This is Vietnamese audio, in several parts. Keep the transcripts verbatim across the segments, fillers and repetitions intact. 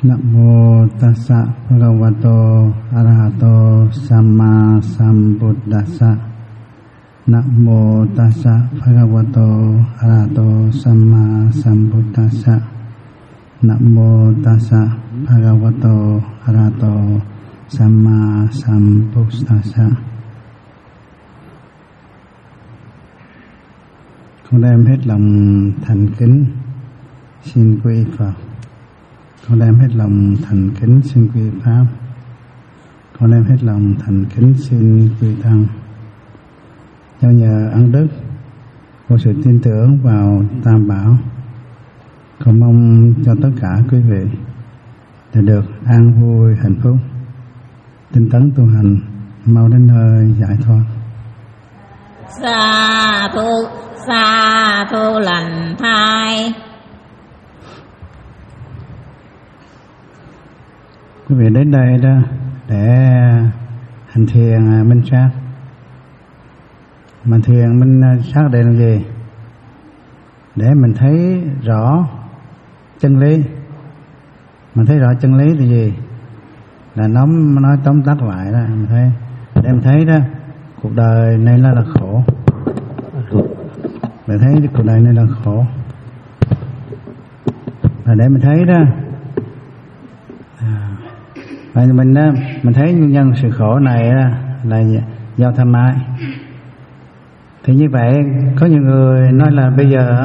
Namo tassa bhagavato arahato samma sambuddhassa. Namo tassa bhagavato arahato samma sambuddhassa. Namo tassa bhagavato arahato samma sambuddhassa. Con đem hết lòng thành kính xin quy Phật. Con đem hết lòng thành kính xin quy Pháp. Con đem hết lòng thành kính xin quy Tăng. Do nhờ ân đức của sự tin tưởng vào Tam Bảo, con mong cho tất cả quý vị để được an vui hạnh phúc, tinh tấn tu hành, mau đến nơi giải thoát. Sa thu, sa thu lành thai. Quý vị đến đây đó để hành thiền minh sát. Mà thiền minh sát đây làm gì? Để mình thấy rõ chân lý. Mình thấy rõ chân lý là gì? Là nó nói tóm tắt lại đó, mình thấy để mình thấy đó cuộc đời này nó là khổ. Mình thấy cuộc đời này là khổ. Là để mình thấy đó. Và mình đó, mình thấy nguyên nhân sự khổ này là do tham ái. Thì như vậy có nhiều người nói là bây giờ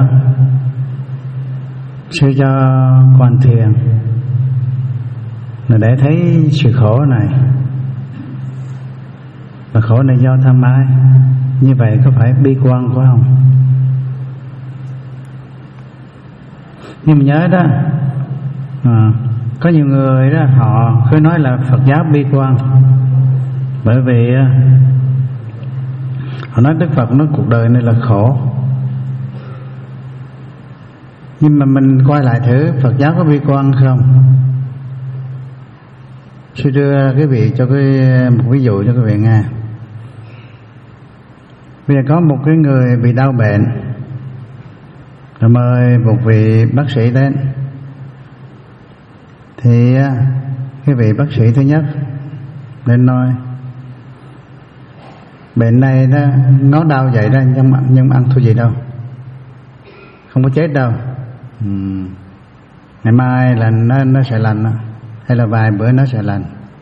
sư cho quan thiền là để thấy sự khổ này, và khổ này do tham ái. Như vậy có phải bi quan quá không? Nhưng mà nhớ đó à, có nhiều người đó họ cứ nói là Phật giáo bi quan, bởi vì họ nói Đức Phật nói cuộc đời này là khổ. Nhưng mà mình quay lại thử Phật giáo có bi quan không? Sư đưa quý vị cho cái một ví dụ cho quý vị nghe. Bây giờ có một cái người bị đau bệnh, rồi mời một vị bác sĩ đến. Thì cái vị bác sĩ thứ nhất nên nói bệnh này đó, nó đau vậy đó, nhưng mà, nhưng mà ăn thua gì đâu, không có chết đâu. Ừ. Ngày mai là nó, nó sẽ lành đó. Hay là vài bữa nó sẽ lành,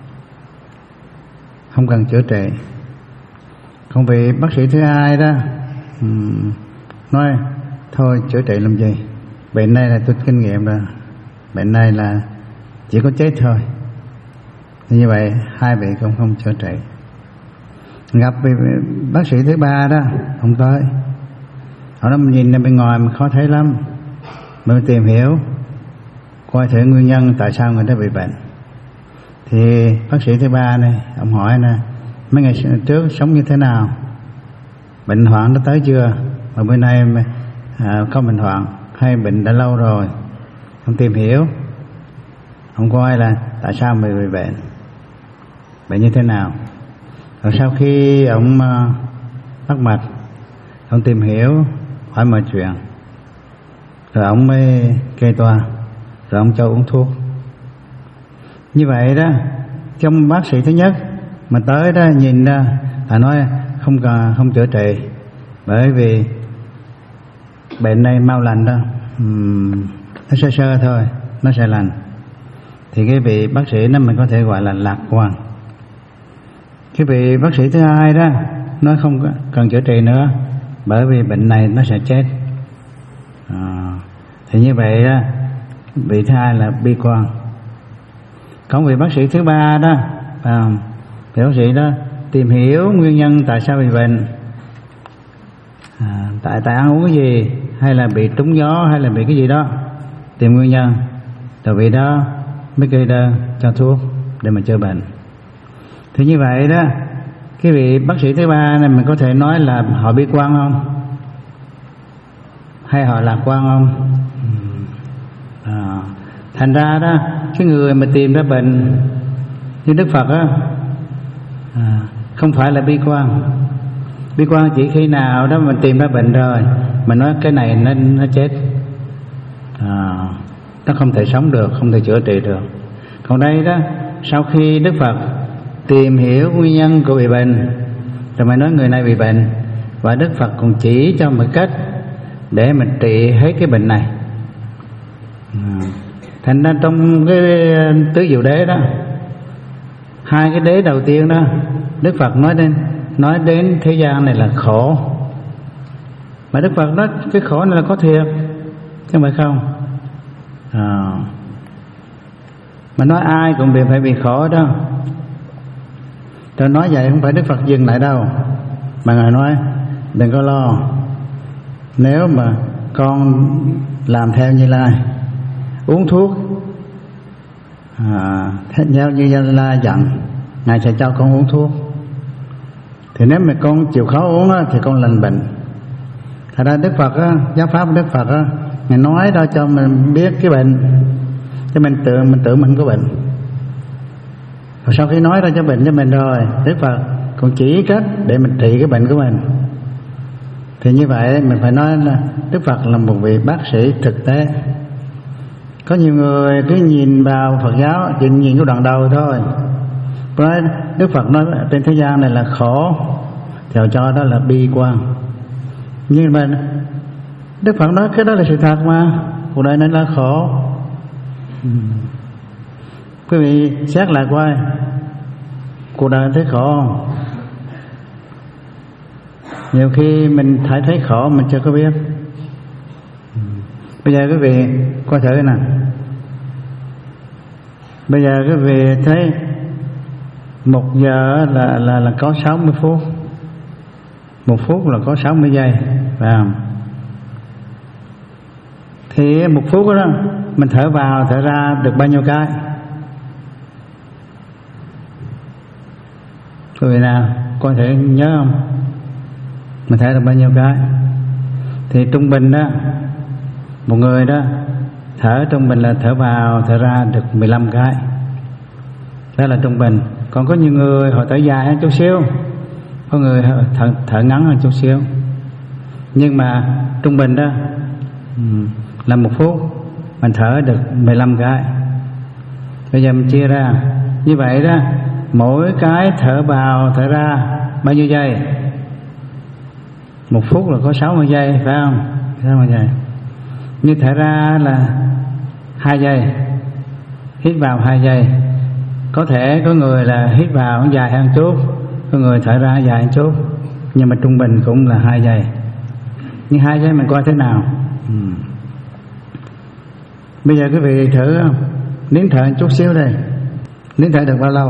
không cần chữa trị. Còn vị bác sĩ thứ hai đó ừ, nói thôi chữa trị làm gì, bệnh này là tôi kinh nghiệm rồi, bệnh này là chỉ có chết thôi. Thì như vậy hai vị cũng không chữa trị. Gặp bác sĩ thứ ba đó, ông tới, họ nói mình nhìn ra bên ngoài mình khó thấy lắm, mình tìm hiểu coi thử nguyên nhân tại sao người ta bị bệnh. Thì bác sĩ thứ ba này, ông hỏi nè, mấy ngày trước sống như thế nào, bệnh hoạn nó tới chưa, mà bữa nay à, có bệnh hoạn hay bệnh đã lâu rồi. Ông tìm hiểu, ông coi là tại sao mình bị bệnh, bệnh như thế nào. Rồi sau khi ông uh, bắt mạch, ông tìm hiểu, hỏi mọi chuyện, rồi ông mới kê toa, rồi ông cho uống thuốc. Như vậy đó, trong bác sĩ thứ nhất mà tới đó nhìn ra là nói không cần không chữa trị, bởi vì bệnh này mau lành đâu, uhm, nó sơ sơ thôi, nó sẽ lành. Thì cái vị bác sĩ đó mình có thể gọi là lạc quan. Cái vị bác sĩ thứ hai đó nói không cần chữa trị nữa, bởi vì bệnh này nó sẽ chết. À, thì như vậy đó, vị thứ hai là bi quan. Còn vị bác sĩ thứ ba đó, à, vị bác sĩ đó tìm hiểu nguyên nhân tại sao bị bệnh, à, tại tại ăn uống cái gì, hay là bị trúng gió, hay là bị cái gì đó, tìm nguyên nhân, rồi vị đó mới kê đơn cho thuốc để mà chữa bệnh. Thì như vậy đó, cái vị bác sĩ thứ ba này mình có thể nói là họ bi quan không, hay họ lạc quan không? À, thành ra đó, cái người mà tìm ra bệnh như Đức Phật á, à, không phải là bi quan. Bi quan chỉ khi nào đó mình tìm ra bệnh rồi, mình nói cái này nó, nó chết, à, nó không thể sống được, không thể chữa trị được. Còn đây đó, sau khi Đức Phật tìm hiểu nguyên nhân của bị bệnh rồi mới nói người này bị bệnh, và Đức Phật còn chỉ cho một cách để mình trị hết cái bệnh này. Thành ra trong cái tứ diệu đế đó, hai cái đế đầu tiên đó, Đức Phật nói đến nói đến thế gian này là khổ, mà Đức Phật nói cái khổ này là có thiệt chứ không phải không. À, mà nói ai cũng bị phải bị khổ đó. Tôi nói vậy không phải Đức Phật dừng lại đâu, mà Ngài nói đừng có lo, nếu mà con làm theo Như Lai, uống thuốc à, theo như Như Lai dặn, Ngài sẽ cho con uống thuốc. Thì nếu mà con chịu khó uống đó, thì con lành bệnh. Thật ra Đức Phật á, giáo pháp của Đức Phật á, Ngài nói đó cho mình biết cái bệnh, cho mình tự mình tự mình có bệnh. Rồi sau khi nói ra cho bệnh cho mình rồi, Đức Phật còn chỉ cách để mình trị cái bệnh của mình. Thì như vậy mình phải nói là Đức Phật là một vị bác sĩ thực tế. Có nhiều người cứ nhìn vào Phật giáo chỉ nhìn cái đoạn đầu thôi, nói Đức Phật nói trên thế gian này là khổ, thì họ cho đó là bi quan. Nhưng mà Đức Phật nói cái đó là sự thật mà, cuộc đời này là khổ. uhm. Quý vị xét lại coi, cuộc đời thấy khổ không? Nhiều khi mình thấy thấy khổ mình chưa có biết. Bây giờ quý vị coi thử nè, bây giờ quý vị thấy một giờ là là là có sáu mươi phút, một phút là có sáu mươi giây, phải không? Thì một phút đó mình thở vào thở ra được bao nhiêu cái? Quý vị nào có thể nhớ không? Mình thở được bao nhiêu cái? Thì trung bình đó, một người đó thở trung bình là thở vào thở ra được mười lăm cái. Đó là trung bình. Còn có nhiều người họ thở dài hơn chút xíu, có người thở, thở ngắn hơn chút xíu. Nhưng mà trung bình đó là một phút mình thở được mười lăm cái. Bây giờ mình chia ra như vậy đó, mỗi cái thở vào thở ra bao nhiêu giây? Một phút là có sáu mươi giây, phải không? sáu mươi giây. Như thở ra là hai giây, hít vào hai giây. Có thể có người là hít vào dài hơn chút, có người thở ra dài hơn chút, nhưng mà trung bình cũng là hai giây. Nhưng hai giây mình coi thế nào? ừ. Bây giờ quý vị thử nín thở chút xíu đây. Nín thở được bao lâu?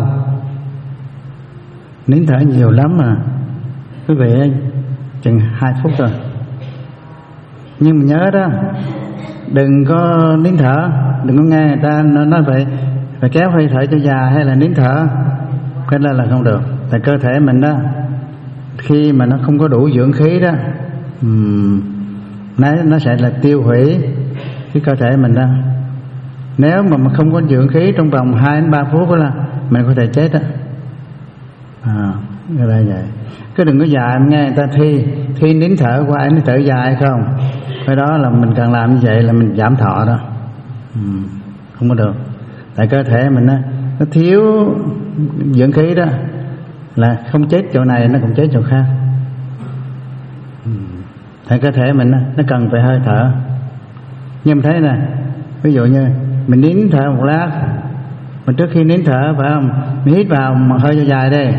Nín thở nhiều lắm mà quý vị chừng hai phút rồi. Nhưng mà nhớ đó, đừng có nín thở, đừng có nghe người ta nói vậy phải kéo hơi thở cho dài hay là nín thở, cái đó là không được. Tại cơ thể mình đó, khi mà nó không có đủ dưỡng khí đó, um, nó, nó sẽ là tiêu hủy cái cơ thể mình đó. Nếu mà mình không có dưỡng khí trong vòng hai đến ba phút đó là mình có thể chết đó. À, cái là vậy. Cứ đừng có dài, nghe người ta thi thi nín thở qua nín thở dài không, cái đó là mình cần làm như vậy là mình giảm thọ đó. ừ, không có được. Tại cơ thể mình nó, nó thiếu dưỡng khí đó, là không chết chỗ này nó cũng chết chỗ khác. ừ. Tại cơ thể mình nó, nó cần phải hơi thở. Nhưng mà thấy nè, ví dụ như mình nín thở một lát, mình trước khi nín thở phải không, mình hít vào một hơi cho dài đây,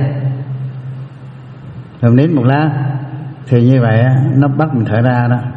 rồi nín một lát, thì như vậy nó bắt mình thở ra đó.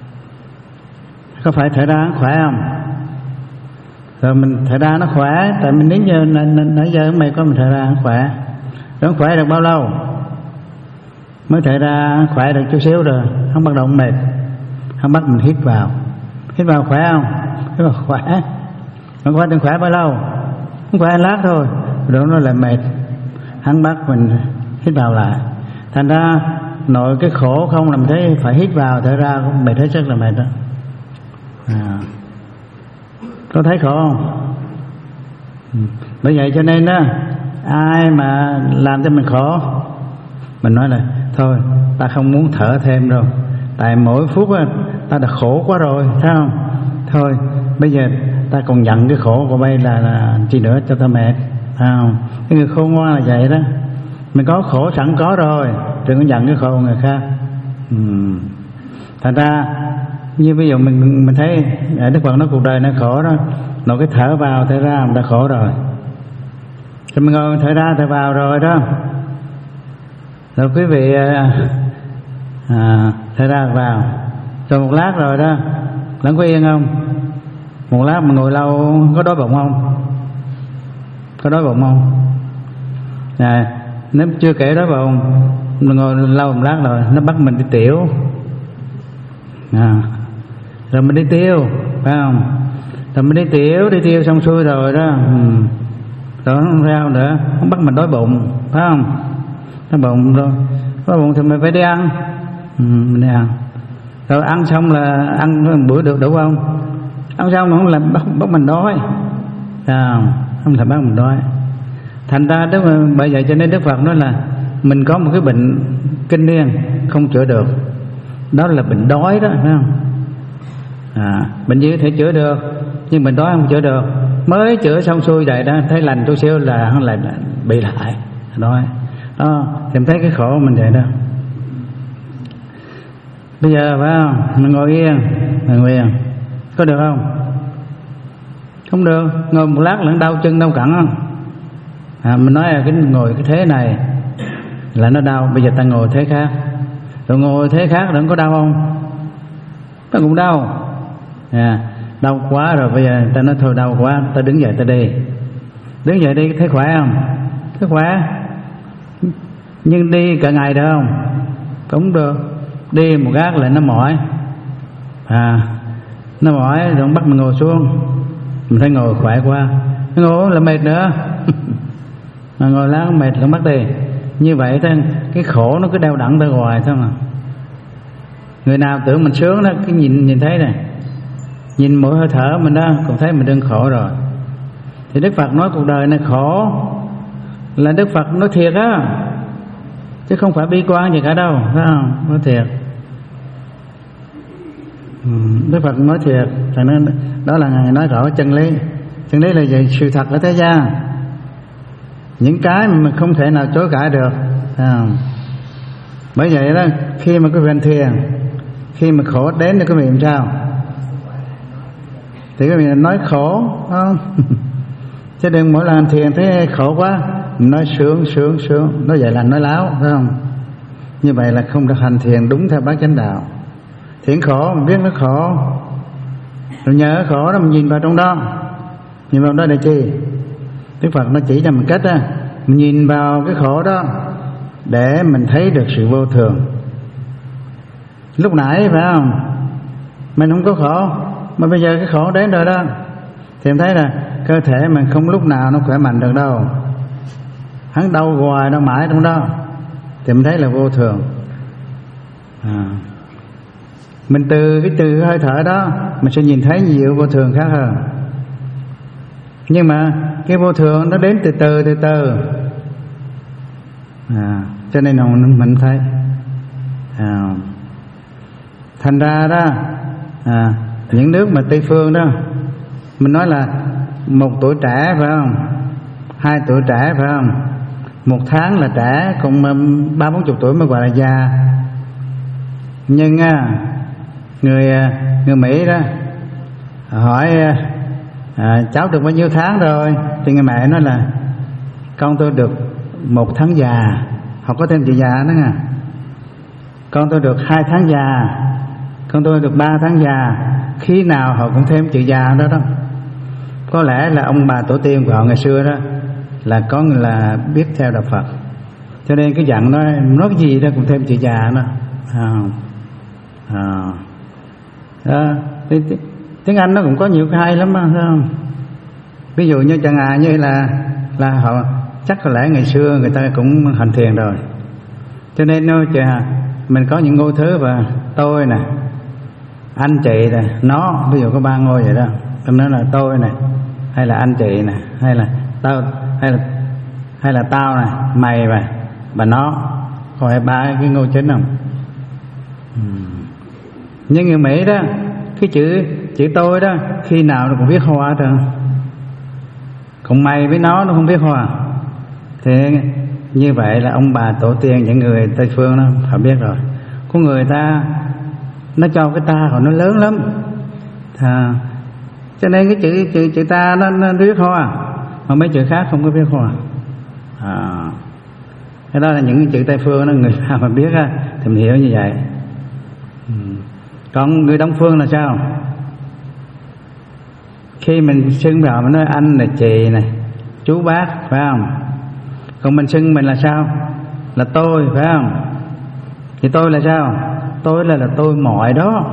Có phải thở ra khỏe không? Rồi mình thở ra nó khỏe, tại mình nín giờ nãy giờ mày có mình thở ra khỏe. Nó khỏe được bao lâu? Mới thở ra khỏe được chút xíu rồi, không bắt đầu mệt, không bắt mình hít vào. Hít vào khỏe không? Hít vào khỏe. Nó khỏe được khỏe bao lâu? Không khỏe lát thôi, rồi nó lại mệt, hắn bắt mình hít vào lại. Thành ra nội cái khổ không làm thấy phải hít vào thở ra cũng mệt hết sức là mệt đó. À, có thấy khổ không? ừ. Bởi vậy cho nên đó, ai mà làm cho mình khổ, mình nói là thôi ta không muốn thở thêm đâu, tại mỗi phút á, ta đã khổ quá rồi, thấy không? Thôi bây giờ ta còn giận cái khổ của bay là, là chi nữa cho ta mệt, phải không? Cái người khôn ngoan là vậy đó, mình có khổ sẵn có rồi, đừng có giận cái khổ của người khác. Ừ. Thành ra như ví dụ mình mình thấy Đức Phật nói cuộc đời nó khổ đó, nó cái thở vào thở ra mình đã khổ rồi, thì mình ngồi thở ra thở vào rồi đó, rồi quý vị à, thở ra vào rồi một lát rồi đó, lẫn có yên không? Một lát mà ngồi lâu có đói bụng không? Có đói bụng không? À, nếu chưa kể đói bụng, mình ngồi lâu một lát rồi nó bắt mình đi tiểu, à, rồi mình đi tiêu, phải không? Rồi mình đi tiểu, đi tiêu xong xuôi rồi đó, ừ. Rồi nó không sao nữa, không bắt mình đói bụng, phải không? Đói bụng rồi, đói bụng thì mình phải đi ăn, ừ, mình đi ăn. Rồi ăn xong là ăn bữa được đủ không? Ăn xong không là bắt, bắt mình đói, không? Không là bắt mình đói. Thành ra đó, bởi vậy cho nên Đức Phật nói là mình có một cái bệnh kinh niên không chữa được, đó là bệnh đói đó, phải không? À, bệnh gì có thể chữa được, nhưng mình đói không chữa được. Mới chữa xong xuôi vậy đó, thấy lành chút xíu là không lại bị lại đói. Đó, thì thấy cái khổ mình vậy đó. Bây giờ phải không? Mình ngồi yên, mình ngồi yên, có được không? Không được, ngồi một lát lẫn đau chân đau cẳng không? À, mình nói là cái ngồi cái thế này là nó đau, bây giờ ta ngồi thế khác, rồi ngồi thế khác đừng có đau không? Nó cũng đau. À, đau quá rồi bây giờ ta nói thôi đau quá, ta đứng dậy ta đi. Đứng dậy đi thấy khỏe không? Thấy khỏe. Nhưng đi cả ngày được không? Cũng được. Đi một gác lại nó mỏi. À, nó mỏi rồi bắt mình ngồi xuống. Mình thấy ngồi khỏe quá, nó ngồi là mệt nữa. Mà ngồi láng mệt là mất đi. Như vậy thôi, cái khổ nó cứ đeo đẳng ra ngoài thôi mà. Người nào tưởng mình sướng đó, cái nhìn nhìn thấy này, nhìn mỗi hơi thở mình đó cũng thấy mình đang khổ rồi. Thì Đức Phật nói cuộc đời này khổ là Đức Phật nói thiệt á, chứ không phải bi quan gì cả đâu, phải không? Nói thiệt. Đức Phật nói thiệt, cho nên đó là Ngài nói rõ chân lý. Chân lý là vậy, sự thật ở thế gian, những cái mà mình không thể nào chối cãi được, phải không? Bởi vậy đó, khi mà quý vị hành thiền, khi mà khổ đến thì quý vị làm sao? Thì quý vị nói khổ, không? Chứ đừng mỗi lần hành thiền thấy khổ quá, nói sướng sướng sướng, nói vậy là nói láo, phải không? Như vậy là không được hành thiền đúng theo bát chánh đạo. Thiện khổ mình biết nó khổ, rồi nhờ khổ đó mình nhìn vào trong đó, nhìn vào đó để chi? Đức Phật nó chỉ cho mình cách đó, mình nhìn vào cái khổ đó để mình thấy được sự vô thường. Lúc nãy phải không, mình không có khổ, mà bây giờ cái khổ đến rồi đó, thì em thấy là cơ thể mình không lúc nào nó khỏe mạnh được đâu, hắn đau hoài đau mãi trong đó, thì mình thấy là vô thường. À, mình từ cái từ hơi thở đó mình sẽ nhìn thấy nhiều vô thường khác hơn. Nhưng mà cái vô thường nó đến từ từ từ từ, à, cho nên là mình thấy. À, thành ra đó, à, những nước mà Tây phương đó, mình nói là một tuổi trẻ phải không, hai tuổi trẻ phải không, một tháng là trẻ, còn ba bốn chục tuổi mới gọi là già. Nhưng à, người người Mỹ đó hỏi à, cháu được bao nhiêu tháng rồi, thì người mẹ nói là con tôi được một tháng già, họ có thêm chữ già nữa nha. Con tôi được hai tháng già, con tôi được ba tháng già, khi nào họ cũng thêm chữ già đó đó. Có lẽ là ông bà tổ tiên của họ ngày xưa đó là có người là biết theo đạo Phật, cho nên cái dặn nói nói cái gì đó cũng thêm chữ già đó. À, à, à, tiếng Anh nó cũng có nhiều cái hay lắm đó, phải không? Ví dụ như chẳng hạn như là là họ chắc có lẽ ngày xưa người ta cũng hành thiền rồi, cho nên nó mình có những ngôi thứ và tôi nè, anh chị nè, nó, ví dụ có ba ngôi vậy đó, tôi nói là tôi nè, hay là anh chị nè, hay là tao, hay là hay là tao nè, mày và và nó, có phải ba cái ngôi chính không? Nhưng người Mỹ đó, cái chữ chữ tôi đó khi nào nó cũng viết hoa thôi, còn mày với nó nó không biết hoa. Thì như vậy là ông bà tổ tiên những người Tây phương đó phải biết rồi. Có người ta nó cho cái ta của nó lớn lắm, à, cho nên cái chữ chữ chữ ta nó, nó viết hoa, mà mấy chữ khác không có viết hoa. À, cái đó là những chữ Tây phương đó người ta mà biết á, thì mình hiểu như vậy. Ừ. Còn người Đông phương là sao? Khi mình xưng vào mình nói anh là chị này, chú bác, phải không? Còn mình xưng mình là sao? Là tôi, phải không? Thì tôi là sao? Tôi là là tôi mọi đó,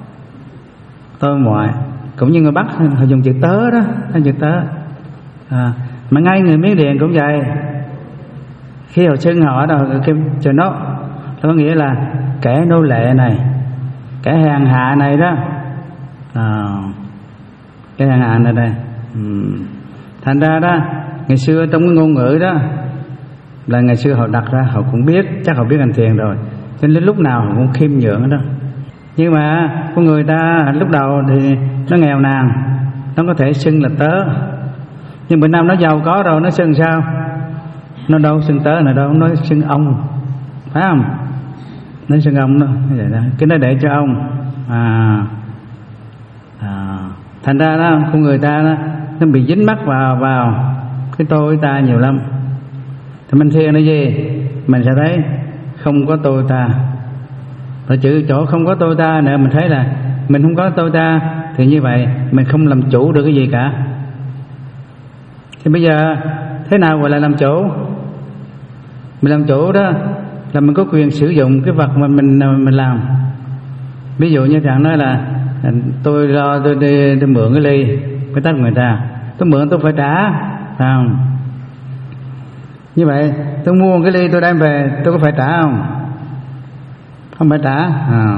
tôi mọi. Cũng như người Bắc họ dùng chữ tớ đó, nó chữ tớ. À, mà ngay người Miến Điện cũng vậy. Khi họ xưng họ đó, cái chữ nó, nó có nghĩa là kẻ nô lệ này, kẻ hèn hạ này đó. À, cái hèn hạ này đây. Ừ. Thành ra đó, ngày xưa trong cái ngôn ngữ đó là ngày xưa họ đặt ra, họ cũng biết, chắc họ biết hành thiền rồi, cho nên lúc nào họ cũng khiêm nhường đó. Nhưng mà con người ta lúc đầu thì nó nghèo nàn, nó có thể xưng là tớ, nhưng bữa năm nó giàu có rồi nó xưng sao? Nó đâu xưng tớ nào đâu, nó xưng ông, phải không? Nó xưng ông đó, vậy đó. Cái nó để cho ông. À, à, thành ra đó con người ta đó, nó bị dính mắc vào vào cái tôi ta nhiều lắm. Thì mình thiền là gì? Mình sẽ thấy không có tôi ta. Ở chữ chỗ không có tôi ta nữa, mình thấy là mình không có tôi ta, thì như vậy mình không làm chủ được cái gì cả. Thì bây giờ thế nào gọi là làm chủ? Mình làm chủ đó là mình có quyền sử dụng cái vật mà mình mình làm. Ví dụ như thằng nói là tôi lo tôi đi tôi mượn cái ly, cái tách người ta, tôi mượn tôi phải trả, phải không? Như vậy tôi mua cái ly tôi đem về, tôi có phải trả không? Không phải trả. À.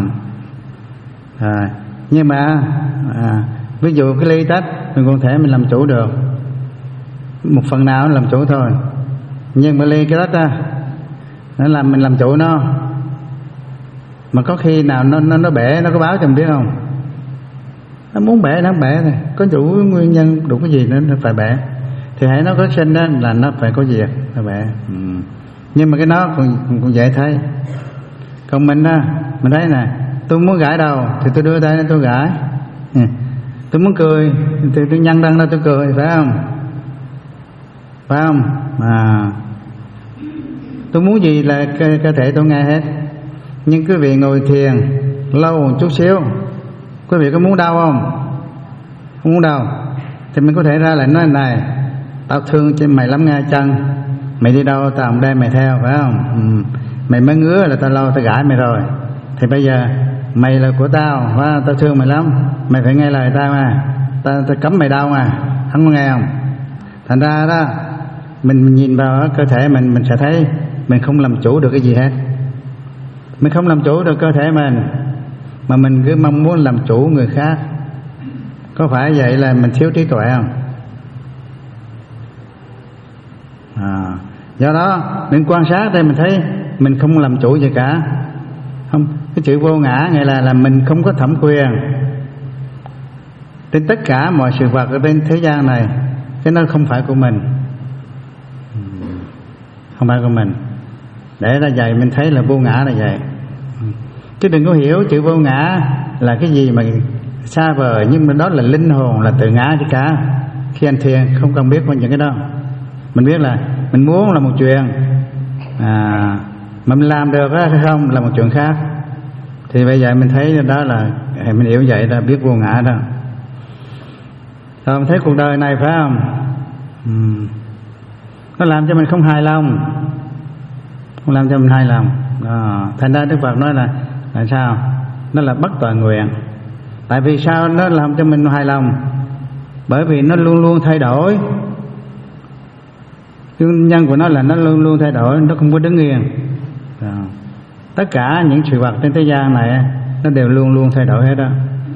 À. Nhưng mà à, ví dụ cái ly tách mình cũng thể mình làm chủ được, một phần nào nó làm chủ thôi. Nhưng mà ly cái tách á, nó làm mình làm chủ nó, mà có khi nào nó nó nó bể, nó có báo cho mình biết không? Nó muốn bể nó bể này, có đủ nguyên nhân đủ cái gì nữa nó phải bể. Thì hãy nó có sinh đó là nó phải có việc nó bể. Ừ. Nhưng mà cái nó cũng, cũng, cũng dễ thấy. Còn mình á, mình thấy nè, tôi muốn gãi đầu thì tôi đưa tay lên tôi gãi. Ừ. Tôi muốn cười thì tôi nhăn răng ra tôi cười, phải không? Phải không? À, tôi muốn gì là cơ, cơ thể tôi nghe hết. Nhưng quý vị ngồi thiền lâu một chút xíu, quý vị có muốn đau không? Không muốn đau thì mình có thể ra lại nói này, tao thương trên mày lắm nghe chân, mày đi đâu tao không đem mày theo, phải không? Ừ. Mày mới ngứa là tao lâu tao gãi mày rồi, thì bây giờ mày là của tao, phải? Tao thương mày lắm, mày phải nghe lời tao mà, tao, tao cấm mày đau mà, không có nghe không? Thành ra đó mình, mình nhìn vào cơ thể mình, mình sẽ thấy mình không làm chủ được cái gì hết. Mình không làm chủ được cơ thể mình, mà mình cứ mong muốn làm chủ người khác. Có phải vậy là mình thiếu trí tuệ không? À, do đó mình quan sát đây mình thấy mình không làm chủ gì cả. Không, cái chữ vô ngã nghĩa là là mình không có thẩm quyền trên tất cả mọi sự vật ở trên thế gian này. Cái nó không phải của mình, không phải của mình. Để ra vậy mình thấy là vô ngã là vậy. Chứ đừng có hiểu chữ vô ngã là cái gì mà xa vời, nhưng mà đó là linh hồn, là tự ngã chứ cả. Khi anh thiền không cần biết qua những cái đó. Mình biết là mình muốn là một chuyện, à, mà mình làm được hay không là một chuyện khác. Thì bây giờ mình thấy đó là mình hiểu vậy là biết vô ngã đó. Rồi mình thấy cuộc đời này phải không? Ừ. Nó làm cho mình không hài lòng, không làm cho mình hài lòng. À, thành ra Đức Phật nói là là sao? Nó là bất toàn nguyện. Tại vì sao nó làm cho mình hài lòng? Bởi vì nó luôn luôn thay đổi. Nguyên nhân của nó là nó luôn luôn thay đổi, nó không có đứng yên. À, tất cả những sự vật trên thế gian này nó đều luôn luôn thay đổi hết đó.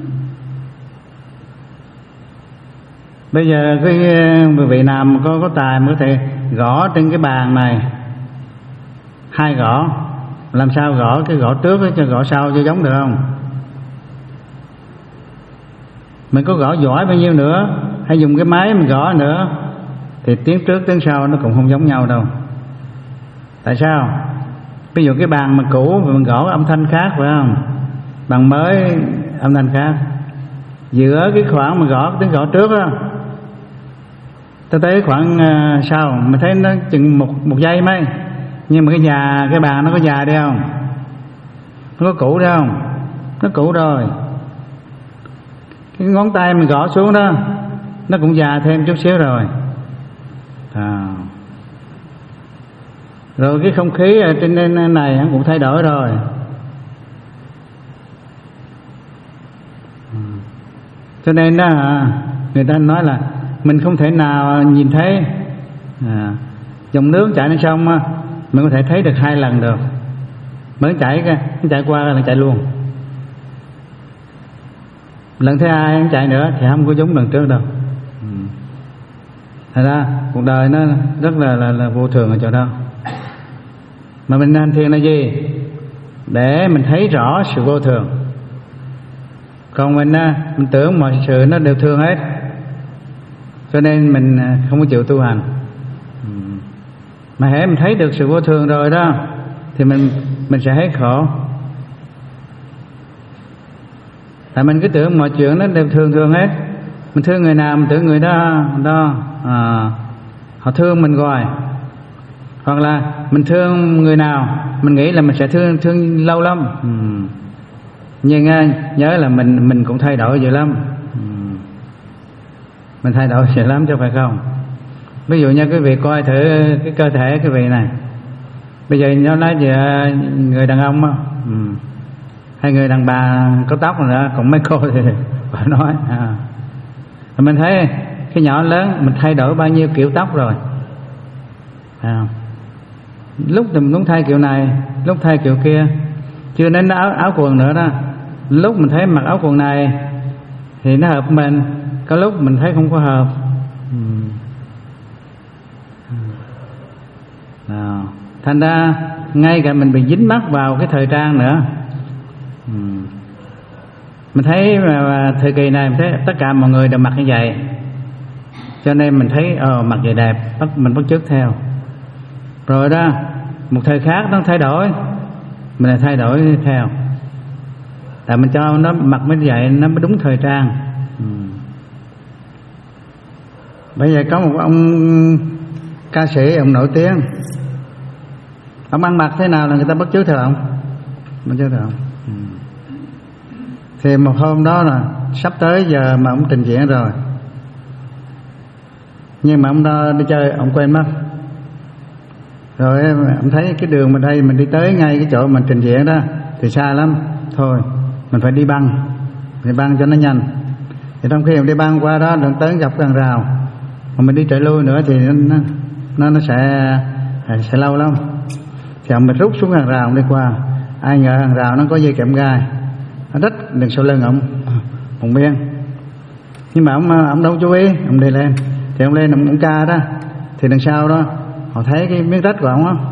Bây giờ cái vị nào mà có, có tài mà có thể gõ trên cái bàn này hai gõ, làm sao gõ cái gõ trước cho gõ sau cho giống được không? Mình có gõ giỏi bao nhiêu nữa, hay dùng cái máy mình gõ nữa, thì tiếng trước tiếng sau nó cũng không giống nhau đâu. Tại sao? Ví dụ cái bàn mà cũ mình gõ âm thanh khác phải không? Bàn mới âm thanh khác. Giữa cái khoảng mà gõ tiếng gõ trước á, tới tới khoảng uh, sau mình thấy nó chừng một một giây mấy, nhưng mà cái già cái bàn nó có già đi không? Nó có cũ đi không? Nó cũ rồi. Cái ngón tay mình gõ xuống đó nó cũng già thêm chút xíu rồi. À. Rồi cái không khí ở trên này nó cũng thay đổi rồi. Cho nên đó người ta nói là mình không thể nào nhìn thấy à, dòng nước chảy lên sông mình có thể thấy được hai lần được. Mới chảy nó chạy qua là chạy luôn. Lần thứ hai nó chạy nữa thì không có giống lần trước đâu. Thật ra cuộc đời nó rất là là, là vô thường ở chỗ đó. Mà mình hành thiền là gì? Để mình thấy rõ sự vô thường. Còn mình mình tưởng mọi sự nó đều thường hết, cho nên mình không có chịu tu hành. Mà hễ mình thấy được sự vô thường rồi đó thì mình mình sẽ hết khổ. Tại mình cứ tưởng mọi chuyện nó đều thường thường hết. Mình thương người nào mình tưởng người đó đó à, họ thương mình rồi. Hoặc là mình thương người nào mình nghĩ là mình sẽ thương thương lâu lắm. Ừ. Nhưng nhớ là mình mình cũng thay đổi dữ lắm. Ừ. Mình thay đổi dữ lắm chứ phải không? Ví dụ như quý vị coi thử cái cơ thể quý vị này. Bây giờ nó nói về người đàn ông á, ừ. hay người đàn bà có tóc nữa, còn mấy cô thì phải nói à. Mình thấy cái nhỏ lớn mình thay đổi bao nhiêu kiểu tóc rồi à. Lúc thì mình muốn thay kiểu này, lúc thay kiểu kia, chưa đến áo, áo quần nữa đó. Lúc mình thấy mặc áo quần này thì nó hợp mình, có lúc mình thấy không có hợp. à. Thành ra ngay cả mình bị dính mắc vào cái thời trang nữa. ừ. Mình thấy mà thời kỳ này mình thấy tất cả mọi người đều mặc như vậy, cho nên mình thấy ờ mặc vậy đẹp, mình bắt chước theo. Rồi đó một thời khác nó thay đổi, mình lại thay đổi theo. Tại mình cho nó mặc mới vậy, nó mới đúng thời trang. ừ. Bây giờ có một ông ca sĩ, ông nổi tiếng, ông ăn mặc thế nào là người ta bắt chước theo ông, bắt chước theo ông. ừ. Thì một hôm đó là sắp tới giờ mà ông trình diễn rồi, nhưng mà ông đó đi chơi ông quên mất. Rồi ông thấy cái đường mà đây mình đi tới ngay cái chỗ mình trình diễn đó thì xa lắm, thôi mình phải đi băng, đi băng cho nó nhanh. Thì trong khi mình đi băng qua đó đừng tới gặp hàng rào, mà mình đi chạy lui nữa thì nó nó, nó sẽ sẽ lâu lắm. Thì ông mình rút xuống hàng rào đi qua, ai ngờ hàng rào nó có dây kẽm gai, nó rít đằng sau lưng ông ông biên. Nhưng mà ông ông đâu chú ý, ông đi lên thì ông lên ông, ông ca đó, thì đằng sau đó họ thấy cái miếng rách của ông á,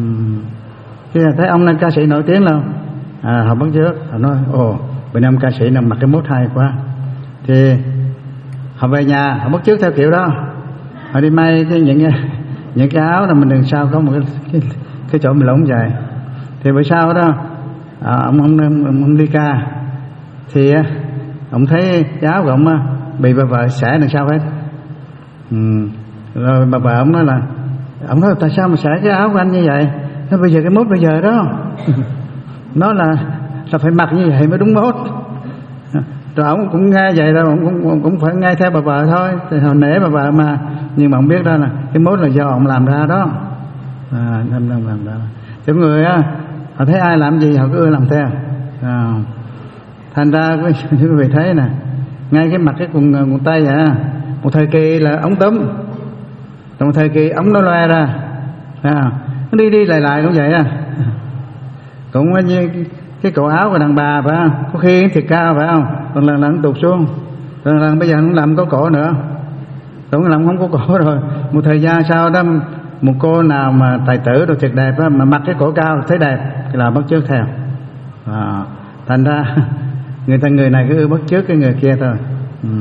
khi thấy ông là ca sĩ nổi tiếng đâu, à, họ bắt chước, họ nói ồ bên ông ca sĩ nào mặc cái mốt hay quá, thì họ về nhà họ bắt chước theo kiểu đó, họ đi may cái những những cái áo là mình đằng sau có một cái cái, cái chỗ mình lỏng dài. Thì bữa sau đó à, ông, ông, ông, ông đi ca thì ông thấy cái áo của ông bị bà vợ xẻ đằng sau hết. ừ. Rồi bà vợ ông nói là, ông nói tại sao mà xẻ cái áo của anh như vậy? Nó bây giờ cái mốt bây giờ đó nó là là phải mặc như vậy mới đúng mốt. Rồi ông cũng nghe vậy đâu, ông cũng cũng phải nghe theo bà vợ thôi, thì hồi nể bà vợ mà. Nhưng mà ông biết đó là cái mốt là do ông làm ra đó, à, nên ông làm ra. Chứ người á họ thấy ai làm gì họ cứ ưa làm theo. À, thành ra quý vị thấy nè, ngay cái mặt cái quần quần tây à, một thời kỳ là ống túm, một thời kỳ ống nó loe ra, à, nó đi đi lại lại cũng vậy à. Cũng như cái cổ áo của đàn bà phải không, có khi thiệt cao phải không, còn lần lần tụt xuống, lần lần bây giờ nó làm có cổ nữa, cũng làm không có cổ rồi. Một thời gian sau đó một cô nào mà tài tử đồ thiệt đẹp đó, mà mặc cái cổ cao thấy đẹp thì là bắt chước theo. À, thành ra người ta người này cứ bắt chước cái người kia thôi. Ừ.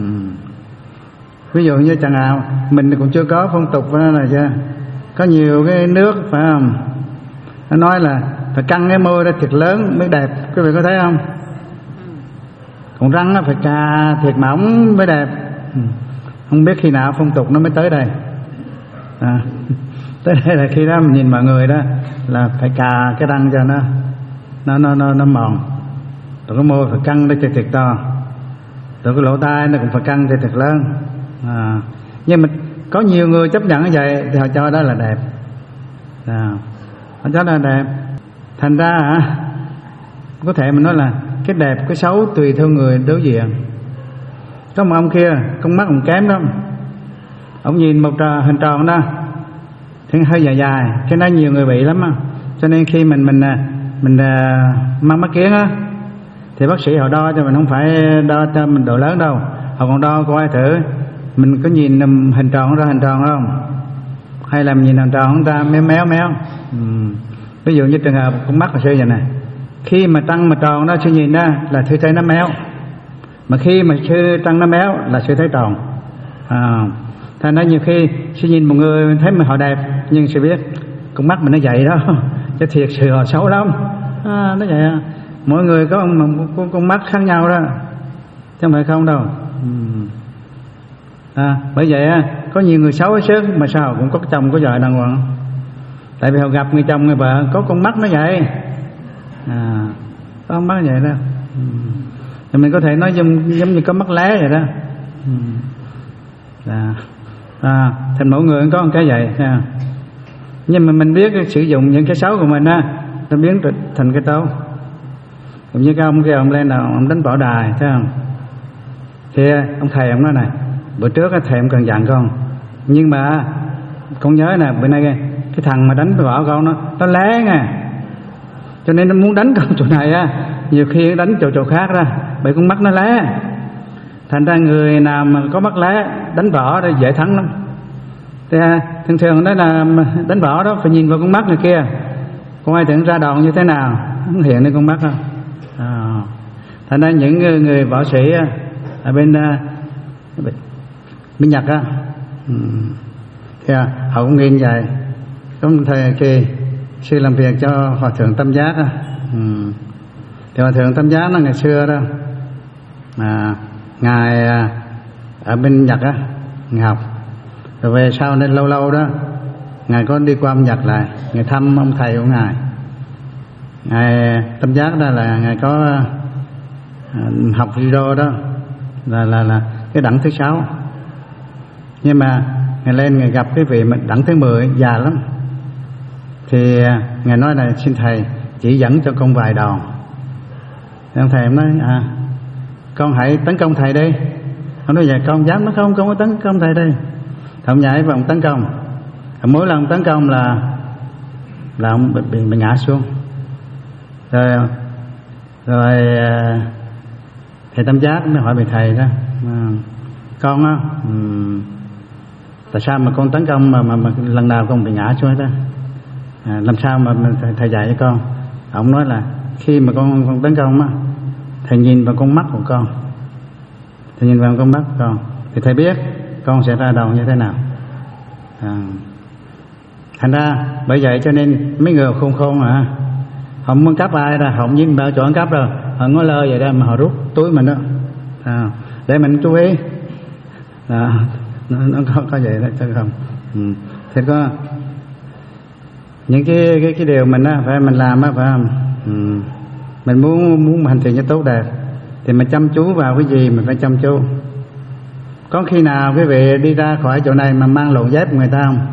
Ví dụ như chẳng hạn mình cũng chưa có phong tục đó là chưa, có nhiều cái nước phải không, nó nói là phải căng cái môi ra thiệt lớn mới đẹp, quý vị có thấy không? Còn răng nó phải cà thiệt mỏng mới đẹp. Ừ. Không biết khi nào phong tục nó mới tới đây. À, tới đây là khi đó mình nhìn mọi người đó là phải cà cái răng cho nó nó nó nó, nó mòn, rồi cái môi phải căng nó cho thiệt to, rồi cái lỗ tai nó cũng phải căng cho thiệt lớn. À, nhưng mà có nhiều người chấp nhận như vậy thì họ cho đó là đẹp. À, họ cho đó là đẹp. Thành ra hả, có thể mình nói là cái đẹp cái xấu tùy theo người đối diện. Có một ông kia con mắt cũng kém lắm, ông nhìn một trò, hình tròn đó thì hơi dài dài, cái đó nhiều người bị lắm á. Cho nên khi mình mình mình uh, mang mắt kiến á thì bác sĩ họ đo cho mình, không phải đo cho mình độ lớn đâu, họ còn đo coi thử mình có nhìn hình tròn ra hình tròn không, hay là mình nhìn hình tròn ra méo méo méo. Ừ. Ví dụ như trường hợp con mắt hồi xưa vậy này, khi mà trăng mà tròn đó sư nhìn đó là sư thấy nó méo, mà khi mà sư trăng nó méo là sư thấy tròn. À, thành ra nhiều khi sư nhìn một người thấy mà họ đẹp nhưng sư biết con mắt mình nó vậy đó chứ thiệt sự họ xấu lắm. À, nó vậy à. Mỗi người có một con, con mắt khác nhau đó chứ không phải không đâu. Ừ. À, bởi vậy có nhiều người xấu hết sức mà sao cũng có chồng có vợ đàng hoàng, tại vì họ gặp người chồng người vợ có con mắt nó vậy. À, có con mắt vậy đó. Ừ. Thì mình có thể nói giống, giống như có mắt lé vậy đó. Ừ. À, à, thành mỗi người có một cái vậy à. Nhưng mà mình biết sử dụng những cái xấu của mình á, nó biến thành cái tốt. Cũng như cái ông kia ông lên là ông đánh võ đài thấy không, thì ông thầy ông nói này, bữa trước thầy ông cần dặn con, nhưng mà con nhớ nè, bữa nay cái thằng mà đánh võ con nó nó lé nè, cho nên nó muốn đánh con chỗ này á, nhiều khi đánh chỗ chỗ khác ra, bởi con mắt nó lé. Thành ra người nào mà có mắt lé đánh võ thì dễ thắng lắm. Thì thường thường đó là đánh võ đó phải nhìn vào con mắt người kia, con ai tưởng ra đòn như thế nào, không hiện lên con mắt đâu. À, thành ra những người, người võ sĩ ở bên bên Nhật á, thì họ cũng nghiêng vậy. Có một thời kỳ sư làm việc cho hòa thượng Tam Giác á, thì hòa thượng Tam Giác nó ngày xưa đó, à, ngài ở bên Nhật á, ngài học rồi về sau nên lâu lâu đó ngài có đi qua Nhật lại, ngài thăm ông thầy của ngài. Ngài Tam Giác đó là ngài có uh, học judo đó là là là cái đẳng thứ sáu, nhưng mà ngài lên ngài gặp cái vị mà đẳng thứ mười già lắm, thì uh, ngài nói là xin thầy chỉ dẫn cho con vài đòn. Ông thầy nói à, con hãy tấn công thầy đi. Ông nói vậy con dám, nó không, con có tấn công thầy đi. Ông nhảy vào ông tấn công, mỗi lần tấn công là là ông bị, bị, bị ngã xuống. Rồi rồi thầy Tam Giác mới hỏi về thầy đó, à, con á, um, tại sao mà con tấn công mà, mà, mà lần nào con bị ngã xuống đó, à, làm sao mà, mà thầy, thầy dạy cho con. Ông nói là khi mà con, con tấn công á, thầy nhìn vào con mắt của con, thầy nhìn vào con mắt của con thì thầy biết con sẽ ra đầu như thế nào. À, thành ra bởi vậy cho nên mấy người khôn khôn à, họ muốn cắp ai ra, họ không nhìn vào chỗ ăn cắp rồi, họ ngó lơ vậy đó mà họ rút túi mình đó, à, để mình chú ý. À, nó, nó có, có vậy đó chứ không. Ừ. Thì có những cái cái cái điều mình á phải mình làm á phải không? Ừ. Mình muốn muốn hành thiện cho tốt đẹp thì mình chăm chú vào cái gì mình phải chăm chú. Có khi nào quý vị đi ra khỏi chỗ này mà mang lộn dép của người ta không?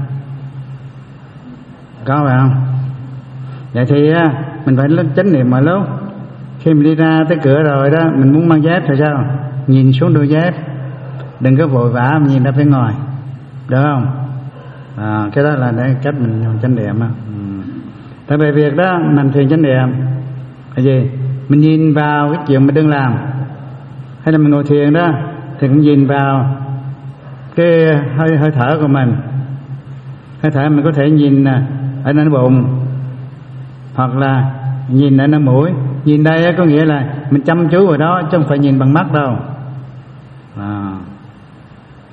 Có phải không? Vậy thì mình phải lên chánh niệm mọi lúc. Khi mình đi ra tới cửa rồi đó, mình muốn mang dép thì sao? Nhìn xuống đôi dép, đừng có vội vã mình nhìn ra phía ngoài, được không? À, cái đó là để cách mình chánh niệm á. Ừ. Tại vì việc đó mình thiền chánh niệm là gì? Mình nhìn vào cái chuyện mình đừng làm, hay là mình ngồi thiền đó thì cũng nhìn vào cái hơi hơi thở của mình. Hơi thở mình có thể nhìn ở nơi bụng, hoặc là nhìn ở nơi mũi. Nhìn đây có nghĩa là mình chăm chú vào đó chứ không phải nhìn bằng mắt đâu. À,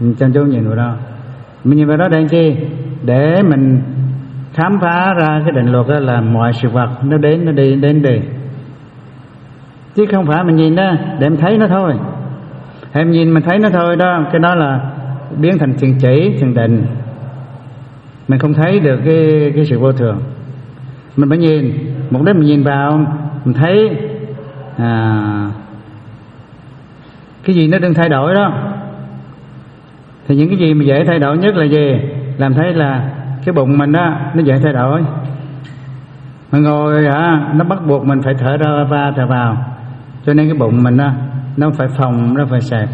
Mình chăm chú nhìn vào đó. Mình nhìn vào đó để chi? Để mình khám phá ra cái định luật đó là mọi sự vật nó đến nó đi đến đi, chứ không phải mình nhìn đó để em thấy nó thôi. Em nhìn mình thấy nó thôi đó, cái đó là biến thành thiền chỉ, thiền định. Mình không thấy được cái cái sự vô thường. Mình phải nhìn, một đêm mình nhìn vào, mình thấy à, cái gì nó đừng thay đổi đó. Thì những cái gì mà dễ thay đổi nhất là gì? Làm thấy là cái bụng mình đó nó dễ thay đổi. Mà ngồi hả, nó bắt buộc mình phải thở ra va thở vào, cho nên cái bụng mình đó nó phải phồng, nó phải xẹp.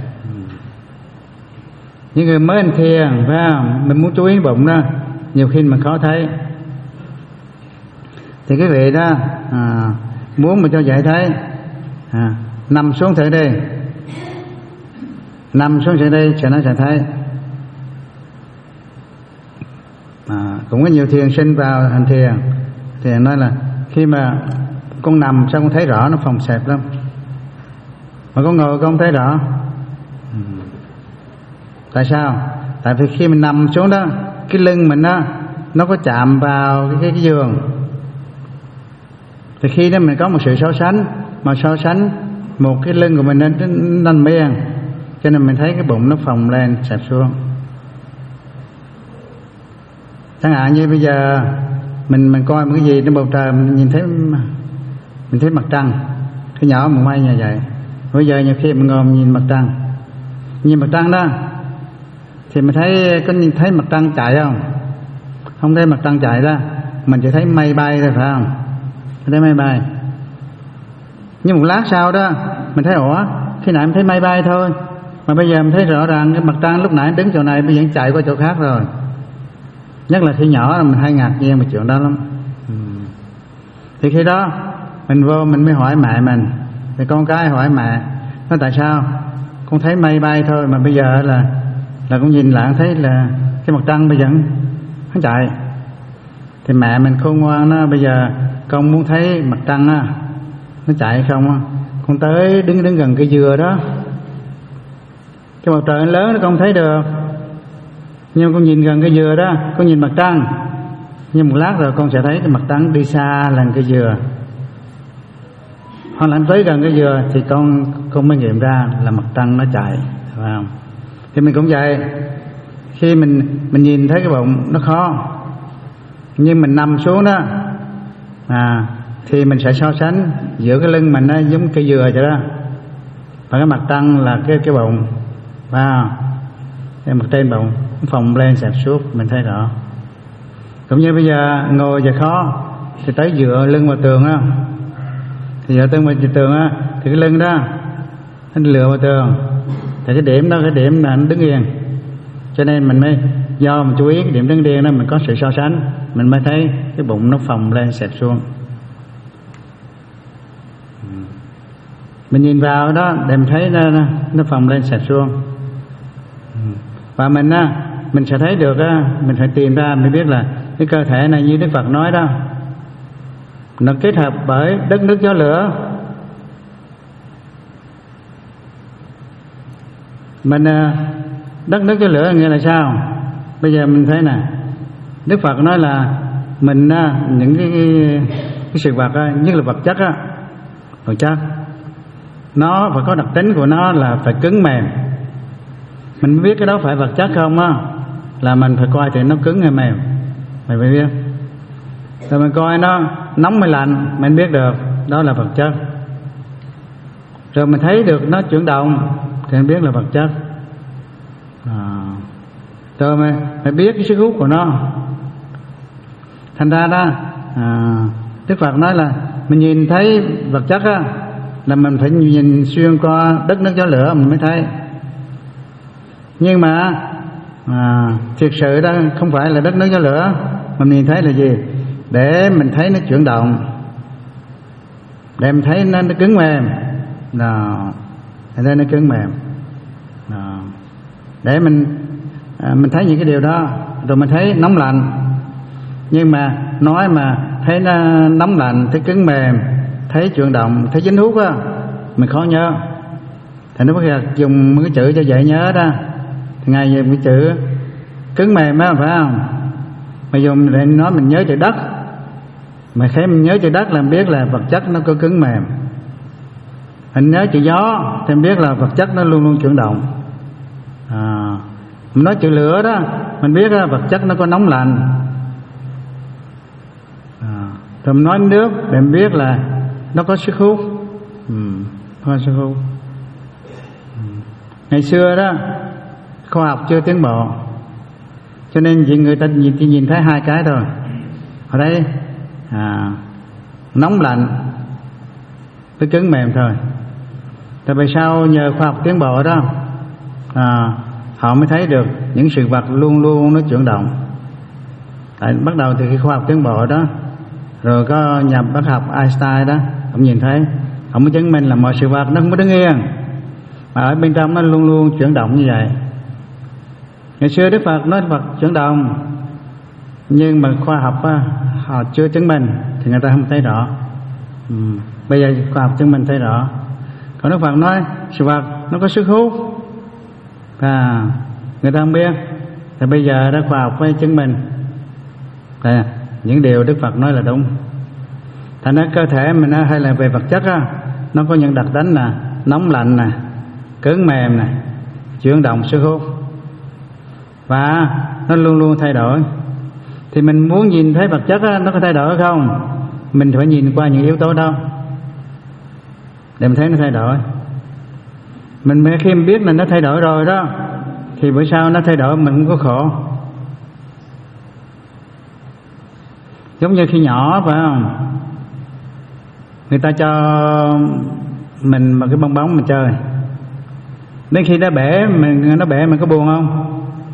Những người mới ăn thiền phải không? Mình muốn chú ý bụng đó, nhiều khi mình khó thấy. Thì cái vị đó à, muốn mà cho dễ thấy à, nằm xuống thử đi, nằm xuống thử đi cho nó sẽ thấy. À, cũng có nhiều thiền sinh vào hành thiền thì nói là khi mà con nằm sao con thấy rõ, nó phồng xẹp lắm, mà con ngồi con không thấy rõ. Ừ. Tại sao? Tại vì khi mình nằm xuống đó, cái lưng mình đó nó có chạm vào cái, cái, cái giường, thì khi đó mình có một sự so sánh, mà so sánh một cái lưng của mình nó nằm miên, cho nên mình thấy cái bụng nó phồng lên xẹp xuống. Chẳng hạn như bây giờ mình mình coi một cái gì trên bầu trời, mình nhìn thấy mình thấy mặt trăng, cái nhỏ một may như vậy. Bây giờ nhiều khi mình ngồi mình nhìn mặt trăng, nhìn mặt trăng đó thì mình thấy có nhìn thấy mặt trăng chạy không? Không thấy mặt trăng chạy đó, mình chỉ thấy mây bay thôi phải không? Thấy mây bay. Nhưng một lát sau đó mình thấy ủa, khi nãy mình thấy mây bay thôi, mà bây giờ mình thấy rõ ràng cái mặt trăng lúc nãy đứng chỗ này bây giờ chạy qua chỗ khác rồi. Nhất là khi nhỏ là mình hay ngạc nhiên về chuyện đó lắm. Ừ. Thì khi đó mình vô mình mới hỏi mẹ mình, thì con cái hỏi mẹ, nói tại sao con thấy mây bay thôi mà bây giờ là là con nhìn lại thấy là cái mặt trăng bây giờ nó chạy. Thì mẹ mình khôn ngoan đó, bây giờ con muốn thấy mặt trăng á nó chạy không á, con tới đứng đứng gần cây dừa đó, cái bầu trời lớn nó con thấy được, nhưng con nhìn gần cây dừa đó, con nhìn mặt trăng, nhưng một lát rồi con sẽ thấy cái mặt trăng đi xa lần cây dừa. Hoặc là tới gần cây dừa thì con con mới nghiệm ra là mặt trăng nó chạy, phải không? Thì mình cũng vậy, khi mình mình nhìn thấy cái bụng nó khó, nhưng mình nằm xuống đó à, thì mình sẽ so sánh giữa cái lưng mình nó giống cây dừa vậy đó, và cái mặt trăng là cái cái bụng, phải không? Cái mặt trên bụng phồng lên xẹp suốt, mình thấy rõ. Cũng như bây giờ ngồi giờ khó thì tới dựa lưng vào tường á, thì dựa lưng vào tường á thì cái lưng đó nó lựa vào tường, thì cái điểm đó cái điểm là nó đứng yên, cho nên mình mới do mình chú ý cái điểm đứng yên đó, mình có sự so sánh, mình mới thấy cái bụng nó phồng lên xẹp xuống. Mình nhìn vào đó để mình thấy nó nó phồng lên xẹp xuống, và mình á mình sẽ thấy được á, mình phải tìm ra, mình biết là cái cơ thể này như Đức Phật nói đó, nó kết hợp bởi đất nước gió lửa. Mình đất nước gió lửa nghĩa là sao? Bây giờ mình thấy nè, Đức Phật nói là mình á, những cái, cái, cái sự vật á, nhất là vật chất á, vật chất nó phải có đặc tính của nó là phải cứng mềm. Mình biết cái đó phải vật chất không á, là mình phải coi thì nó cứng hay mềm, mình phải biết. Rồi mình coi nó nóng hay lạnh, mình biết được đó là vật chất. Rồi mình thấy được nó chuyển động thì mình biết là vật chất. À, rồi mình phải biết cái sức hút của nó. Thành ra đó à, Đức Phật nói là mình nhìn thấy vật chất á, là mình phải nhìn xuyên qua đất nước gió lửa mình mới thấy. Nhưng mà à, thực sự đó không phải là đất nước gió lửa, mình nhìn thấy là gì? Để mình thấy nó chuyển động, để mình thấy nó, nó cứng mềm, đó, để nó cứng mềm, đó. Để mình à, mình thấy những cái điều đó, rồi mình thấy nóng lạnh. Nhưng mà nói mà thấy nó nóng lạnh, thấy cứng mềm, thấy chuyển động, thấy dính hút á, mình khó nhớ. Thì nó có dùng cái chữ cho dễ nhớ đó, thì Ngài về cái chữ cứng mềm á, phải không? Bây giờ mình lại nói mình nhớ chữ đất, mà khi mình nhớ chữ đất là mình biết là vật chất nó có cứng mềm. Mình nhớ chữ gió thì mình biết là vật chất nó luôn luôn chuyển động. À, mình nói chữ lửa đó, mình biết là vật chất nó có nóng lạnh. À, rồi mình nói nước để mình biết là nó có sức hút. Ừ, có sức hút. Ừ. Ngày xưa đó khoa học chưa tiến bộ, cho nên chỉ người ta nhìn, chỉ nhìn thấy hai cái thôi. Ở đây à, nóng lạnh với cứng mềm thôi. Tại vì sao nhờ khoa học tiến bộ đó à, họ mới thấy được những sự vật luôn luôn nó chuyển động. Tại bắt đầu từ khi khoa học tiến bộ đó, rồi có nhà bác học Einstein đó, ông nhìn thấy, ông mới chứng minh là mọi sự vật nó không có đứng yên, mà ở bên trong nó luôn luôn chuyển động như vậy. Ngày xưa Đức Phật nói Phật chuyển động, nhưng mà khoa học á, họ chưa chứng minh thì người ta không thấy rõ. Ừ. Bây giờ khoa học chứng minh thấy rõ. Còn Đức Phật nói sự vật nó có sức hút, à, người ta không biết. Thì bây giờ đó khoa học phải chứng minh à, những điều Đức Phật nói là đúng. Thành ra cơ thể mình á, hay là về vật chất á, nó có những đặc tính là nóng lạnh nè, cứng mềm nè, chuyển động sức hút, và nó luôn luôn thay đổi. Thì mình muốn nhìn thấy vật chất á, nó có thay đổi không? Mình phải nhìn qua những yếu tố đó để mình thấy nó thay đổi. Mình khi mình biết là nó thay đổi rồi đó, thì bữa sau nó thay đổi mình không có khổ. Giống như khi nhỏ phải không, người ta cho mình một cái bong bóng mình chơi, đến khi nó bể mình nó bể mình có buồn không?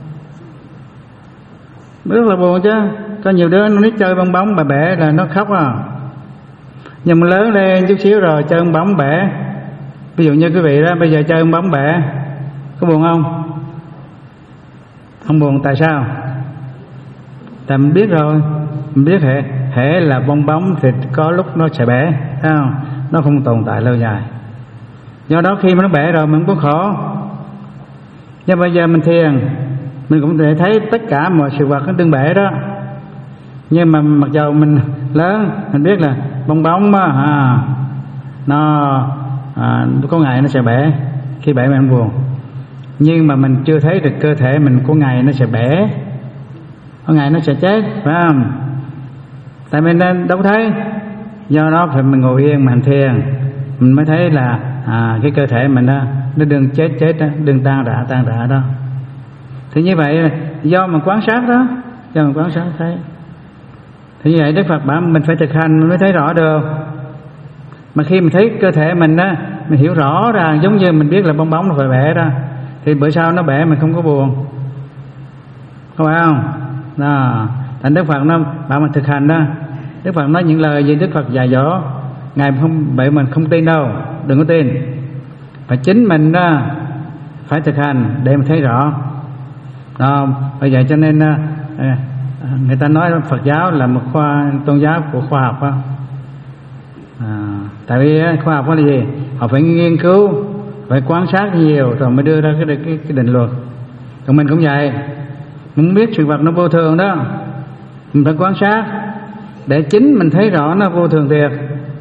Rất là buồn chứ. Có nhiều đứa nó nít chơi bong bóng mà bể là nó khóc à. Nhưng mà lớn lên chút xíu rồi chơi bong bóng bể, ví dụ như quý vị đó bây giờ chơi bong bóng bể, có buồn không? Không buồn. Tại sao? Tại mình biết rồi, mình biết hệ hệ là bong bóng thì có lúc nó sẽ bể, thấy không? Nó không tồn tại lâu dài. Do đó khi mà nó bể rồi mình cũng có khổ. Nhưng bây giờ mình thiền, mình cũng thể thấy tất cả mọi sự vật nó tương bể đó. Nhưng mà mặc dù mình lớn, mình biết là bong bóng á, à, nó à, có ngày nó sẽ bể, khi bể mình buồn. Nhưng mà mình chưa thấy được cơ thể mình có ngày nó sẽ bể, có ngày nó sẽ chết, phải không? Tại mình nên đâu thấy. Do đó phải mình ngồi yên, mình thiền, mình mới thấy là à, cái cơ thể mình đó, nó đừng chết chết đó, đừng tan rã tan rã đó. Thì như vậy do mình quan sát đó, do mình quan sát thấy. Thì như vậy Đức Phật bảo mình phải thực hành mình mới thấy rõ được. Mà khi mình thấy cơ thể mình đó, mình hiểu rõ ràng, giống như mình biết là bong bóng nó phải bể đó, thì bữa sau nó bể mình không có buồn, có phải không? Đó. Thành Đức Phật nó bảo mình thực hành đó. Đức Phật nói những lời gì Đức Phật dạy dỗ, Ngài không vậy mình không tin đâu, đừng có tin. Phải chính mình đó phải thực hành để mình thấy rõ. Đó, bởi vậy cho nên người ta nói Phật giáo là một khoa tôn giáo của khoa học đó. À, tại vì khoa học là gì? Họ phải nghiên cứu, phải quan sát nhiều rồi mới đưa ra cái, cái, cái định luật. Còn mình cũng vậy, mình biết sự vật nó vô thường đó, mình phải quan sát để chính mình thấy rõ nó vô thường thiệt.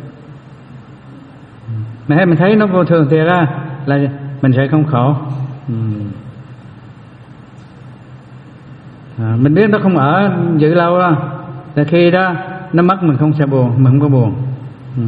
Mà hay mình thấy nó vô thường thiệt á, là mình sẽ không khổ. À, mình biết nó không ở giữ lâu đó, là khi đó nó mất mình không sẽ buồn, mình không có buồn. Ừ.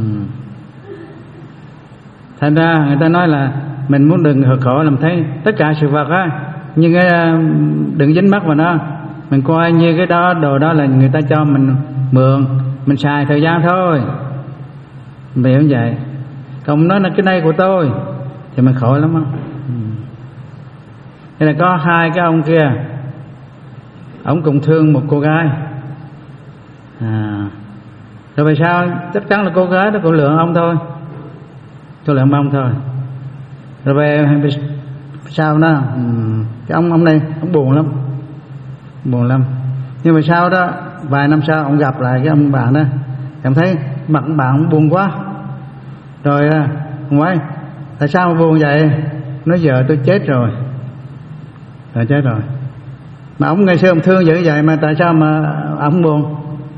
Thành ra người ta nói là mình muốn đừng khổ, làm thấy tất cả sự vật á, nhưng cái đừng dính mắc vào nó. Mình coi như cái đó đồ đó là người ta cho mình mượn, mình xài thời gian thôi, mình hiểu vậy. Còn nói là cái này của tôi thì mình khổ lắm á. Ừ. Thế là có hai cái ông kia, ông cùng thương một cô gái. À, rồi về sao chắc chắn là cô gái đó cũng lượng ông thôi, cô lượng ông thôi. Rồi về sau đó cái ông ông này ông buồn lắm, buồn lắm. Nhưng mà sau đó vài năm sau ông gặp lại cái ông bạn đó, em thấy mặt ông bạn ông buồn quá. Rồi ông nói tại sao mà buồn vậy? Nói giờ tôi chết rồi, Rồi chết rồi. Mà ông ngày xưa ông thương dữ vậy mà tại sao mà ông buồn?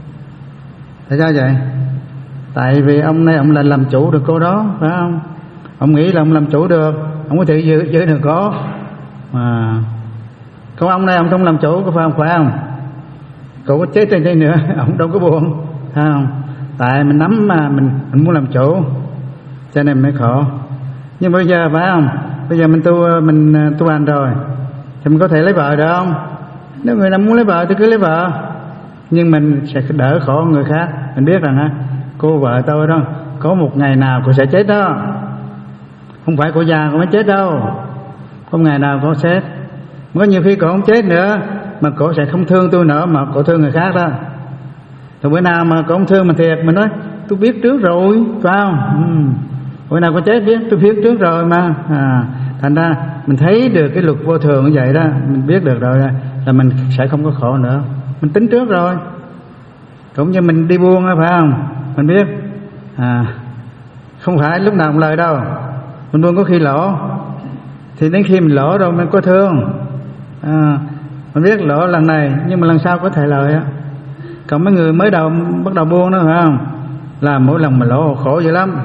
Tại sao vậy? Tại vì ông này ông là làm chủ được cô đó, phải không? Ông nghĩ là ông làm chủ được, ông có thể giữ, giữ được có. Mà còn ông này ông không làm chủ, có phải không? Phải không? Cậu có chết trên đây nữa, ông đâu có buồn, phải không? Tại mình nắm mà mình, mình muốn làm chủ, cho nên mới khổ. Nhưng bây giờ phải không? Bây giờ mình tu mình tu hành rồi thì mình có thể lấy vợ được không? Nếu người nào muốn lấy vợ thì cứ lấy vợ, nhưng mình sẽ đỡ khổ người khác. Mình biết rằng á, cô vợ tôi đó có một ngày nào cô sẽ chết đó, không phải cô già cô mới chết đâu, có ngày nào cô chết. Có nhiều khi cô không chết nữa mà cô sẽ không thương tôi nữa, mà cô thương người khác đó. Rồi bữa nào mà cô không thương mình thiệt, mình nói tôi biết trước rồi, phải không? Ừ. Bữa nào cô chết biết tôi biết trước rồi mà. À, thành ra mình thấy được cái luật vô thường như vậy đó, mình biết được rồi là mình sẽ không có khổ nữa. Mình tính trước rồi. Cũng như mình đi buôn đó, phải không? Mình biết à, không phải lúc nào cũng lời đâu. Mình buôn có khi lỗ, thì đến khi mình lỗ rồi mình có thương à, mình biết lỗ lần này nhưng mà lần sau có thể lời á. Còn mấy người mới đầu bắt đầu buôn đó, phải không, là mỗi lần mà lỗ khổ dữ lắm.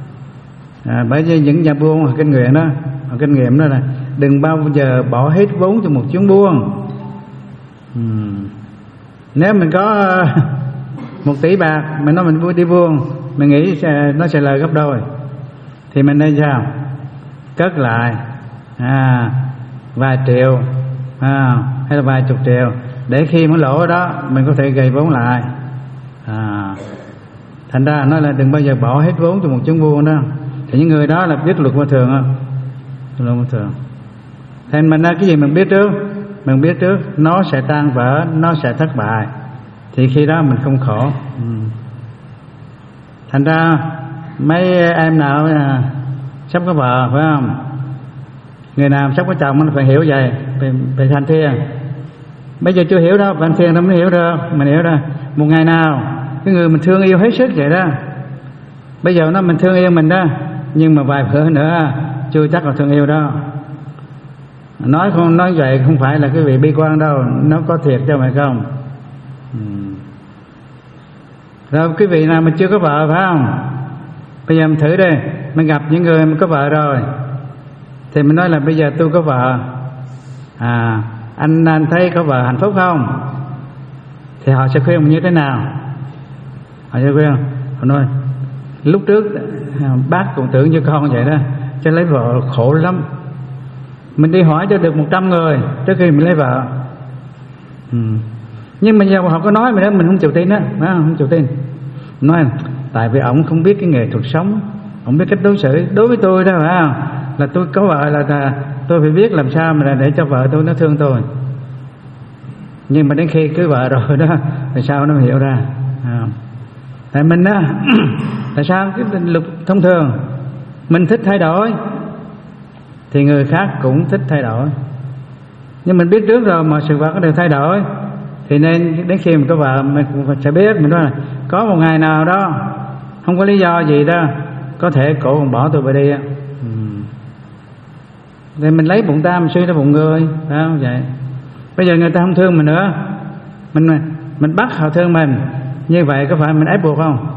À, bởi vì những nhà buôn kinh nghiệm đó, kinh nghiệm đó là đừng bao giờ bỏ hết vốn cho một chuyến buôn. Ừ. Nếu mình có một tỷ bạc, mình nói mình đi buôn, mình nghĩ sẽ, nó sẽ lời gấp đôi, thì mình nên sao? Cất lại à, vài triệu à, hay là vài chục triệu, để khi mới lỗ đó mình có thể gầy vốn lại à. Thành ra nói là đừng bao giờ bỏ hết vốn cho một chuyến buôn đó. Thì những người đó là biết luật vô thường không? Luật vô thường. Thành mình cái gì mình biết trước, mình biết trước nó sẽ tan vỡ, nó sẽ thất bại, thì khi đó mình không khổ. Ừ. Thành ra mấy em nào à, sắp có vợ, phải không? Người nào sắp có chồng mình phải hiểu vậy, phải, phải thành thiên. Bây giờ chưa hiểu đâu, thành thiên nó mới hiểu được. Mình hiểu rồi. Một ngày nào cái người mình thương yêu hết sức vậy đó, bây giờ nó mình thương yêu mình đó, nhưng mà vài bữa nữa chưa chắc là thương yêu đó. Nói không nói vậy không phải là cái vị bi quan đâu, nó có thiệt cho mày không. Ừ. Rồi cái vị nào mà chưa có vợ, phải không? Bây giờ mình thử đi, mình gặp những người mà có vợ rồi thì mình nói là bây giờ tôi có vợ à, anh anh thấy có vợ hạnh phúc không? Thì họ sẽ khuyên mình như thế nào? Họ sẽ khuyên, họ nói lúc trước bác cũng tưởng như con vậy đó, cho lấy vợ khổ lắm. Mình đi hỏi cho được một trăm người trước khi mình lấy vợ. Ừ. Nhưng mà giờ họ có nói mình đó, mình không chịu tin đó, phải không? Không chịu tin. Nói tại vì ổng không biết cái nghệ thuật sống, ổng biết cách đối xử. Đối với tôi đó, phải không, là tôi có vợ là, là tôi phải biết làm sao mà để cho vợ tôi nó thương tôi. Nhưng mà đến khi cưới vợ rồi đó thì sao nó hiểu ra à. Tại mình đó tại sao cái luật thông thường mình thích thay đổi thì người khác cũng thích thay đổi. Nhưng mình biết trước rồi mà sự vật có đều thay đổi, thì nên đến khi mình có vợ mình cũng sẽ biết. Mình nói là có một ngày nào đó không có lý do gì đó có thể cổ còn bỏ tôi về đi. ừ. Thì mình lấy bụng ta mình suy ra bụng người, phải không vậy? Bây giờ người ta không thương mình nữa, mình mình bắt họ thương mình, như vậy có phải mình ép buộc không?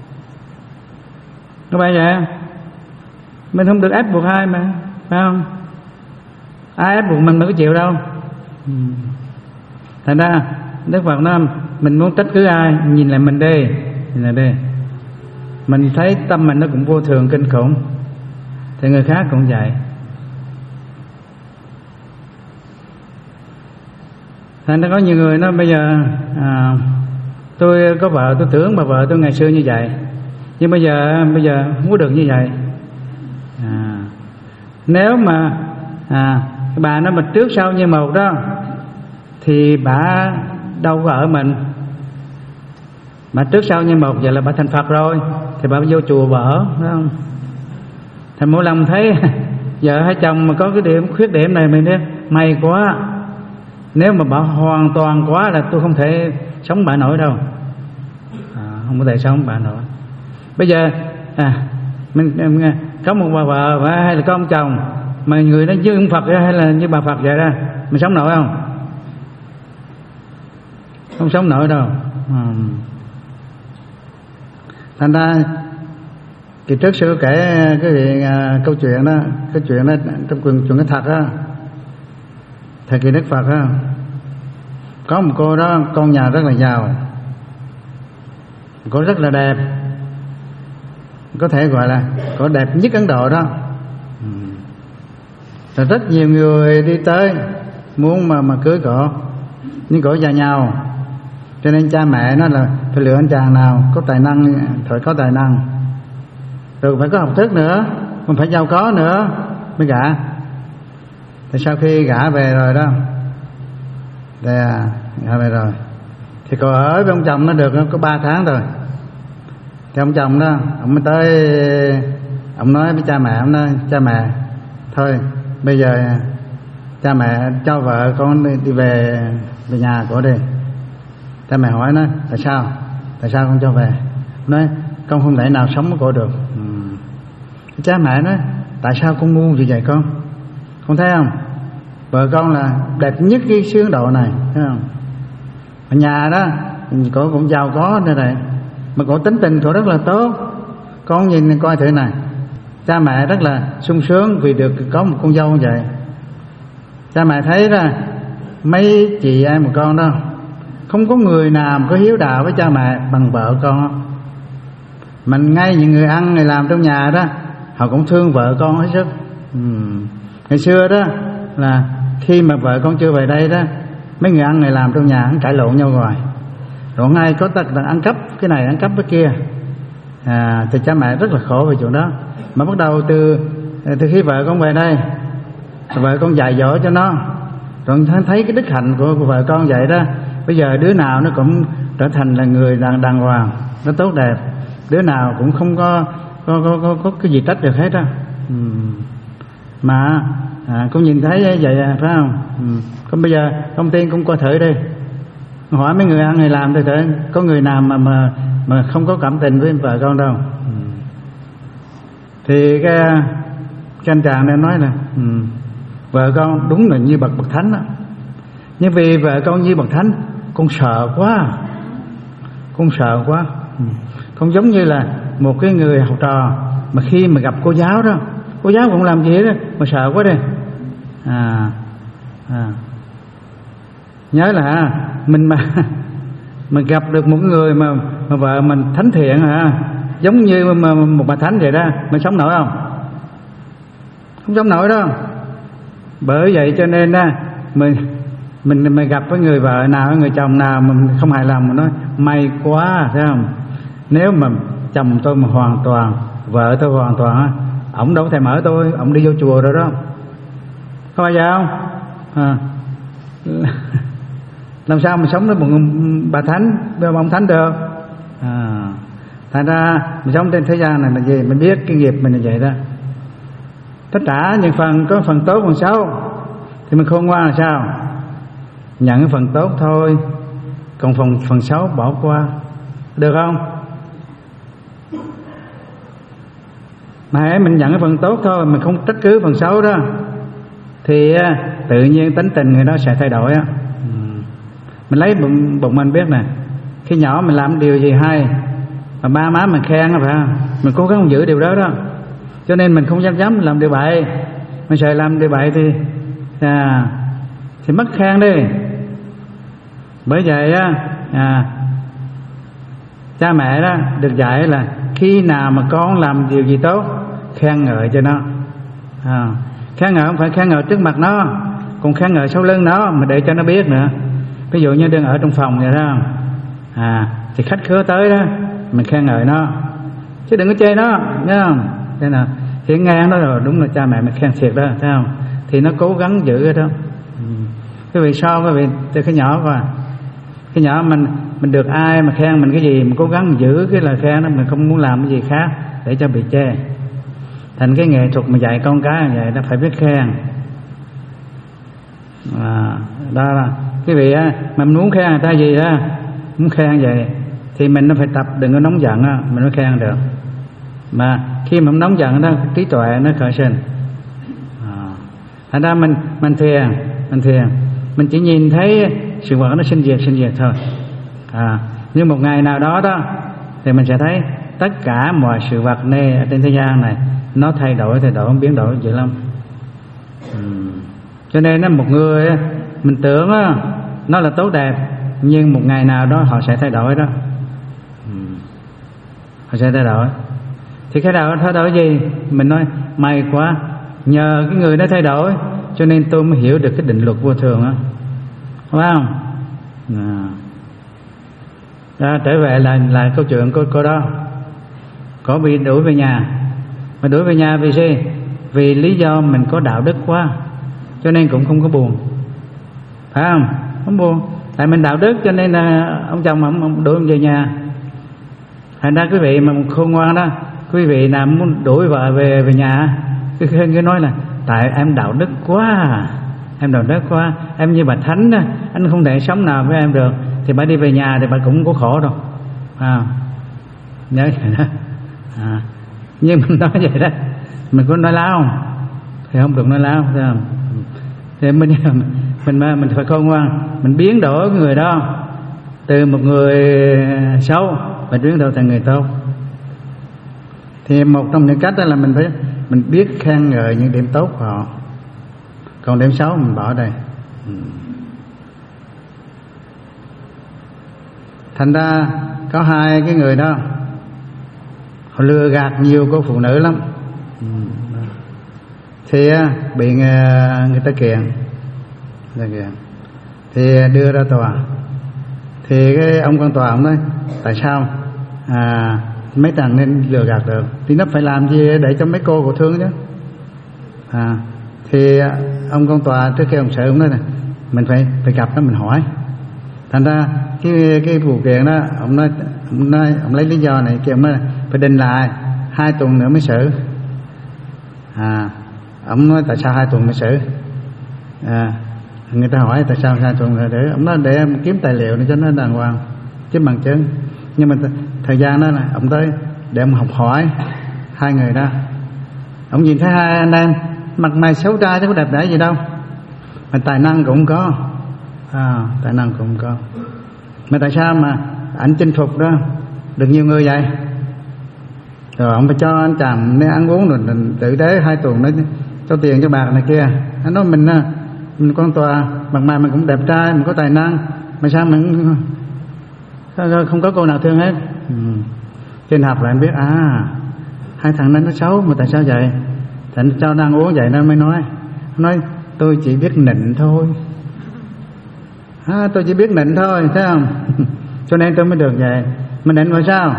Có phải vậy? Mình không được ép buộc ai mà, phải không? Ai ép buộc mình mới có chịu đâu. ừ. Thành ra Đức Phật nói mình muốn trách cứ ai, nhìn lại mình đi, nhìn lại đi. Mình thấy tâm mình nó cũng vô thường kinh khủng, thì người khác cũng vậy. Thành ra có nhiều người nói bây giờ à, tôi có vợ, tôi tưởng bà vợ tôi ngày xưa như vậy, nhưng bây giờ bây giờ không có được như vậy. À, nếu mà à, bà nó mà trước sau như một đó thì bà đâu có ở mình. Mà trước sau như một vậy là bà thành Phật rồi, thì bà vô chùa bà ở, phải không? Thì mỗi lần thấy vợ hay chồng mà có cái điểm khuyết điểm này mình nói may quá, nếu mà bà hoàn toàn quá là tôi không thể sống bà nổi đâu. À, không có thể sống bà nổi. Bây giờ à, mình, mình có một bà vợ hay là có ông chồng mà người đó như ông Phật vậy, hay là như bà Phật vậy đó, mình sống nổi không? Không sống nổi đâu. À. Thành ra thì trước xưa kể cái gì, à, câu chuyện đó, cái chuyện đó trong chuyện chuyện cái thật á, thời kỳ Đức Phật á, có một cô đó con nhà rất là giàu, cô rất là đẹp, có thể gọi là cô đẹp nhất Ấn Độ đó. Rồi rất nhiều người đi tới muốn mà mà cưới cổ, nhưng cổ già nhau, cho nên cha mẹ nó là phải lựa anh chàng nào có tài năng, phải có tài năng, rồi phải có học thức nữa, còn phải giàu có nữa mới gả. Thì sau khi gả về rồi đó, đây à, gả về rồi thì cô ở với ông chồng nó được có ba tháng rồi. Thì ông chồng đó, ông mới tới, ông nói với cha mẹ, ông nói cha mẹ thôi bây giờ cha mẹ cho vợ con đi, đi về về nhà của đi. Cha mẹ hỏi nó tại sao, tại sao con cho về? Nói con không thể nào sống với cô được. Ừ. Cha mẹ nói tại sao con ngu như vậy con? Con thấy không, vợ con là đẹp nhất cái xứ Ấn Độ này, thấy không? Ở nhà đó cô cũng giàu có nữa này, mà cô tính tình cô rất là tốt. Con nhìn coi thử này, cha mẹ rất là sung sướng vì được có một con dâu như vậy. Cha mẹ thấy ra mấy chị em một con đó, không có người nào có hiếu đạo với cha mẹ bằng vợ con. Mình ngay những người ăn người làm trong nhà đó, họ cũng thương vợ con hết sức. Ừ. Ngày xưa đó là khi mà vợ con chưa về đây đó, mấy người ăn người làm trong nhà cãi lộn nhau rồi, rồi ngay có tật là ăn cắp cái này ăn cắp cái kia. À, thì cha mẹ rất là khổ về chuyện đó. Mà bắt đầu từ từ khi vợ con về đây, vợ con dạy dỗ cho nó, rồi thấy cái đức hạnh của, của vợ con vậy đó, bây giờ đứa nào nó cũng trở thành là người đàng, đàng hoàng, nó tốt đẹp, đứa nào cũng không có có có, có, có cái gì trách được hết á. Ừ. Mà à, cũng nhìn thấy vậy phải không? Ừ. Còn bây giờ công ty cũng coi thử đi, hỏi mấy người ăn người làm thử thử có người nào mà mà mà không có cảm tình với vợ con đâu. Ừ. Thì cái, cái anh chàng này nói là ừ, vợ con đúng là như bậc bậc thánh đó, nhưng vì vợ con như bậc thánh con sợ quá, con sợ quá. Ừ. Con giống như là một cái người học trò mà khi mà gặp cô giáo đó, cô giáo cũng làm gì đó mà sợ quá đi. À, à. Nhớ là mình mà mình gặp được một người mà, mà vợ mình thánh thiện hả, giống như mà một bà thánh vậy đó, mình sống nổi không? Không sống nổi đâu. Bởi vậy cho nên đó, mình mình mình gặp với người vợ nào, người chồng nào mà mình không hài lòng, mình nói may quá, thấy không? Nếu mà chồng tôi mà hoàn toàn, vợ tôi hoàn toàn, ổng đâu có thèm ở tôi, ổng đi vô chùa rồi đó. Có phải vậy không? À. Làm sao mình sống với một bà thánh, với ông thánh được? À. Thành ra mình sống trên thế gian này là gì? Mình biết cái nghiệp mình là vậy đó. Tất cả những phần có phần tốt phần xấu thì mình khôn ngoan là sao? Nhận cái phần tốt thôi, còn phần phần xấu bỏ qua, được không? Mà hãy mình nhận cái phần tốt thôi, mình không trách cứ phần xấu đó, thì tự nhiên tính tình người đó sẽ thay đổi á. Mình lấy bụng, bụng mình biết nè, khi nhỏ mình làm điều gì hay mà ba má mình khen phải không? Mình cố gắng giữ điều đó đó, cho nên mình không dám dám làm điều bậy. Mình sợ làm điều bậy thì à, thì mất khen đi. Bởi vậy á, à, cha mẹ đó được dạy là khi nào mà con làm điều gì tốt khen ngợi cho nó. À, khen ngợi không phải khen ngợi trước mặt nó, còn khen ngợi sau lưng nó mà để cho nó biết nữa. Ví dụ như đang ở trong phòng vậy đó, à, thì khách khứa tới đó mình khen ngợi nó, chứ đừng có chê nó, nhớ không? Thế nào hiện ngang đó rồi, đúng là cha mẹ mình khen thiệt đó, thấy không? Thì nó cố gắng giữ cái đó. Ừ. Cái vì sao? Cái vì từ cái nhỏ qua, cái nhỏ mình mình được ai mà khen mình cái gì, mình cố gắng mình giữ cái lời khen đó, mình không muốn làm cái gì khác để cho bị chê. Thành cái nghệ thuật mà dạy con cái như vậy nó phải biết khen. À, đó là cái vị á, mà mình muốn khen người ta gì đó, muốn khen vậy thì mình nó phải tập, đừng có nóng giận á, mình mới khen được. Mà khi mà nóng giận đó, trí tuệ nó khởi sinh. À. Thành ra mình mình thiền, mình thiền, mình chỉ nhìn thấy sự vật nó sinh diệt sinh diệt thôi. À, nhưng một ngày nào đó đó thì mình sẽ thấy tất cả mọi sự vật này ở trên thế gian này nó thay đổi, thay đổi, biến đổi dữ lắm. Ừ. Cho nên nó một người mình tưởng đó, nó là tốt đẹp, nhưng một ngày nào đó họ sẽ thay đổi đó. Ừ. Họ sẽ thay đổi. Thì cái nào thay đổi gì? Mình nói may quá, nhờ cái người đó thay đổi cho nên tôi mới hiểu được cái định luật vô thường đó, phải không? À. Đó, trở về là là câu chuyện cô cô đó có bị đuổi về nhà. Mà đuổi về nhà vì gì? Vì lý do mình có đạo đức quá, cho nên cũng không có buồn, phải không? Không buồn, tại mình đạo đức cho nên là ông chồng ông, ông đuổi về nhà. Thành ra quý vị mà khôn ngoan đó, quý vị nào muốn đuổi vợ về về nhà, cứ cứ nói là tại em đạo đức quá, em đạo đức quá, em như bà thánh đó, anh không thể sống nào với em được, thì bà đi về nhà thì bà cũng có khổ đâu, à, nhớ vậy đó. À, nhưng mình nói vậy đó, mình có nói láo không? Thì không được nói láo, thấy không? Thì mình mình mình phải khôn ngoan, mình biến đổi người đó từ một người xấu mình biến đổi thành người tốt. Thì một trong những cách đó là mình phải mình biết khen ngợi những điểm tốt của họ, còn điểm xấu mình bỏ đây. Thành ra có hai cái người đó họ lừa gạt nhiều cô phụ nữ lắm, thì bị người ta kiện, thì đưa ra tòa. Thì cái ông quan tòa ông nói tại sao à, mấy thằng nên lừa gạt được, thì nó phải làm gì để cho mấy cô của thương chứ. À, thì ông quan tòa trước khi ông xử ông nói này, mình phải phải gặp nó mình hỏi. Thành ra cái cái vụ kiện đó ông nói ông nói ông lấy lý do này kia, ông nói phải định lại hai tuần nữa mới xử. À, ông nói tại sao hai tuần mới xử? À, người ta hỏi tại sao hai tuần nữa để ông nói để em kiếm tài liệu để cho nó đàng hoàng, chứ bằng chứng. Nhưng mà thời gian đó là ông tới để ông học hỏi hai người đó. Ông nhìn thấy hai anh em mặt mày xấu trai chứ có đẹp đẽ gì đâu, mà tài năng cũng có, à, tài năng cũng có. Mà tại sao mà ảnh chinh phục đó được nhiều người vậy? Rồi ông phải cho anh chàng nên ăn uống rồi tử tế hai tuần nó cho tiền cho bạc này kia. Anh nói mình mình quan tòa mặt mày mình cũng đẹp trai, mình có tài năng, mà sao mình không có cô nào thương hết. Ừ. Trên học là anh biết à hai thằng này nó xấu, mà tại sao vậy? Tại sao đang uống vậy nên mới nói. Nói tôi chỉ biết nịnh thôi, à, tôi chỉ biết nịnh thôi, thấy không? Cho nên tôi mới được vậy. Mình nịnh rồi sao?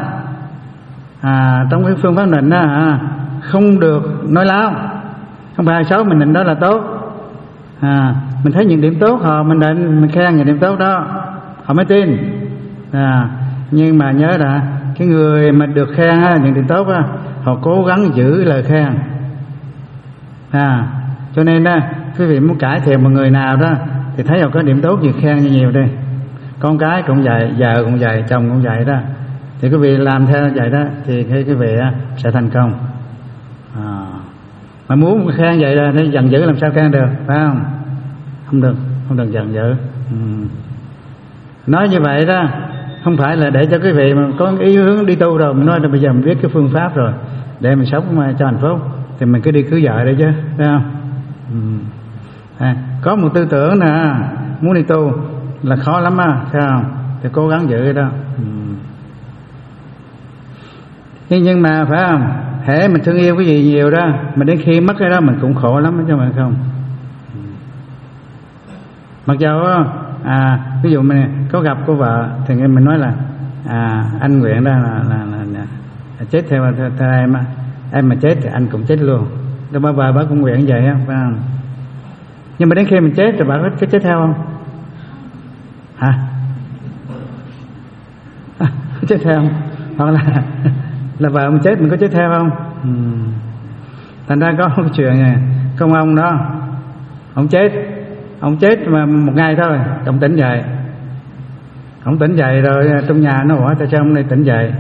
À, trong cái phương pháp nịnh đó à, không được nói láo, không phải xấu mình nịnh đó là tốt. À, mình thấy những điểm tốt họ mình định mình khen những điểm tốt đó họ mới tin. À, nhưng mà nhớ là cái người mà được khen á, những điểm tốt á, họ cố gắng giữ lời khen. À, cho nên đó quý vị muốn cải thiện một người nào đó thì thấy họ có điểm tốt gì khen như nhiều đi. Con cái cũng vậy, vợ cũng vậy, chồng cũng vậy đó, thì quý vị làm theo vậy đó thì quý vị sẽ thành công. À, mà muốn khen vậy là thì giận dữ làm sao khen được, phải không? Không được, không được giận dữ. Ừ. Nói như vậy đó không phải là để cho quý vị mà có ý hướng đi tu rồi mình nói là bây giờ mình biết cái phương pháp rồi để mình sống cho hạnh phúc thì mình cứ đi cưới vợ đấy chứ, phải không? Ừ. À, có một tư tưởng nè muốn đi tu là khó lắm á, phải không? Thì cố gắng giữ cái đó. Ừ. Nhưng, nhưng mà phải không? Hễ mình thương yêu cái gì nhiều đó, mà đến khi mất cái đó mình cũng khổ lắm chứ mà không. Mặc dầu à, ví dụ mình có gặp cô vợ thì mình nói là à, anh nguyện đó là, là, là, là chết theo, theo, theo em á, em mà chết thì anh cũng chết luôn. Rồi bà vợ bà cũng nguyện vậy á, phải không? Nhưng mà đến khi mình chết thì bà có chết theo không? Hả? À, chết theo không? Hoặc là là vợ mình chết mình có chết theo không? Ừ. Thành ra có một cái chuyện này, công ông đó ông chết, ông chết mà một ngày thôi ông tỉnh dậy. Ông tỉnh dậy rồi trong nhà nó hỏi tại sao ông này tỉnh dậy,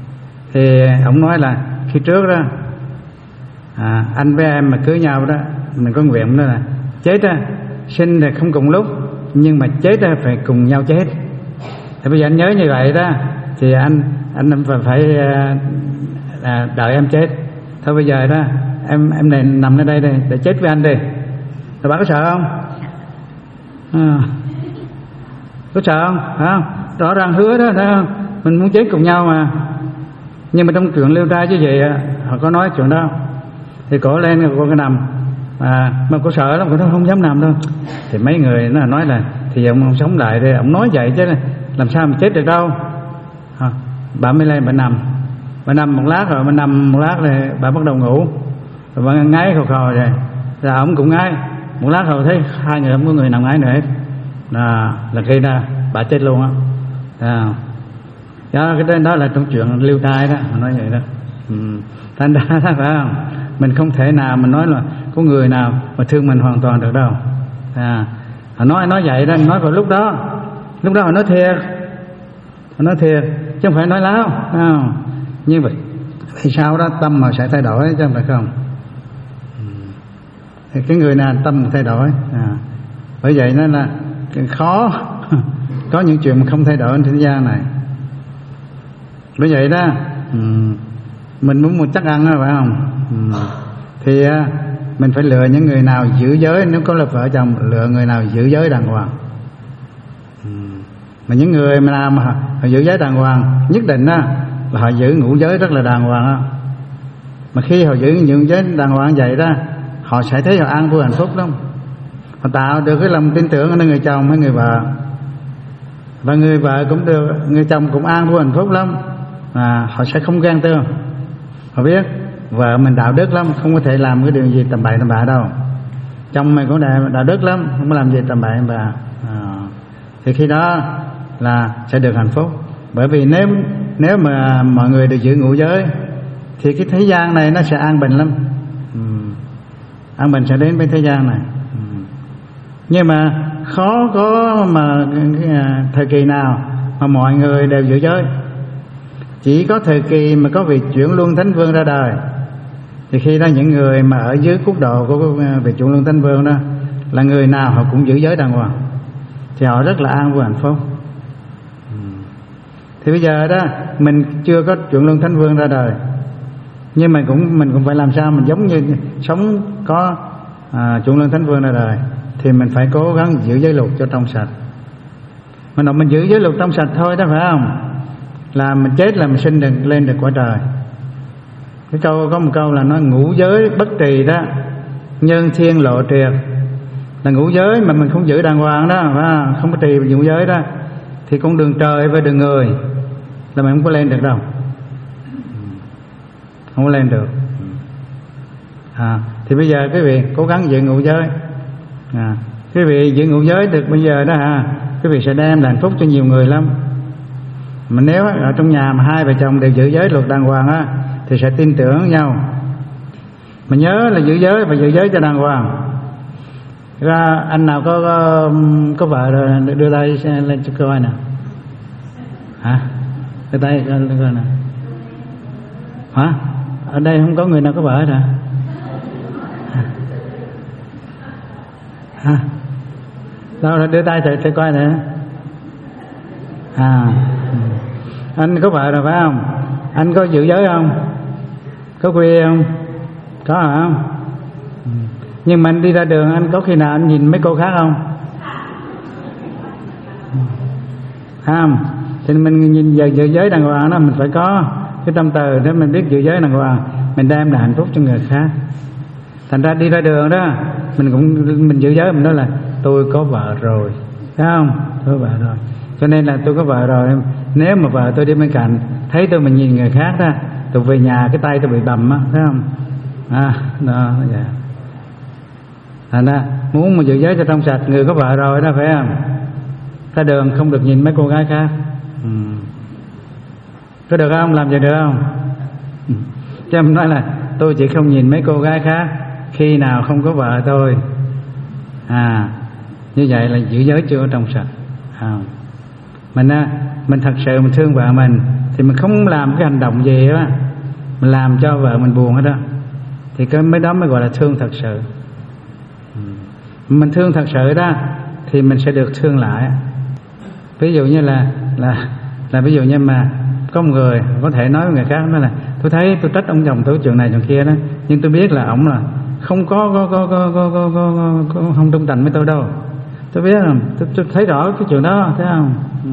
thì ông nói là khi trước đó à, anh với em mà cưới nhau đó mình có nguyện đó là chết á, sinh thì không cùng lúc, nhưng mà chết á phải cùng nhau chết. Thì bây giờ anh nhớ như vậy đó, thì anh anh phải, phải à, đợi em chết. Thôi bây giờ đó em em này nằm ở đây đây để chết với anh đi. Rồi bà có sợ không? À, có sợ không? Phải không? Rõ ràng hứa đó, thấy không? Mình muốn chết cùng nhau mà. Nhưng mà trong chuyện Liêu Trai chứ gì họ có nói chuyện đó. Thì cổ lên cô cái nằm, à, mà cô sợ lắm, cô nói không dám nằm đâu. Thì mấy người nó nói là thì ông, ông sống lại đi, ông nói vậy chứ làm sao mà chết được đâu. À, bà mới lên bà nằm, bà nằm một lát rồi, bà nằm một lát rồi bà bắt đầu ngủ, rồi bà ngáy khò khò rồi, rồi ông cũng ngáy một lát rồi, thấy hai người không có người nào ngáy nữa hết. À, là khi đó bà chết luôn á. À, đó, cái đó là trong chuyện Liêu Trai đó, nói vậy đó. Ừ. Thành ra đó phải không? Mình không thể nào mình nói là có người nào mà thương mình hoàn toàn được đâu. À, họ nói nói vậy đó, nói vào lúc đó, lúc đó họ nói thiệt, họ nói thiệt chứ không phải nói láo. À, như vậy thì sau đó tâm mà sẽ thay đổi chứ không phải không? Thì cái người nào tâm thay đổi. À, bởi vậy nó là khó có những chuyện mà không thay đổi trên thế gian này. Bởi vậy đó, ừ, mình muốn một chắc ăn đó phải không? Ừ, thì mình phải lựa những người nào giữ giới. Nếu có là vợ chồng, lựa người nào giữ giới đàng hoàng. Ừ, mà những người mà nào mà họ giữ giới đàng hoàng, nhất định đó là họ giữ ngũ giới rất là đàng hoàng đó. Mà khi họ giữ những giới đàng hoàng vậy đó, họ sẽ thấy họ an vui hạnh phúc lắm. Họ tạo được cái lòng tin tưởng ở người chồng hay người vợ, và người vợ cũng được, người chồng cũng an vui hạnh phúc lắm. À, họ sẽ không ghen tương. Họ biết vợ mình đạo đức lắm, không có thể làm cái điều gì tầm bậy tầm bạ đâu. Chồng mình cũng đạo đức lắm, không có làm gì tầm bậy tầm bạ. À, thì khi đó là sẽ được hạnh phúc. Bởi vì nếu nếu mà mọi người được giữ ngũ giới thì cái thế gian này nó sẽ an bình lắm. Ừ, an bình sẽ đến với thế gian này. Ừ, nhưng mà khó có mà thời kỳ nào mà mọi người đều giữ giới. Chỉ có thời kỳ mà có vị chuyển luân thánh vương ra đời, thì khi đó những người mà ở dưới quốc độ của vị chuyển luân thánh vương đó là người nào họ cũng giữ giới đàng hoàng, thì họ rất là an vui hạnh phúc. Thì bây giờ đó mình chưa có chuyển luân thánh vương ra đời, nhưng mà cũng mình cũng phải làm sao mình giống như sống có à, chuyển luân thánh vương ra đời, thì mình phải cố gắng giữ giới luật cho trong sạch. Mình nói mình giữ giới luật trong sạch thôi đó phải không? Là mình chết là mình sinh được lên được quả trời. Cái câu có một câu là nói ngũ giới bất trì đó, nhân thiên lộ triệt. Là ngũ giới mà mình không giữ đàng hoàng đó, phải không có trì ngũ giới đó, thì con đường trời với đường người là mình không có lên được đâu, không có lên được. À, thì bây giờ quý vị cố gắng giữ ngũ giới. À, quý vị giữ ngũ giới được bây giờ đó ha, quý vị sẽ đem lại hạnh phúc cho nhiều người lắm. Mà nếu ở trong nhà mà hai vợ chồng đều giữ giới luật đàng hoàng á, thì sẽ tin tưởng nhau. Mà nhớ là giữ giới và giữ giới cho đàng hoàng. Ra anh nào có có, có vợ rồi đưa tay lên cho coi nè. Hả? Đưa tay lên coi nè. Hả? Ở đây không có người nào có vợ hết hả? Hả? Đâu rồi đưa tay thử, thử coi nè. À, anh có vợ rồi phải không? Anh có giữ giới không? Có quy không? Có hả không? Nhưng mà anh đi ra đường anh có khi nào anh nhìn mấy cô khác không? Không. Thì mình nhìn giờ giữ giới đàng hoàng đó, mình phải có cái tâm từ để mình biết giữ giới đàng hoàng, mình đem lại hạnh phúc cho người khác. Thành ra đi ra đường đó mình cũng mình giữ giới, mình nói là tôi có vợ rồi, phải không? Tôi có vợ rồi, cho nên là tôi có vợ rồi. Nếu mà vợ tôi đi bên cạnh thấy tôi mình nhìn người khác đó, tôi về nhà cái tay tôi bị bầm á, thấy không? À, đó vậy. Thành ra muốn mà giữ giới cho trong sạch, người có vợ rồi đó phải không? Ra đường không được nhìn mấy cô gái khác. Ừ. Có được không? Làm vậy được không? Ừ. Chứ em nói là tôi chỉ không nhìn mấy cô gái khác khi nào không có vợ tôi. À, như vậy là giữ giới chưa trong sạch. À, mình á, mình thật sự mình thương vợ mình thì mình không làm cái hành động gì đó mình làm cho vợ mình buồn hết đó, thì cái mấy đó mới gọi là thương thật sự. Mình thương thật sự đó thì mình sẽ được thương lại. Ví dụ như là là là ví dụ như mà có một người có thể nói với người khác đó là tôi thấy tôi trách ông chồng tôi chuyện này chuyện kia đó, nhưng tôi biết là ổng là không có có có có có, có, có, có không trung thành với tôi đâu. Tôi biết là tôi, tôi thấy rõ cái chuyện đó, thấy không? Ừ.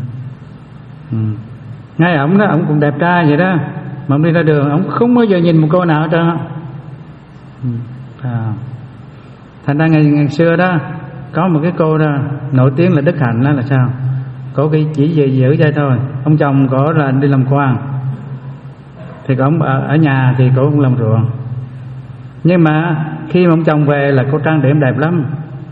Ừ. Ngay ổng đó, ổng cũng đẹp trai vậy đó, mà ổng đi ra đường ổng không bao giờ nhìn một cô nào hết trơn. Ừ. À. Thành ra ngày, ngày xưa đó có một cái cô đó nổi tiếng là Đức Hạnh đó là sao? Cổ cái chỉ về giữ dây thôi. Ông chồng cổ là đi làm quan, thì cổ ở, ở nhà thì cổ cũng làm ruộng. Nhưng mà khi mà ông chồng về là cô trang điểm đẹp lắm,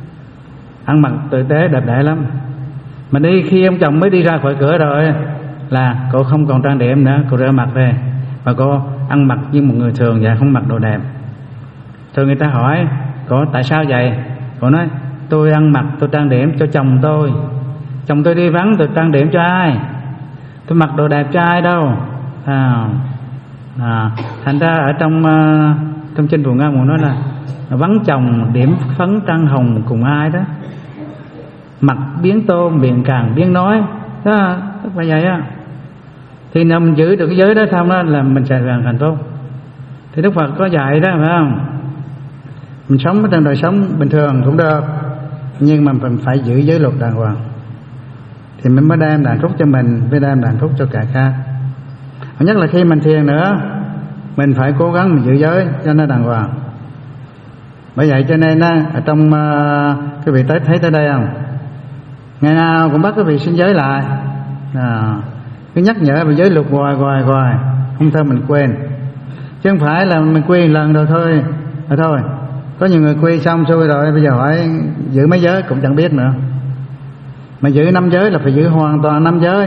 ăn mặc tử tế đẹp đẽ lắm. Mà đi khi ông chồng mới đi ra khỏi cửa rồi là cô không còn trang điểm nữa, cô rửa mặt về và cô ăn mặc như một người thường vậy, không mặc đồ đẹp. Rồi người ta hỏi cô tại sao vậy? Cô nói tôi ăn mặc tôi trang điểm cho chồng tôi, chồng tôi đi vắng tôi trang điểm cho ai, tôi mặc đồ đẹp cho ai đâu. À, à, thành ra ở trong uh, trong trên Phù Ngân cũng nói là vắng chồng điểm phấn trăng hồng cùng ai đó, mặt biến tô miệng càng biến nói đó, tức là vậy á. Thì nếu mình giữ được cái giới đó xong đó là mình sẽ hoàn thành tốt. Thì Đức Phật có dạy đó phải không? Mình sống trong đời sống bình thường cũng được, nhưng mà mình phải giữ giới luật đàng hoàng thì mình mới đem hạnh phúc cho mình, mới đem hạnh phúc cho cả khác. Nhất là khi mình thiền nữa, mình phải cố gắng mình giữ giới cho nó đàng hoàng. Bởi vậy cho nên á, ở trong uh, cái vị tới thấy tới đây không, ngày nào cũng bắt cái vị xin giới lại, à, cứ nhắc nhở về giới luật hoài hoài hoài, không thôi mình quên. Chứ không phải là mình quy lần rồi thôi rồi thôi. Có nhiều người quy xong xuôi rồi bây giờ hỏi giữ mấy giới cũng chẳng biết nữa. Mà giữ năm giới là phải giữ hoàn toàn năm giới,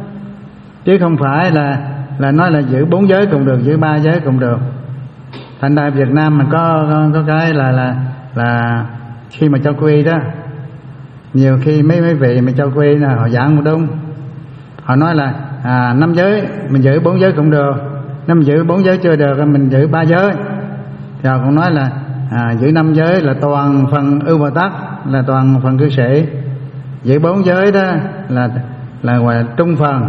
chứ không phải là là nói là giữ bốn giới cũng được, giữ ba giới cũng được. Thành ra Việt Nam mình có có, có cái là là là khi mà cho quy đó, nhiều khi mấy mấy vị mà cho quy là họ giảng một đúng. Họ nói là à, năm giới mình giữ bốn giới cũng được, nếu mình giữ bốn giới chưa được mình giữ ba giới. Thì họ cũng nói là à, giữ năm giới là toàn phần ưu Bồ Tát, là toàn phần cư sĩ. Giữ bốn giới đó là là gọi là trung phần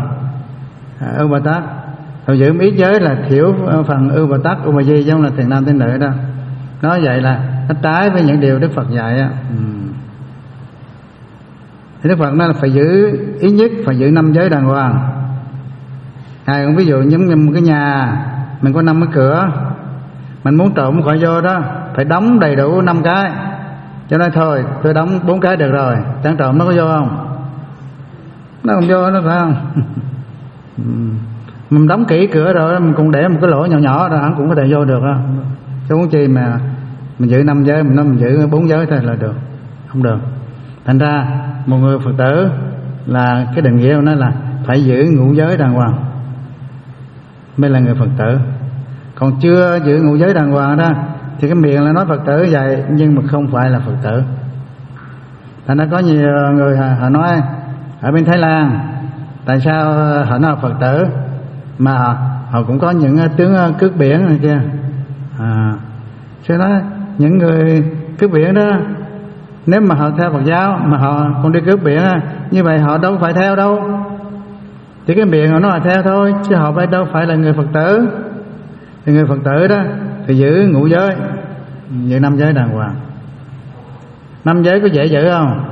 à, ưu Bồ Tát. Rồi giữ ít giới là thiểu phần ưu Bồ Tát, ưu Bà Di, giống là thiền nam tín nữ đó. Nói vậy là nó trái với những điều Đức Phật dạy á. Ừ. Thì Đức Phật nói là phải giữ ít nhất phải giữ năm giới đàng hoàng. Ngài cũng ví dụ giống như một cái nhà mình có năm cái cửa, mình muốn trộm khỏi vô đó phải đóng đầy đủ năm cái. Cho nên thôi tôi đóng bốn cái được rồi, chẳng trộm nó có vô không? Nó không vô, nó phải không? Mình đóng kỹ cửa rồi mình cũng để một cái lỗ nhỏ nhỏ rồi hắn cũng có thể vô được đó. Chứ muốn chi mà mình giữ năm giới, mình nói mình giữ bốn giới thôi là được, không được. Thành ra một người Phật tử là cái định nghĩa của nó là phải giữ ngũ giới đàng hoàng mới là người Phật tử. Còn chưa giữ ngũ giới đàng hoàng đó thì cái miệng là nói Phật tử vậy nhưng mà không phải là Phật tử. Thành ra có nhiều người họ nói ở bên Thái Lan tại sao họ nói Phật tử mà họ, họ cũng có những tướng cướp biển này kia. À, cho nói những người cướp biển đó, nếu mà họ theo Phật giáo mà họ còn đi cướp biển như vậy họ đâu phải theo đâu. Thì cái miệng họ nói là theo thôi, chứ họ phải đâu phải là người Phật tử. Thì người Phật tử đó thì giữ ngũ giới, giữ năm giới đàng hoàng. Năm giới có dễ giữ không?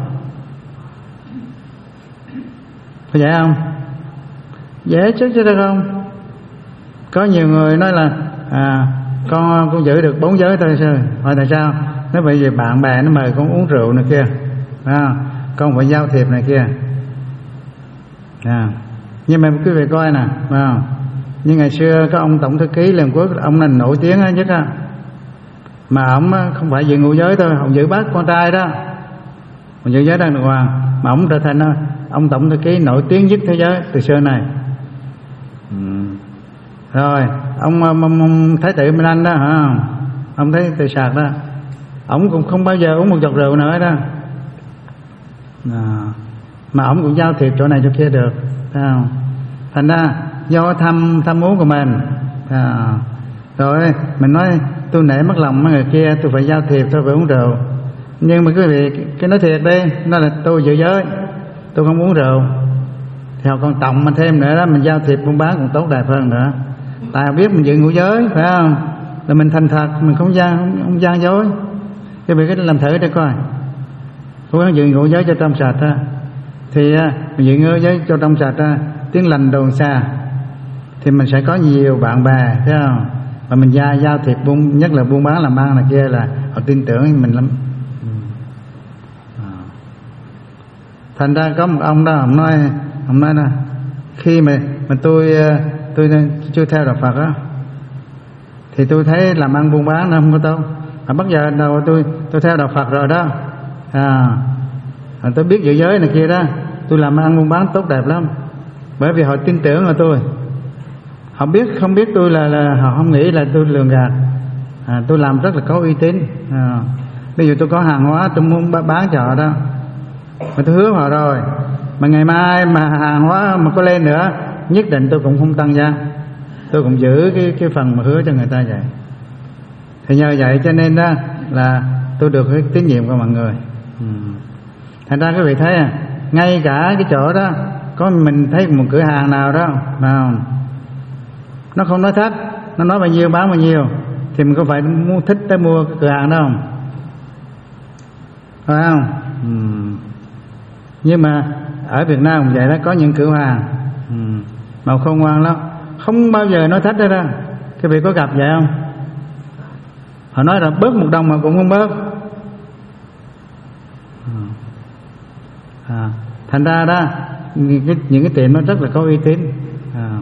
Có dễ không? Dễ chứ chứ được không? Có nhiều người nói là à, con con giữ được bốn giới thôi sao? Hỏi tại sao? Nói bởi vì bạn bè nó mời con uống rượu này kia, à, con phải giao thiệp này kia. À, nhưng mà quý vị coi nè, à, như ngày xưa có ông Tổng Thư ký Liên Quốc, ông là nổi tiếng nhất á, mà ông không phải giữ ngũ giới thôi, ông giữ bác con trai đó, ông giữ giới đàng hoàng, mà ông trở thành ông Tổng Thư ký nổi tiếng nhất thế giới từ xưa này. Ừ. Rồi ông, ông, ông, ông Thái tử Minh Anh đó hả? Ông thấy từ sạc đó, ông cũng không bao giờ uống một giọt rượu nữa đó, à, mà ông cũng giao thiệp chỗ này chỗ kia được, thấy không? Thành ra do tham tham muốn của mình, à, rồi mình nói tôi nể mất lòng mấy người kia, tôi phải giao thiệp, tôi phải uống rượu. Nhưng mà quý vị cái nói thiệt đi, nó là tôi giữ giới, tôi không uống rượu, thì họ còn tòng mình thêm nữa đó, mình giao thiệp buôn bán còn tốt đẹp hơn nữa. Tại biết mình giữ ngũ giới phải không, là mình thành thật, mình không gian không, không gian dối. Quý vị cứ làm thử để coi, cố gắng giữ ngũ giới cho trong sạch á, thì mình giữ ngũ giới cho trong sạch á, tiếng lành đồn xa, thì mình sẽ có nhiều bạn bè thấy không, và mình giao giao thiệp buôn, nhất là buôn bán làm ăn này kia là họ tin tưởng mình lắm. Thành ra có một ông đó, ông nói ông nói là khi mà mà tôi tôi chưa theo đạo Phật á, thì tôi thấy làm ăn buôn bán nó không có tốt. À, bắt giờ đầu tôi tôi theo đạo Phật rồi đó, à, tôi biết giữ giới này kia đó, tôi làm ăn buôn bán tốt đẹp lắm, bởi vì họ tin tưởng vào tôi. Họ biết không biết tôi là, là họ không nghĩ là tôi lường gạt, à, tôi làm rất là có uy tín. À, bây giờ tôi có hàng hóa tôi muốn bán cho họ đó, mà tôi hứa họ rồi, mà ngày mai mà hàng hóa mà có lên nữa, nhất định tôi cũng không tăng giá, tôi cũng giữ cái cái phần mà hứa cho người ta vậy. Thì nhờ vậy cho nên đó là tôi được cái tín nhiệm của mọi người. Ừ. Thành ra quý vị thấy à, ngay cả cái chỗ đó có mình thấy một cửa hàng nào đó nào nó không nói thách, nó nói bao nhiêu bán bao nhiêu, thì mình có phải mua thích tới mua cái cửa hàng đó không? Phải không? Ừ. Nhưng mà ở Việt Nam cũng vậy đó, có những cửa hàng ừ, mà không ngoan lắm, không bao giờ nói thách đó đó. Cái vị có gặp vậy không? Họ nói là bớt một đồng mà cũng không bớt. À, thành ra đó những cái, những cái tiệm nó rất là có uy tín. À,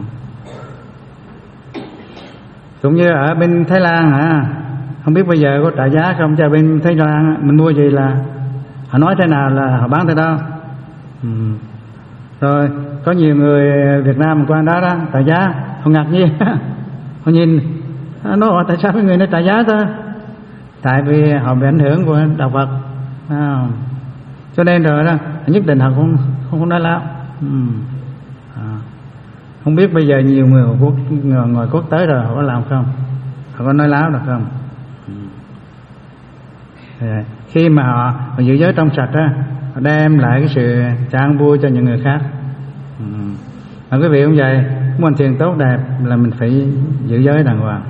cũng như ở bên Thái Lan hả, không biết bây giờ có trả giá không, cho bên Thái Lan mình mua gì là họ nói thế nào là họ bán thế đó. Ừ. Rồi có nhiều người Việt Nam qua đó đó trả giá, họ ngạc nhiên họ nhìn nó hỏi tại sao cái người nó trả giá thôi, tại vì họ bị ảnh hưởng của đạo Phật. À, cho nên rồi đó nhất định họ không không có nói láo. Ừ. À, không biết bây giờ nhiều người quốc ngoài quốc tới rồi họ có làm không, họ có nói láo được không? Ừ. À, khi mà họ, họ giữ giới trong sạch á, họ đem lại cái sự trang vui cho những người khác. Ừ. Mà quý vị cũng vậy, muốn thiền tốt đẹp là mình phải giữ giới đàng hoàng.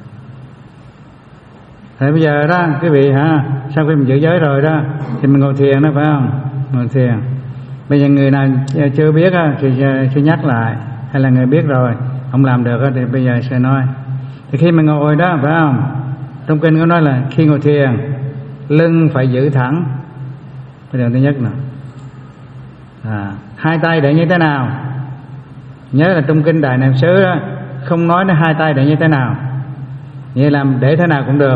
Thì bây giờ đó quý vị hả, sau khi mình giữ giới rồi đó thì mình ngồi thiền đó phải không? Ngồi thiền. Bây giờ người nào chưa biết á, thì sẽ nhắc lại, hay là người biết rồi không làm được á, thì bây giờ sẽ nói. Thì khi mình ngồi đó phải không? Trong kinh có nói là khi ngồi thiền lưng phải giữ thẳng. Cái điều thứ nhất nè. À, hai tay để như thế nào? Nhớ là trong kinh Đại Niệm xứ đó không nói đến hai tay để như thế nào, vậy làm để thế nào cũng được.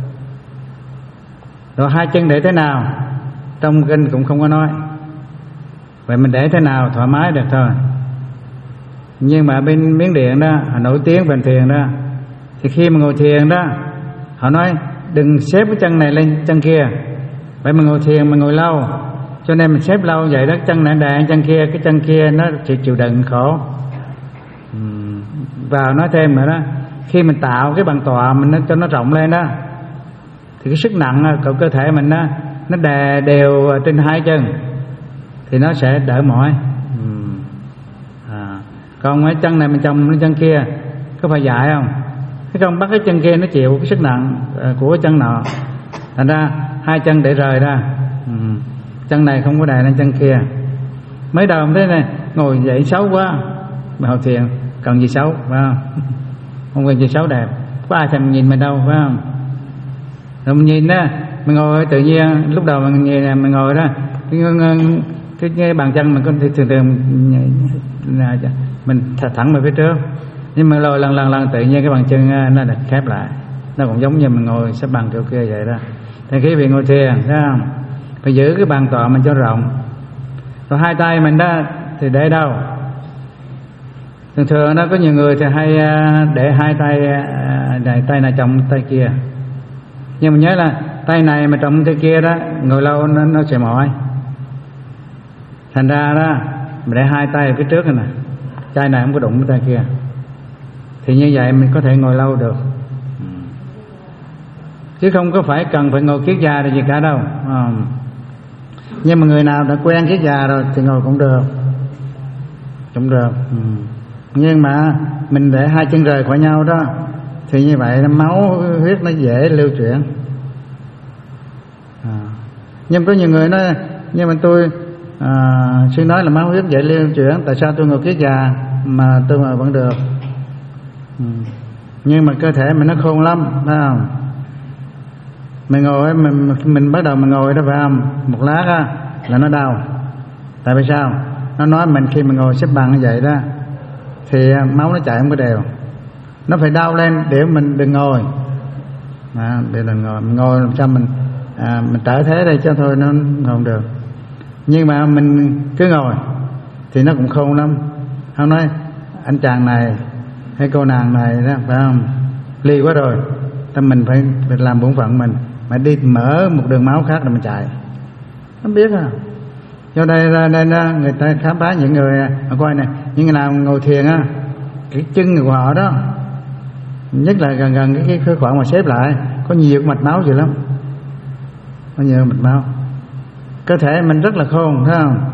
Rồi hai chân để thế nào, trong kinh cũng không có nói. Vậy mình để thế nào thoải mái được thôi. Nhưng mà bên Miến Điện đó, họ nổi tiếng về thiền đó, thì khi mà ngồi thiền đó, họ nói đừng xếp cái chân này lên chân kia. Vậy mà ngồi thiền mà ngồi lâu, cho nên mình xếp lâu vậy đó, chân này đè chân kia, cái chân kia nó chịu chịu đựng khổ. Và nói thêm nữa đó, khi mình tạo cái bàn tọa mình nó cho nó rộng lên đó, thì cái sức nặng của cơ thể mình đó, nó đè đều trên hai chân thì nó sẽ đỡ mỏi. À, còn cái chân này mình chồng lên chân kia có phải dại không? Cái không bắt cái chân kia nó chịu cái sức nặng của cái chân nọ, thành ra hai chân để rời ra. Ừ. Chân này không có đè lên chân kia. Mấy đầu thế này ngồi dậy xấu quá, mà học thiền cần gì xấu phải không? Không cần gì xấu đẹp, có ai thèm nhìn mình đâu phải không? Rồi mình nhìn đó, mình ngồi tự nhiên lúc đầu mình nhìn mình ngồi đó, cái cái, cái bàn chân mình có thường thường mình thẳng về phía trước, nhưng mà rồi lần lần lần tự nhiên cái bàn chân nó được khép lại, nó cũng giống như mình ngồi xếp bằng kiểu kia vậy đó. Thì khi vị ngồi thiền thấy không, phải giữ cái bàn tọa mình cho rộng. Rồi hai tay mình đó thì để đâu? Thường thường nó có nhiều người thì hay để hai tay này, tay này chồng tay kia. Nhưng mà nhớ là tay này mà chồng tay kia đó, ngồi lâu nó, nó sẽ mỏi. Thành ra đó mình để hai tay ở phía trước này nè, tay này không có đụng với tay kia, thì như vậy mình có thể ngồi lâu được. chứ không có phải cần phải ngồi kiết già là gì cả đâu. À. Nhưng mà người nào đã quen kiết già rồi thì ngồi cũng được, cũng được. Ừ. Nhưng mà mình để hai chân rời khỏi nhau đó thì như vậy máu huyết nó dễ lưu chuyển. À. Nhưng có nhiều người nói nhưng mà tôi à, sư nói là máu huyết dễ lưu chuyển, tại sao tôi ngồi kiết già mà tôi mà vẫn được? Ừ. Nhưng mà cơ thể mình nó khôn lắm, phải không? Mình ngồi mình mình bắt đầu mình ngồi đó phải không? Một lát á là nó đau. Tại vì sao? Nó nói mình khi mình ngồi xếp bằng như vậy đó thì máu nó chạy không có đều, nó phải đau lên để mình đừng ngồi. À, để đừng ngồi, mình ngồi làm sao mình à, mình trở thế đây cho thôi nó không được. Nhưng mà mình cứ ngồi thì nó cũng khôn lắm. Không nói anh chàng này hay cô nàng này đó phải không, ly quá rồi, thì mình phải, phải làm bổn phận mình, mà đi mở một đường máu khác là mình chạy. Không biết à. Do đây ra đây người ta khám phá những người à, coi này, những người nào ngồi thiền á, cái chân của họ đó, nhất là gần gần cái cái khoảng mà xếp lại có nhiều mạch máu gì lắm, có nhiều mạch máu. Cơ thể mình rất là khôn, thấy không?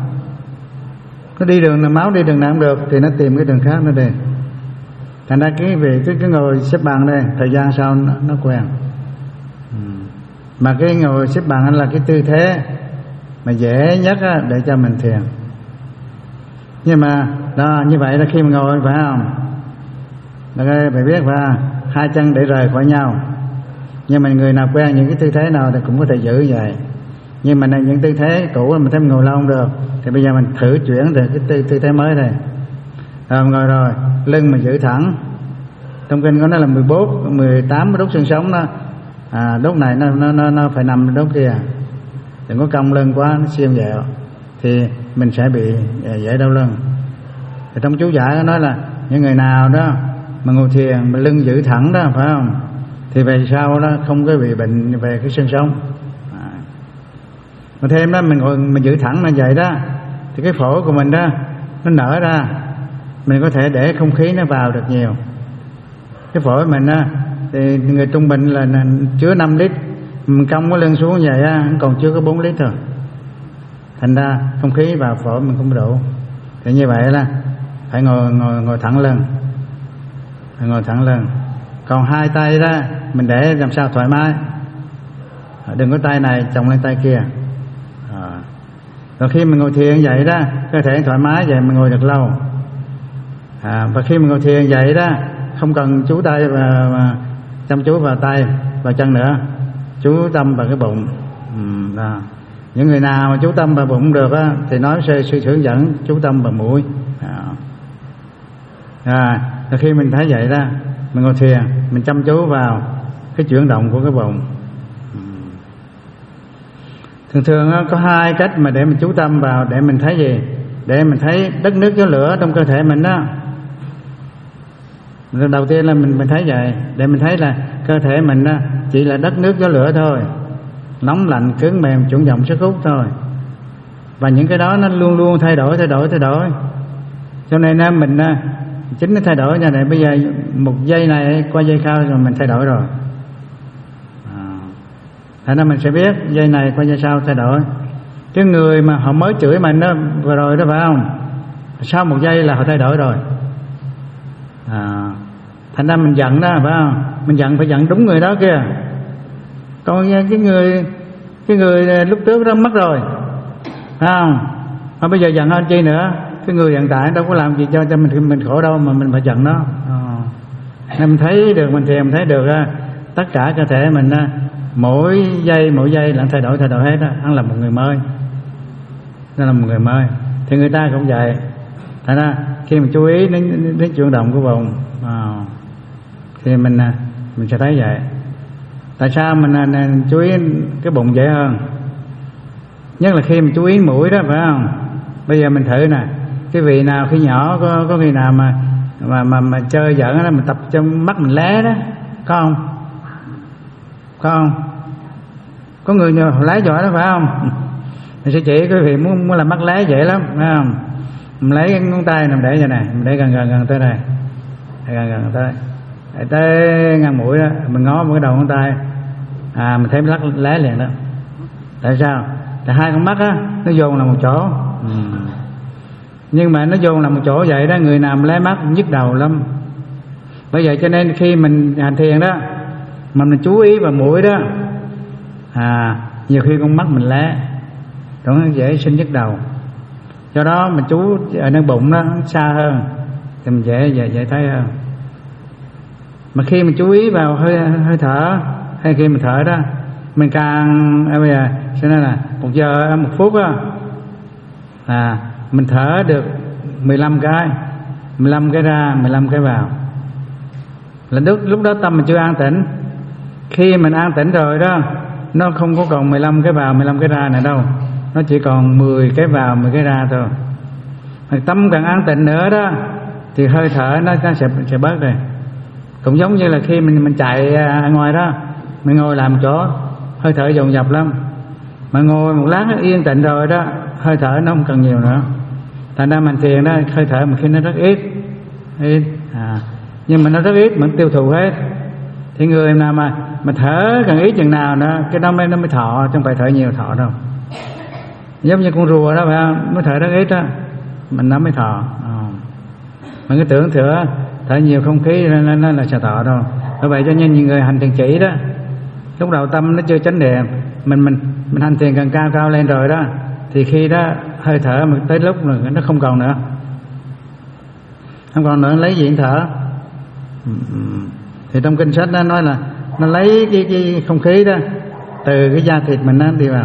Nó đi đường nào máu đi đường nào cũng được thì nó tìm cái đường khác nó đi. Thành ra cái về cái, cái ngồi xếp bằng đây, thời gian sau nó, nó quen. Ừ. Mà cái ngồi xếp bằng là cái tư thế mà dễ nhất á, để cho mình thiền. Nhưng mà đó, như vậy là khi mà ngồi phải không? Là phải biết phải hai chân để rời khỏi nhau. Nhưng mà người nào quen những cái tư thế nào thì cũng có thể giữ vậy. Nhưng mà này, những tư thế cũ mình thấy mình ngồi lâu không được, thì bây giờ mình thử chuyển về cái tư, tư thế mới này. Rồi ngồi rồi, lưng mình giữ thẳng. Trong kinh có nói là mười bốn, mười tám đốt xương sống đó. À, đốt này nó, nó, nó, nó phải nằm đốt kia. Đừng có cong lưng quá, nó xiên dẹo thì mình sẽ bị dễ đau lưng. Thì trong chú giải nó nói là những người nào đó mà ngồi thiền mà lưng giữ thẳng đó phải không, thì về sau đó không có bị bệnh về cái xương sống. À. Mà thêm đó mình ngồi mình giữ thẳng là vậy đó thì cái phổi của mình đó nó nở ra, mình có thể để không khí nó vào được nhiều. Cái phổi mình á thì người trung bình là, là chứa năm lít, mình cong cái lưng xuống vậy á còn chưa có bốn lít thôi. Thành ra không khí vào phổi mình không đủ. Thì như vậy là phải ngồi ngồi ngồi thẳng lưng, phải ngồi thẳng lưng. Còn hai tay đó mình để làm sao thoải mái, đừng có tay này chồng lên tay kia. À. Rồi khi mình ngồi thiền vậy đó, cơ thể thoải mái vậy mình ngồi được lâu. À, và khi mình ngồi thiền vậy đó, không cần chú tay và, và chăm chú vào tay vào chân nữa, chú tâm vào cái bụng. Ừ, đó. Những người nào mà chú tâm vào bụng được á, thì nói sư sư hướng dẫn chú tâm vào mũi. À, rồi khi mình thấy vậy đó, mình ngồi thiền, mình chăm chú vào cái chuyển động của cái bụng. Thường thường á, có hai cách mà để mình chú tâm vào để mình thấy gì? Để mình thấy đất nước gió lửa trong cơ thể mình đó. Đầu tiên là mình mình thấy vậy, để mình thấy là cơ thể mình đó chỉ là đất nước gió lửa thôi, nóng lạnh cứng mềm chuyển động sức hút thôi. Và những cái đó nó luôn luôn thay đổi thay đổi thay đổi. Cho nên á mình chính nó thay đổi như này. Bây giờ một giây này qua giây sau rồi mình thay đổi rồi. À, thành ra mình sẽ biết giây này qua giây sau thay đổi. Cái người mà họ mới chửi mình đó vừa rồi đó phải không, sau một giây là họ thay đổi rồi. À, thành ra mình giận đó phải không, mình giận phải giận đúng người đó kia. Còn cái người cái người lúc trước đó mất rồi phải không, mà bây giờ giận hơn chi nữa. Cái người hiện tại đâu có làm gì cho cho mình mình khổ đâu mà mình phải giận nó. À, nên mình thấy được, mình thì mình thấy được tất cả cơ thể mình mỗi giây mỗi giây là thay đổi thay đổi hết đó. Hắn là một người mới, nó là một người mới. Thì người ta cũng vậy. Thành ra khi mình chú ý đến, đến chuyển động của bụng à, thì mình mình sẽ thấy vậy. Tại sao mình, mình chú ý cái bụng dễ hơn? Nhất là khi mình chú ý mũi đó phải không? Bây giờ mình thử nè, cái vị nào khi nhỏ có có khi nào mà mà mà, mà chơi giỡn đó mình tập cho mắt mình lé đó, có không? Có không? Có người nhỏ lé giỏi đó phải không? Mình sẽ chỉ quý vị muốn muốn làm mắt lé dễ lắm phải không? Mình lấy cái ngón tay mình để vậy này, mình để gần gần gần tới đây, gần gần tới, để tới ngang mũi đó, mình ngó một cái đầu ngón tay, à mình thấy lắc lé liền đó. Tại sao? Tại hai con mắt á nó dồn là một chỗ. Ừ. Nhưng mà nó dồn là một chỗ vậy đó, người nào lé mắt nhức đầu lắm. Bởi vậy cho nên khi mình hành thiền đó mà mình chú ý vào mũi đó, à nhiều khi con mắt mình lé, nó dễ sinh nhức đầu. Do đó mình chú ở nơi bụng đó xa hơn thì mình dễ dễ dễ thấy hơn. Mà khi mình chú ý vào hơi hơi thở, hay khi mình thở đó, mình càng à, bây giờ cho nên là một giờ một phút á, à mình thở được mười lăm cái, mười lăm cái ra, mười lăm cái vào. Là lúc lúc đó tâm mình chưa an tĩnh. Khi mình an tĩnh rồi đó, nó không có còn mười lăm cái vào, mười lăm cái ra nữa đâu, nó chỉ còn mười cái vào, mười cái ra thôi. Mà tâm càng an tịnh nữa đó thì hơi thở nó, nó sẽ sẽ bớt rồi. Cũng giống như là khi mình mình chạy ở ngoài đó, mình ngồi làm chỗ hơi thở dồn dập lắm, mà ngồi một lát nó yên tĩnh rồi đó, hơi thở nó không cần nhiều nữa. Thành ra mình thiền đó, hơi thở mà khi nó rất ít, ít à, nhưng mà nó rất ít, mình tiêu thụ hết. Thì người nào mà mà thở càng ít chừng nào nữa, cái đó mới nó mới thọ, chứ không phải thở nhiều thọ đâu. Giống như con rùa đó phải không? Mới thở rất ít đó, mình nó mới thọ. À. Mình cứ tưởng thở thở nhiều không khí nó, nó là sẽ thọ đâu. Bởi vậy cho nên những người hành thiền chỉ đó, lúc đầu tâm nó chưa chánh niệm, mình mình mình hành thiền càng cao cao lên rồi đó, thì khi đó hơi thở mà tới lúc rồi nó không còn nữa, không còn nữa lấy gì thở. Thì trong kinh sách đó nói là nó lấy cái, cái không khí đó từ cái da thịt mình nó đi vào.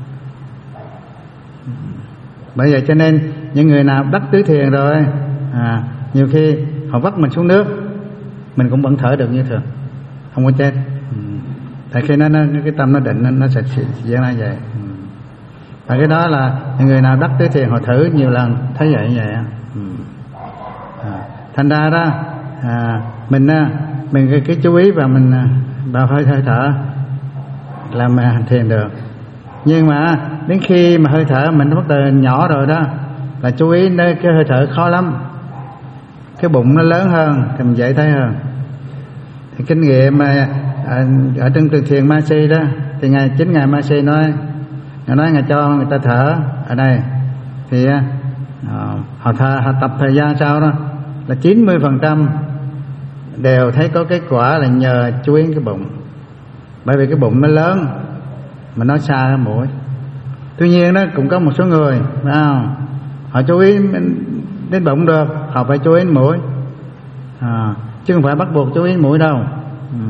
Bởi vậy cho nên những người nào đắc tứ thiền rồi, à, nhiều khi họ vắt mình xuống nước, mình cũng vẫn thở được như thường, không có chết. Tại khi nó, nó cái tâm nó định nó, nó sẽ diễn ra vậy. Và cái đó là những người nào đắc tứ thiền họ thử nhiều lần thấy vậy vậy. À, thành ra đó à, mình mình cái, cái chú ý vào mình vào hơi hơi thở là mình hành thiền được. Nhưng mà đến khi mà hơi thở mình nó bắt đầu nhỏ rồi đó, là chú ý nơi cái hơi thở khó lắm. Cái bụng nó lớn hơn thì mình dễ thấy hơn. Thì kinh nghiệm mà à, ở trong từ thiền Ma Si đó, thì ngài chính ngài Ma Si nói, ngài nói ngài cho người ta thở ở đây, thì à, họ thở, họ tập thời gian sau đó là chín mươi phần trăm đều thấy có kết quả là nhờ chú ý cái bụng. Bởi vì cái bụng nó lớn mà nó xa cái mũi. Tuy nhiên đó cũng có một số người phải không? Họ chú ý đến bụng được, họ phải chú ý đến mũi, à, chứ không phải bắt buộc chú ý đến mũi đâu. Ừ.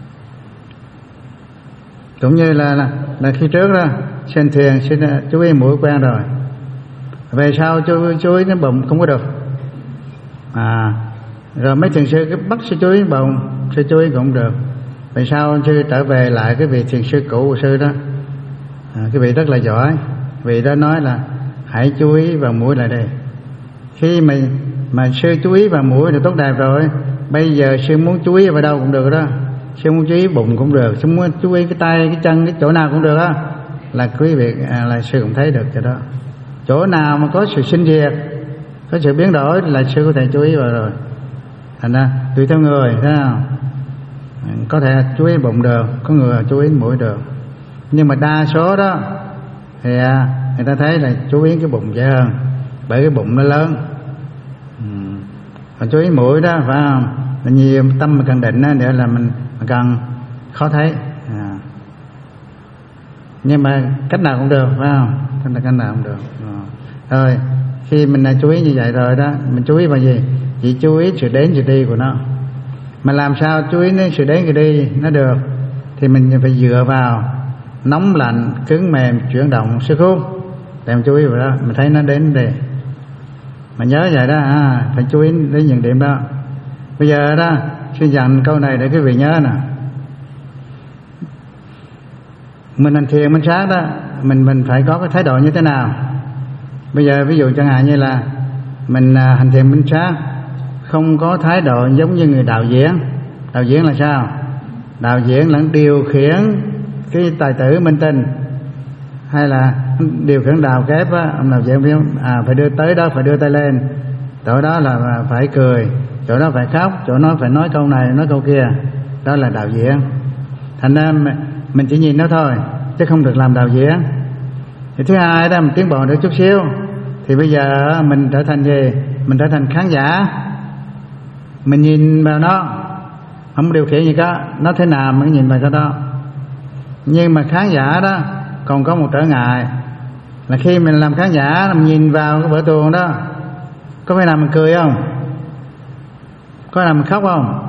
Cũng như là, là là khi trước đó xin thiền xin chú ý mũi quen rồi, về sau chú, chú ý đến bụng không có được, à rồi mấy thiền sư cứ bắt sư chú ý đến bụng, sư chú ý cũng được. Về sau sư trở về lại cái vị thiền sư cũ của sư đó, à, cái vị rất là giỏi, vị đó nói là hãy chú ý vào mũi lại đây. Khi mà mà sư chú ý vào mũi thì tốt đẹp rồi, bây giờ sư muốn chú ý vào đâu cũng được đó. Sư muốn chú ý bụng cũng được, sư muốn chú ý cái tay, cái chân, cái chỗ nào cũng được đó, là quý vị à, là sư cũng thấy được cho đó. Chỗ nào mà có sự sinh diệt, có sự biến đổi là sư có thể chú ý vào rồi. Thành ra tùy theo người, thấy không? Có thể chú ý bụng được, có người chú ý mũi được, nhưng mà đa số đó thì người ta thấy là chú ý cái bụng dễ hơn, bởi cái bụng nó lớn. Còn chú ý mũi đó phải không? Là nhiều tâm mình cần định đó, để là mình, mình cần khó thấy. À. Nhưng mà cách nào cũng được phải không? Cách nào, cách nào cũng được. À. Rồi khi mình đã chú ý như vậy rồi đó, mình chú ý vào gì? Chỉ chú ý sự đến sự đi của nó. Mà làm sao chú ý đến sự đến sự đi nó được, thì mình phải dựa vào nóng lạnh, cứng mềm, chuyển động, sức hút để mình chú ý vào đó, mình thấy nó đến đây. Mà nhớ vậy đó, à, phải chú ý đến những điểm đó. Bây giờ đó xin dặn câu này để quý vị nhớ nè. Mình hành thiền mình sát đó, mình mình phải có cái thái độ như thế nào. Bây giờ ví dụ chẳng hạn như là mình hành thiền minh sát, không có thái độ giống như người đạo diễn. Đạo diễn là sao? Đạo diễn là điều khiển cái tài tử minh tinh, hay là điều khiển đào kép á, ông đạo diễn à, phải đưa tới đó phải đưa tay lên, chỗ đó là phải cười, chỗ đó phải khóc, chỗ đó phải nói câu này nói câu kia, đó là đạo diễn. Thành ra mình chỉ nhìn nó thôi chứ không được làm đạo diễn. Thì thứ hai đó, mình tiến bộ được chút xíu thì bây giờ mình trở thành gì? Mình trở thành khán giả, mình nhìn vào nó không điều khiển gì cả, nó thế nào mình nhìn vào cái đó. Nhưng mà khán giả đó còn có một trở ngại là khi mình làm khán giả, mình nhìn vào cái vở tuồng đó, có phải nào mình cười không? Có nào mình khóc không?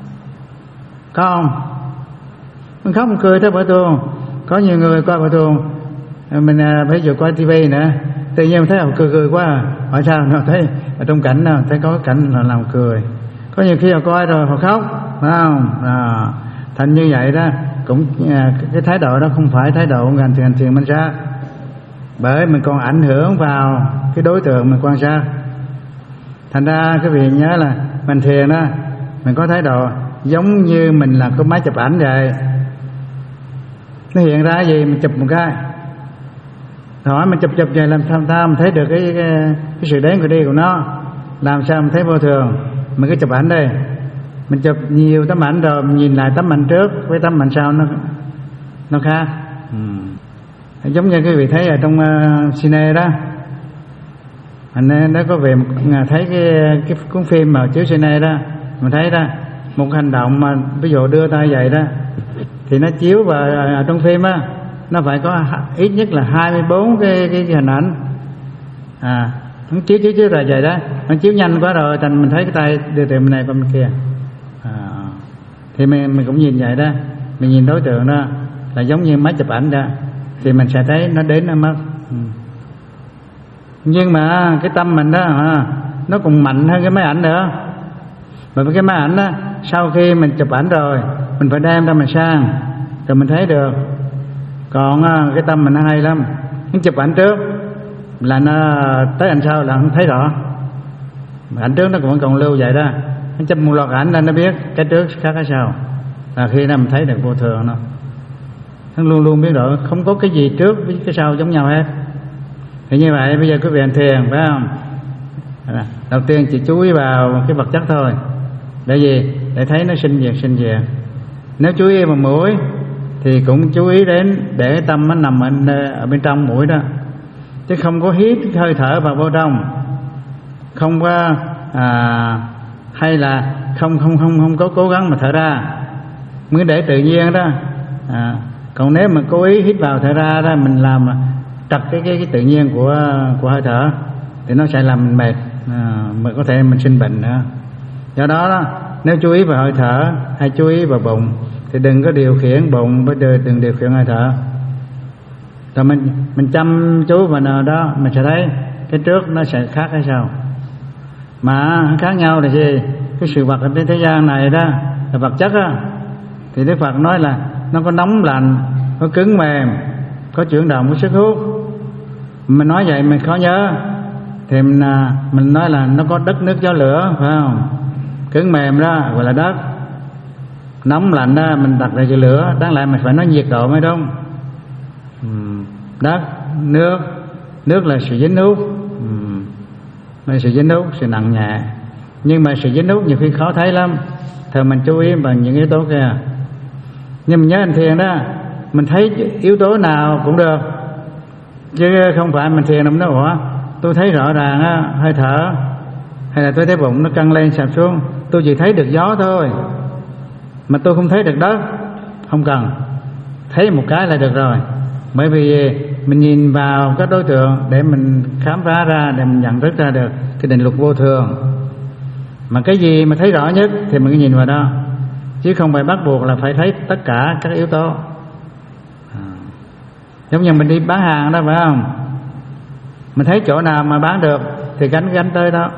Có không? Mình khóc mình cười theo vở tuồng. Có nhiều người coi vở tuồng, mình bây giờ coi tivi nữa, tự nhiên mình thấy họ cười cười quá, hỏi sao? Nó thấy ở trong cảnh nào thấy có cảnh là làm cười. Có nhiều khi họ coi rồi họ khóc, phải không? À, thành như vậy đó cũng cái thái độ đó không phải thái độ ngành thiền thiền minh sát, bởi mình còn ảnh hưởng vào cái đối tượng mình quan sát. Thành ra cái vị nhớ là mình thiền đó, mình có thái độ giống như mình là có máy chụp ảnh vậy. Nó hiện ra gì mình chụp một cái, hỏi mình chụp chụp vậy làm sao ta mình thấy được cái, cái, cái sự đến của đi của nó, làm sao mình thấy vô thường. Mình cứ chụp ảnh đây, mình chụp nhiều tấm ảnh rồi mình nhìn lại tấm ảnh trước với tấm ảnh sau nó nó khác. Ừ. Giống như cái vị thấy ở trong uh, cine đó, anh nó có về thấy cái cái cuốn phim mà chiếu cine đó, mình thấy đó một hành động mà ví dụ đưa tay vậy đó thì nó chiếu vào ở trong phim á, nó phải có ít nhất là hai mươi bốn cái cái, cái hình ảnh. À, nó chiếu chiếu chiếu rồi vậy đó, nó chiếu nhanh quá rồi thành mình thấy cái tay đưa từ bên này qua bên kia. À, thì mình mình cũng nhìn vậy đó, mình nhìn đối tượng đó là giống như máy chụp ảnh đó, thì mình sẽ thấy nó đến nó mất. Ừ. Nhưng mà cái tâm mình đó à, nó còn mạnh hơn cái máy ảnh nữa. Bởi vì cái máy ảnh đó sau khi mình chụp ảnh rồi mình phải đem ra mình sang rồi mình thấy được. Còn cái tâm mình nó hay lắm, nó chụp ảnh trước là nó tới ảnh sau là không thấy rõ, ảnh trước nó cũng còn lưu vậy đó. Nó chụp một loạt ảnh là nó biết cái trước khác cái sau, là khi nào mình thấy được vô thường nó nó luôn luôn biết rõ, không có cái gì trước với cái sau giống nhau hết. Thì như vậy bây giờ quý vị hành thiền phải không? À, đầu tiên chỉ chú ý vào cái vật chất thôi. Để gì? Để thấy nó sinh diệt sinh diệt. Nếu chú ý vào mũi thì cũng chú ý đến để cái tâm nó nằm ở, ở bên trong mũi đó, chứ không có hít hơi thở vào vô trong, không có à, hay là không không không không có cố gắng mà thở ra, mới để tự nhiên đó. À, còn nếu mà cố ý hít vào thở ra đó, mình làm trật cái cái, cái tự nhiên của của hơi thở thì nó sẽ làm mình mệt, à, mà có thể mình sinh bệnh nữa. Do đó, đó nếu chú ý vào hơi thở hay chú ý vào bụng thì đừng có điều khiển bụng, đừng điều khiển hơi thở. Rồi mình mình chăm chú vào nào đó mình sẽ thấy cái trước nó sẽ khác cái sau. Mà khác nhau là gì? Cái sự vật ở trên thế gian này đó là vật chất á, thì Đức Phật nói là nó có nóng lạnh, có cứng mềm, có chuyển động, có sức hút. Mình nói vậy mình khó nhớ thì mình, mình nói là nó có đất nước gió lửa, phải không? Cứng mềm đó gọi là đất, nóng lạnh đó mình đặt lại chữ lửa, đáng lẽ mình phải nói nhiệt độ mới đúng. Đất, nước, nước là sự dính hút, là sự dính hút, sự nặng nhẹ. Nhưng mà sự dính hút nhiều khi khó thấy lắm, thì mình chú ý bằng những yếu tố kia. Nhưng mình nhớ hành thiền đó, mình thấy yếu tố nào cũng được, chứ không phải mình thiền mình nói ủa tôi thấy rõ ràng á, hơi thở hay là tôi thấy bụng nó căng lên sạp xuống, tôi chỉ thấy được gió thôi mà tôi không thấy được đất. Không cần, thấy một cái là được rồi. Bởi vì mình nhìn vào các đối tượng để mình khám phá ra, để mình nhận thức ra được cái định luật vô thường. Mà cái gì mà thấy rõ nhất thì mình cứ nhìn vào đó, chứ không phải bắt buộc là phải thấy tất cả các yếu tố. À, giống như mình đi bán hàng đó phải không? Mình thấy chỗ nào mà bán được thì gánh gánh tới đó.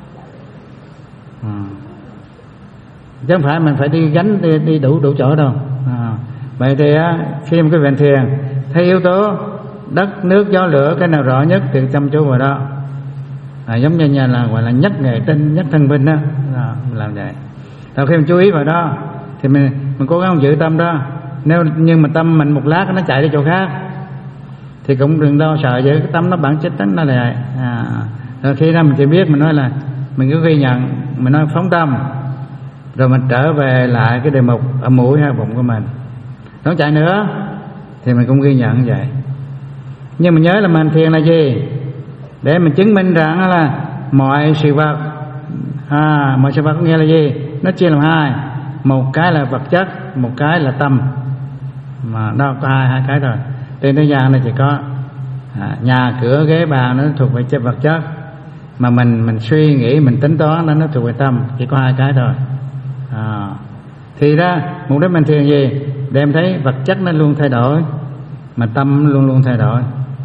À, chứ không phải mình phải đi gánh đi, đi đủ đủ chỗ đâu. À, vậy thì á, khi mà cái vị thiền thấy yếu tố đất, nước, gió, lửa cái nào rõ nhất thì chăm chú vào đó. À, giống như nhà là gọi là nhất nghệ tinh, nhất thân binh đó, à, mình làm vậy. Sau khi mình chú ý vào đó thì mình mình cố gắng giữ tâm đó. Nếu nhưng mà tâm mình một lát nó chạy đi chỗ khác thì cũng đừng lo sợ, giữ cái tâm nó bản chất tính nó là vậy. À, rồi khi đó mình chỉ biết mình nói là mình cứ ghi nhận, mình nói phóng tâm, rồi mình trở về lại cái đề mục ở mũi hay bụng của mình. không chạy nữa, thì mình cũng ghi nhận vậy. Nhưng mà nhớ là mình thiền là gì? Để mình chứng minh rằng là mọi sự vật, à, mọi sự vật có nghĩa là gì? Nó chia làm hai, một cái là vật chất, một cái là tâm. Mà đâu có hai hai cái rồi. Trên thế gian này chỉ có à, nhà cửa ghế bàn nó thuộc về chất vật chất, mà mình mình suy nghĩ, mình tính toán nó nó thuộc về tâm, chỉ có hai cái thôi. À, thì đó mục đích mình thiền gì? Để em thấy vật chất nó luôn thay đổi, mà tâm luôn luôn thay đổi.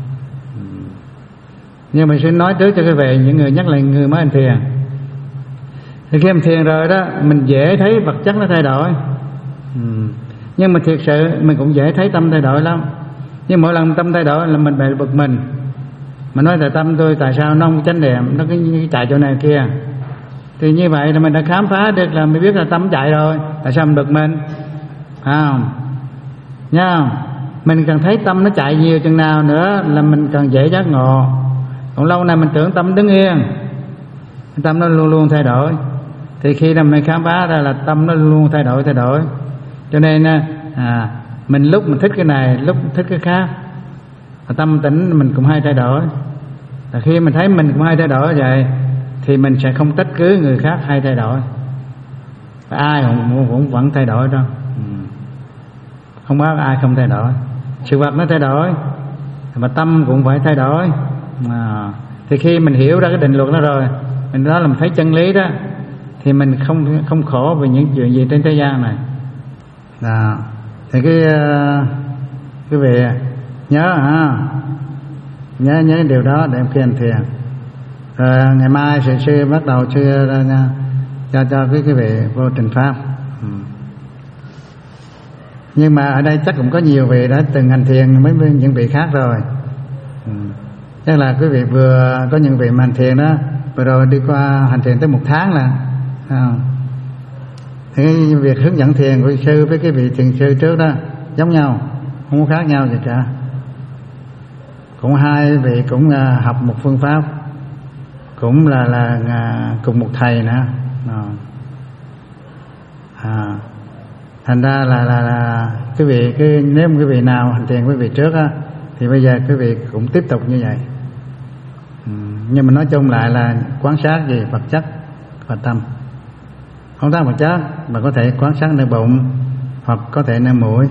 Nhưng mình sẽ nói trước cho quý vị, những người nhắc lại người mới hành thiền, thì khi mình thiền rồi đó, mình dễ thấy vật chất nó thay đổi. Ừ. Nhưng mà thiệt sự mình cũng dễ thấy tâm thay đổi lắm. Nhưng mỗi lần tâm thay đổi là mình bị bực mình. Mà nói tại tâm tôi tại sao nó không chánh niệm, nó cứ chạy chỗ này kia. Thì như vậy là mình đã khám phá được, là mình biết là tâm chạy rồi, tại sao mình bực mình, phải không? Nhớ không? Mình cần thấy tâm nó chạy nhiều chừng nào nữa là mình càng dễ giác ngộ. Còn lâu nay mình tưởng tâm đứng yên, tâm nó luôn luôn thay đổi. Thì khi nào mình khám phá ra là tâm nó luôn luôn thay đổi thay đổi, cho nên à, mình lúc mình thích cái này, lúc thích cái khác, và tâm tỉnh mình cũng hay thay đổi. Và khi mình thấy mình cũng hay thay đổi vậy, thì mình sẽ không trách cứ người khác hay thay đổi. Và ai cũng, cũng vẫn thay đổi đâu, không có ai không thay đổi. Sự vật nó thay đổi, mà tâm cũng phải thay đổi. À, thì khi mình hiểu ra cái định luật đó rồi, mình đó là mình thấy chân lý đó, thì mình không không khổ về những chuyện gì trên thế gian này. Đó. Thì cái quý vị nhớ ha, nhớ nhớ điều đó để em khi hành thiền. Rồi ngày mai sẽ sư bắt đầu sư ra cho cho quý quý vị vô trình pháp. Ừ. Nhưng mà ở đây chắc cũng có nhiều vị đã từng hành thiền với những vị khác rồi. Ừ. Chắc là quý vị vừa có những vị mà hành thiền đó, vừa rồi đi qua hành thiền tới một tháng là không? Thì việc hướng dẫn thiền của sư với cái vị thiền sư trước đó giống nhau, không có khác nhau gì cả. Cũng hai vị cũng học một phương pháp, cũng là là cùng một thầy nữa. À, thành ra là là, là cái vị cái nếu cái vị nào hành thiền với vị trước á, thì bây giờ cái vị cũng tiếp tục như vậy. Ừ, nhưng mà nói chung lại là quan sát gì vật chất và tâm. Không tác vật chất mà có thể quan sát nơi bụng, hoặc có thể nơi mũi.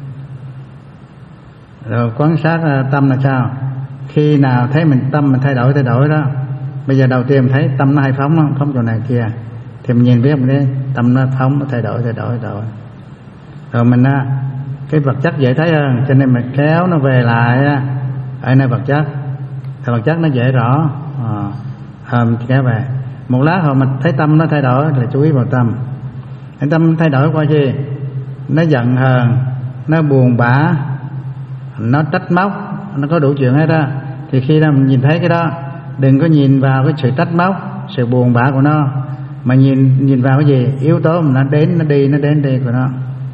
Rồi quan sát tâm là sao? Khi nào thấy mình tâm mình thay đổi thay đổi đó, bây giờ đầu tiên mình thấy tâm nó hay phóng nó phóng chỗ này kia, thì mình nhìn biết mình đi, tâm nó phóng nó thay đổi thay đổi thay đổi. Rồi mình cái vật chất dễ thấy hơn, cho nên mình kéo nó về lại ở nơi vật chất, thì vật chất nó dễ rõ. À, mình kéo về. Một lát hồi mình thấy tâm nó thay đổi là chú ý vào tâm. Cái tâm thay đổi qua gì? Nó giận hờn, nó buồn bã, nó trách móc, nó có đủ chuyện hết đó. Thì khi nào mình nhìn thấy cái đó, đừng có nhìn vào cái sự trách móc, sự buồn bã của nó, mà nhìn nhìn vào cái gì? Yếu tố mà nó đến nó đi, nó đến đi của nó.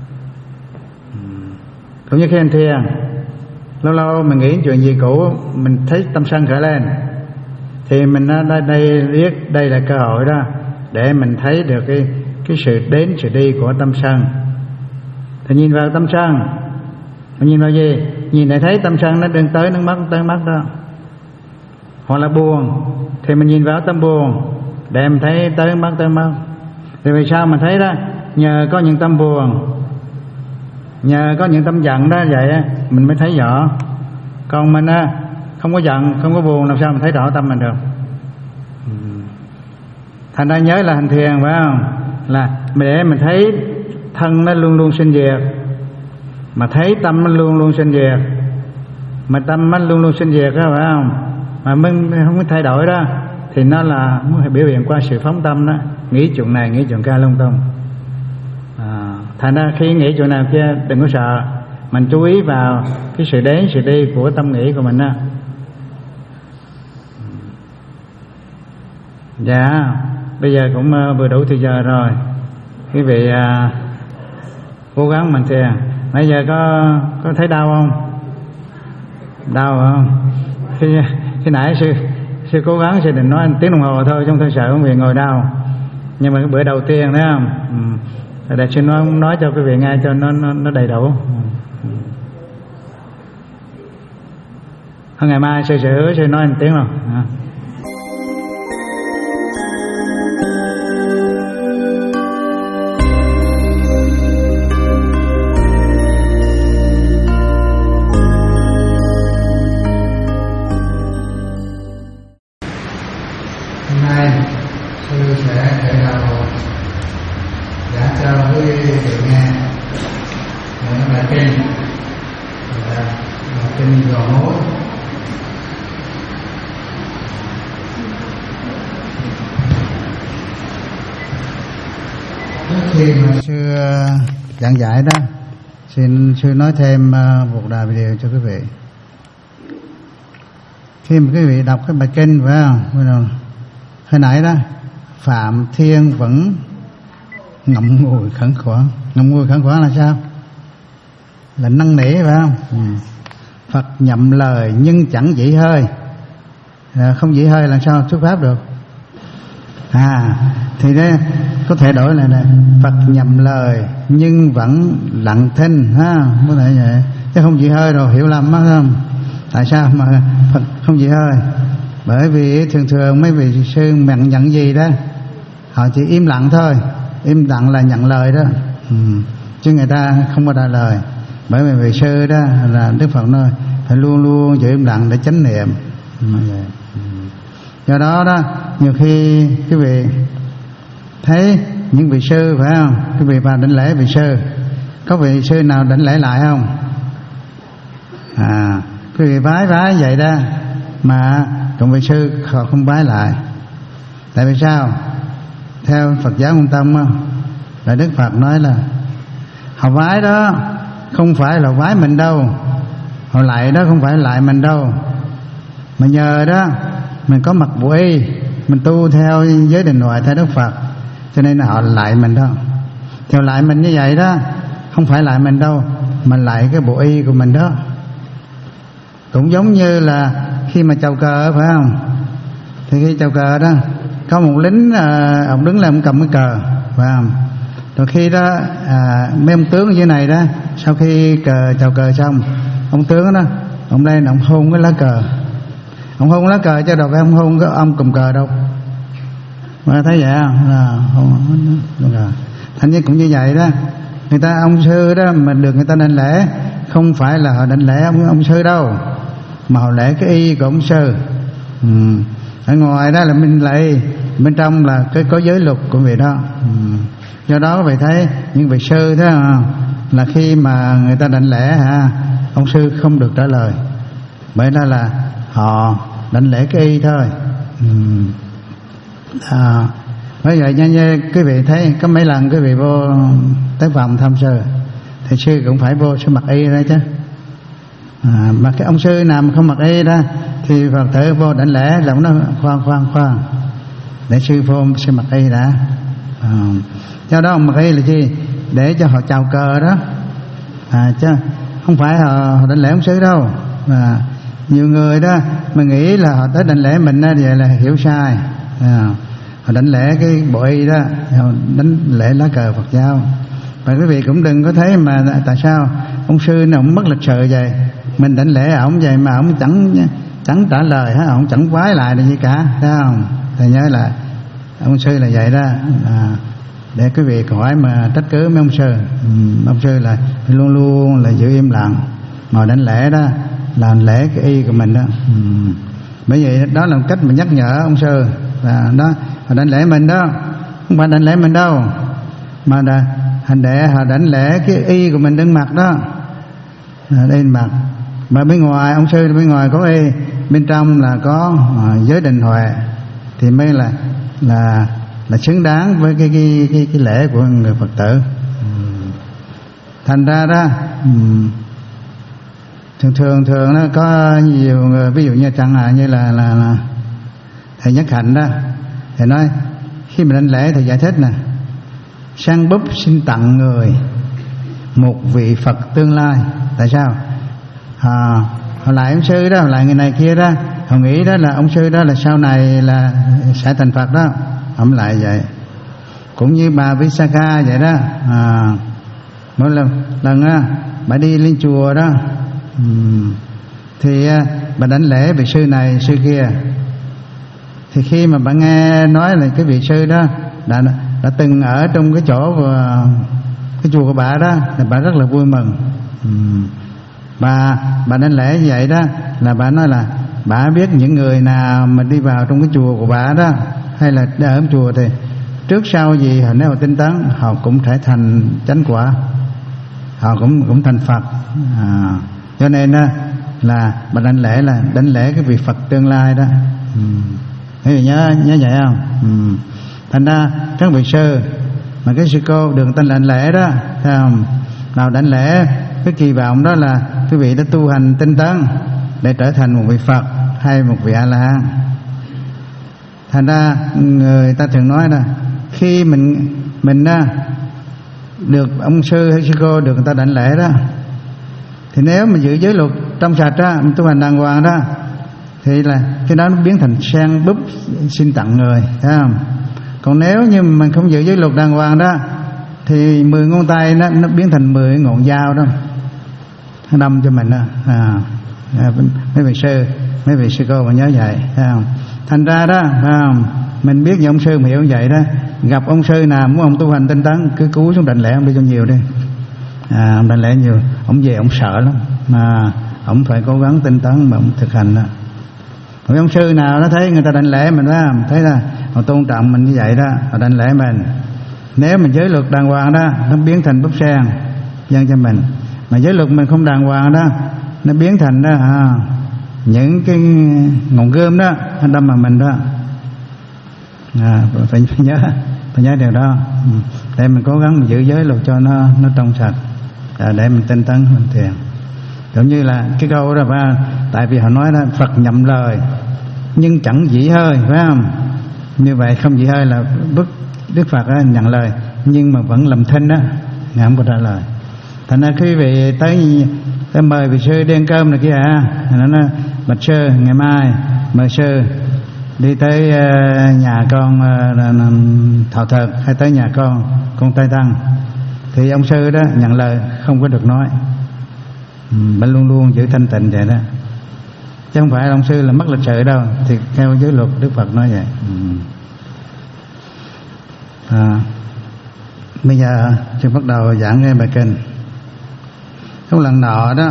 Cũng như khi anh thiền, lâu lâu mình nghĩ chuyện gì cũ, mình thấy tâm sân khởi lên, thì mình đây, đây biết đây là cơ hội đó để mình thấy được cái cái sự đến sự đi của tâm sân. Thì nhìn vào tâm sân, mình nhìn vào gì? Nhìn để thấy tâm sân nó đừng tới nước mắt tới mắt đó. Hoặc là buồn, thì mình nhìn vào tâm buồn để mình thấy tới mắt tới mắt. Thì vì sao mình thấy đó? Nhờ có những tâm buồn, nhờ có những tâm giận đó vậy mình mới thấy rõ. Còn mình không có giận, không có buồn, làm sao mình thấy rõ tâm mình được? Thành ra nhớ là hành thiền phải không? Là để mình thấy thân nó luôn luôn sinh diệt, mà thấy tâm nó luôn luôn sinh diệt, mà tâm nó luôn luôn sinh diệt đó phải không? Mà mình không có thay đổi đó, thì nó là muốn biểu hiện qua sự phóng tâm đó, nghĩ chuyện này nghĩ chuyện kia lung tung. À, thành ra khi nghĩ chuyện nào kia đừng có sợ, mình chú ý vào cái sự đến sự đi của tâm nghĩ của mình đó. Dạ, bây giờ cũng vừa đủ thời giờ rồi. Quý vị à, cố gắng mình thiền. Bây giờ có có thấy đau không? Đau không? Khi, khi nãy sư sư cố gắng sư định nói tiếng đồng hồ thôi, chứ không thôi sợ quý vị ngồi đau. Nhưng mà cái bữa đầu tiên thấy không? Ừ. Để sư nói nói cho quý vị nghe cho nó nó, nó đầy đủ. Ừ. Thôi ngày mai sư sẽ hứa sư nói một tiếng rồi à. Hôm nay sư sẽ kể đầu giảng cho quý vị nghe một bài kinh là bài kinh Gò Mối. Trước khi mà sư giảng giải đó, xin sư nói thêm một đại điều cho quý vị. Khi mà quý vị đọc cái bài kinh phải không? Hồi nãy đó Phạm Thiên vẫn ngậm ngùi khẩn khoản. Ngậm ngùi khẩn khoản là sao? Là năn nỉ phải không? Ừ. Phật nhậm lời nhưng chẳng dĩ hơi. À, không dĩ hơi làm sao thuyết pháp được? À thì đây có thể đổi lại này, Phật nhậm lời nhưng vẫn lặng thinh ha, có thể vậy, chứ không dĩ hơi rồi hiểu lầm á không? Tại sao mà Phật không dĩ hơi? Bởi vì thường thường mấy vị sư nhận nhận gì đó họ chỉ im lặng thôi, im lặng là nhận lời đó, ừ. Chứ người ta không có trả lời. Bởi vì vị sư đó là Đức Phật nói phải luôn luôn giữ im lặng để chánh niệm. ừ. Do đó đó nhiều khi quý vị thấy những vị sư phải không, quý vị vào đảnh lễ vị sư, có vị sư nào đảnh lễ lại không? À quý vị vái vái vậy đó mà còn vị sư họ không vái lại. Tại vì sao? Theo Phật giáo Nguyên Tông á, là Đức Phật nói là họ vái đó không phải là vái mình đâu, họ lại đó không phải lại mình đâu, mà nhờ đó mình có mặc bộ y, mình tu theo giới định huệ theo Đức Phật, cho nên là họ lại mình đó. Theo lại mình như vậy đó không phải lại mình đâu, mà lại cái bộ y của mình đó. Cũng giống như là khi mà chào cờ phải không? Thì khi chào cờ đó có một lính à, ông đứng lên ông cầm cái cờ phải không? Rồi khi đó à, mấy ông tướng như này đó, sau khi cờ chào cờ xong, ông tướng đó ông lên ông hôn cái lá cờ, ông hôn lá cờ chứ đâu phải ông hôn cái ông cầm cờ đâu. Mà thấy vậy không? Là hôn cờ. Thành như cũng như vậy đó, người ta ông sư đó mà được người ta đảnh lễ, không phải là họ đảnh lễ ông ông sư đâu, mà họ lễ cái y của ông sư. Ừ. Ở ngoài đó là mình lại, bên trong là cái có giới luật của vị đó. Ừ. Do đó vậy thấy những vị sư đó là khi mà người ta đảnh lễ ha, ông sư không được trả lời, bởi đó là họ đảnh lễ cái y thôi. Ừ. À, bởi vậy như, như quý vị thấy có mấy lần quý vị vô tới phòng thăm sư thì sư cũng phải vô sư mặc y ra chứ. À, mà cái ông sư nào mà không mặc y đó thì Phật tử vô đảnh lễ là nó khoan khoan khoan để sư vô sư mặc y đã. À, do đó mặc y là chi? Để cho họ chào cờ đó, à, chứ không phải họ, họ đảnh lễ ông sư đâu. À, nhiều người đó mà nghĩ là họ tới đảnh lễ mình đó, vậy là hiểu sai. À, họ đảnh lễ cái bộ y đó, họ đánh lễ lá cờ Phật giáo. Và quý vị cũng đừng có thấy mà tại sao ông sư này ông mất lịch sự vậy, mình đảnh lễ ổng vậy mà ổng chẳng chẳng trả lời hết, ổng chẳng vái lại là gì cả, thấy không? Thầy nhớ là ông sư là vậy đó. À, để quý vị hỏi mà trách cứ mấy ông sư. Ừ, ông sư là luôn luôn là giữ im lặng, mà đảnh lễ đó là lễ cái y của mình đó. Ừ. Bởi vậy đó là một cách mà nhắc nhở ông sư là đó, họ đảnh lễ mình đó, không phải đảnh lễ mình đâu, mà là hành đệ họ đảnh lễ cái y của mình đứng mặt đó, đây mặt. Mà bên ngoài ông sư bên ngoài có y, bên trong là có uh, giới định huệ thì mới là là là xứng đáng với cái cái cái, cái lễ của người Phật tử. uhm. Thành ra đó uhm, thường thường thường nó có nhiều người, ví dụ như chẳng hạn như là là, là thầy Nhất Hạnh đó, thầy nói khi mình đảnh lễ thầy giải thích nè, sang búp xin tặng người một vị Phật tương lai. Tại sao? À, họ lại ông sư đó, họ lại người này kia đó, họ nghĩ đó là ông sư đó là sau này là sẽ thành Phật đó, ông lại vậy. Cũng như bà Visakha vậy đó. À, mỗi lần lần á bà đi lên chùa đó, um, thì bà đánh lễ vị sư này sư kia. Thì khi mà bà nghe nói là cái vị sư đó đã, đã từng ở trong cái chỗ cái chùa của bà đó, thì bà rất là vui mừng. Bà bà đánh lễ như vậy đó là bà nói là bà biết những người nào mà đi vào trong cái chùa của bà đó, hay là ở trong chùa, thì trước sau gì họ nếu họ tinh tấn họ cũng thể thành chánh quả, họ cũng cũng thành Phật. À, cho nên đó là bà đánh lễ là đánh lễ cái vị Phật tương lai đó. Ừ. Thế nhớ nhớ vậy không? Ừ. Thành ra các vị sư mà cái sư cô được tên đánh lễ đó, thấy không? Nào đánh lễ cái kỳ vọng đó là quý vị đã tu hành tinh tấn để trở thành một vị Phật hay một vị A La Hán. Thành ra người ta thường nói là khi mình mình được ông sư hay sư cô được người ta đảnh lễ đó, thì nếu mà giữ giới luật trong sạch đó, mình tu hành đàng hoàng đó, thì là cái đó nó biến thành sen búp xin tặng người, thấy không? Còn nếu như mình không giữ giới luật đàng hoàng đó, thì mười ngón tay nó, nó biến thành mười ngọn dao đó, nó đâm cho mình đó. À, à, mấy vị sư mấy vị sư cô mà nhớ vậy, thấy không? Thành ra đó, thấy không? Mình biết như ông sư mà hiểu vậy đó, gặp ông sư nào muốn ông tu hành tinh tấn, cứ cúi xuống đảnh lễ ông đi cho nhiều đi. À, ông đảnh lễ nhiều, ông về ông sợ lắm, mà ông phải cố gắng tinh tấn mà ông thực hành đó. Rồi ông sư nào nó thấy người ta đảnh lễ mình đó, thấy là họ tôn trọng mình như vậy đó, họ đảnh lễ mình. Nếu mình giới luật đàng hoàng đó, nó biến thành búp sen dâng cho mình. Mà giới luật mình không đàng hoàng đó, nó biến thành đó à, những cái ngọn gươm đó nó đâm vào mình đó. À, phải nhớ phải nhớ điều đó, để mình cố gắng mình giữ giới luật cho nó nó trong sạch, à, để mình tinh tấn mình thiền. Giống như là cái câu đó phải, tại vì họ nói đó Phật nhậm lời nhưng chẳng dĩ hơi, phải không? Như vậy không dĩ hơi là bức Đức Phật đó, nhận lời nhưng mà vẫn làm thinh đó, ngài không có trả lời. Thành ra quý vị tới tới mời vị sư đi ăn cơm này kia à, nó nói bạch sư ngày mai mời sư đi tới uh, nhà con uh, thọ thực hay tới nhà con con Tây Tăng, thì ông sư đó nhận lời không có được nói. Ừ, bạn luôn luôn giữ thanh tịnh vậy đó, chứ không phải ông sư là mất lịch sự đâu, thì theo giới luật Đức Phật nói vậy. Ừ. À, bây giờ chúng bắt đầu giảng cái bài kinh. Có lần nọ đó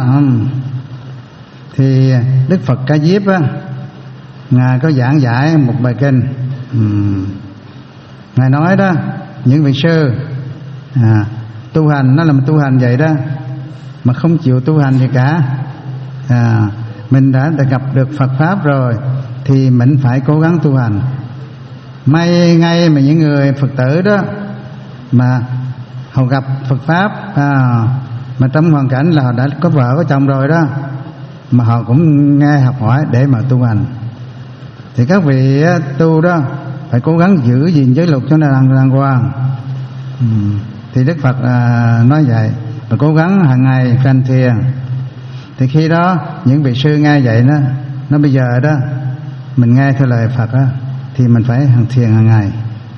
thì Đức Phật Ca Diếp á, ngài có giảng giải một bài kinh. uhm. Ngài nói đó, những vị sư à, tu hành nó là mình tu hành vậy đó, mà không chịu tu hành gì cả. à, Mình đã, đã gặp được Phật Pháp rồi thì mình phải cố gắng tu hành. May ngay mà những người Phật tử đó mà họ gặp Phật Pháp à, mà trong hoàn cảnh là họ đã có vợ có chồng rồi đó, mà họ cũng nghe học hỏi để mà tu hành. Thì các vị tu đó phải cố gắng giữ gìn giới luật cho nó đàng đàng hoàng. ừ. Thì Đức Phật à, nói vậy, và cố gắng hàng ngày hành thiền. Thì khi đó những vị sư nghe vậy đó, nó bây giờ đó mình nghe theo lời Phật đó, thì mình phải hành thiền hàng ngày.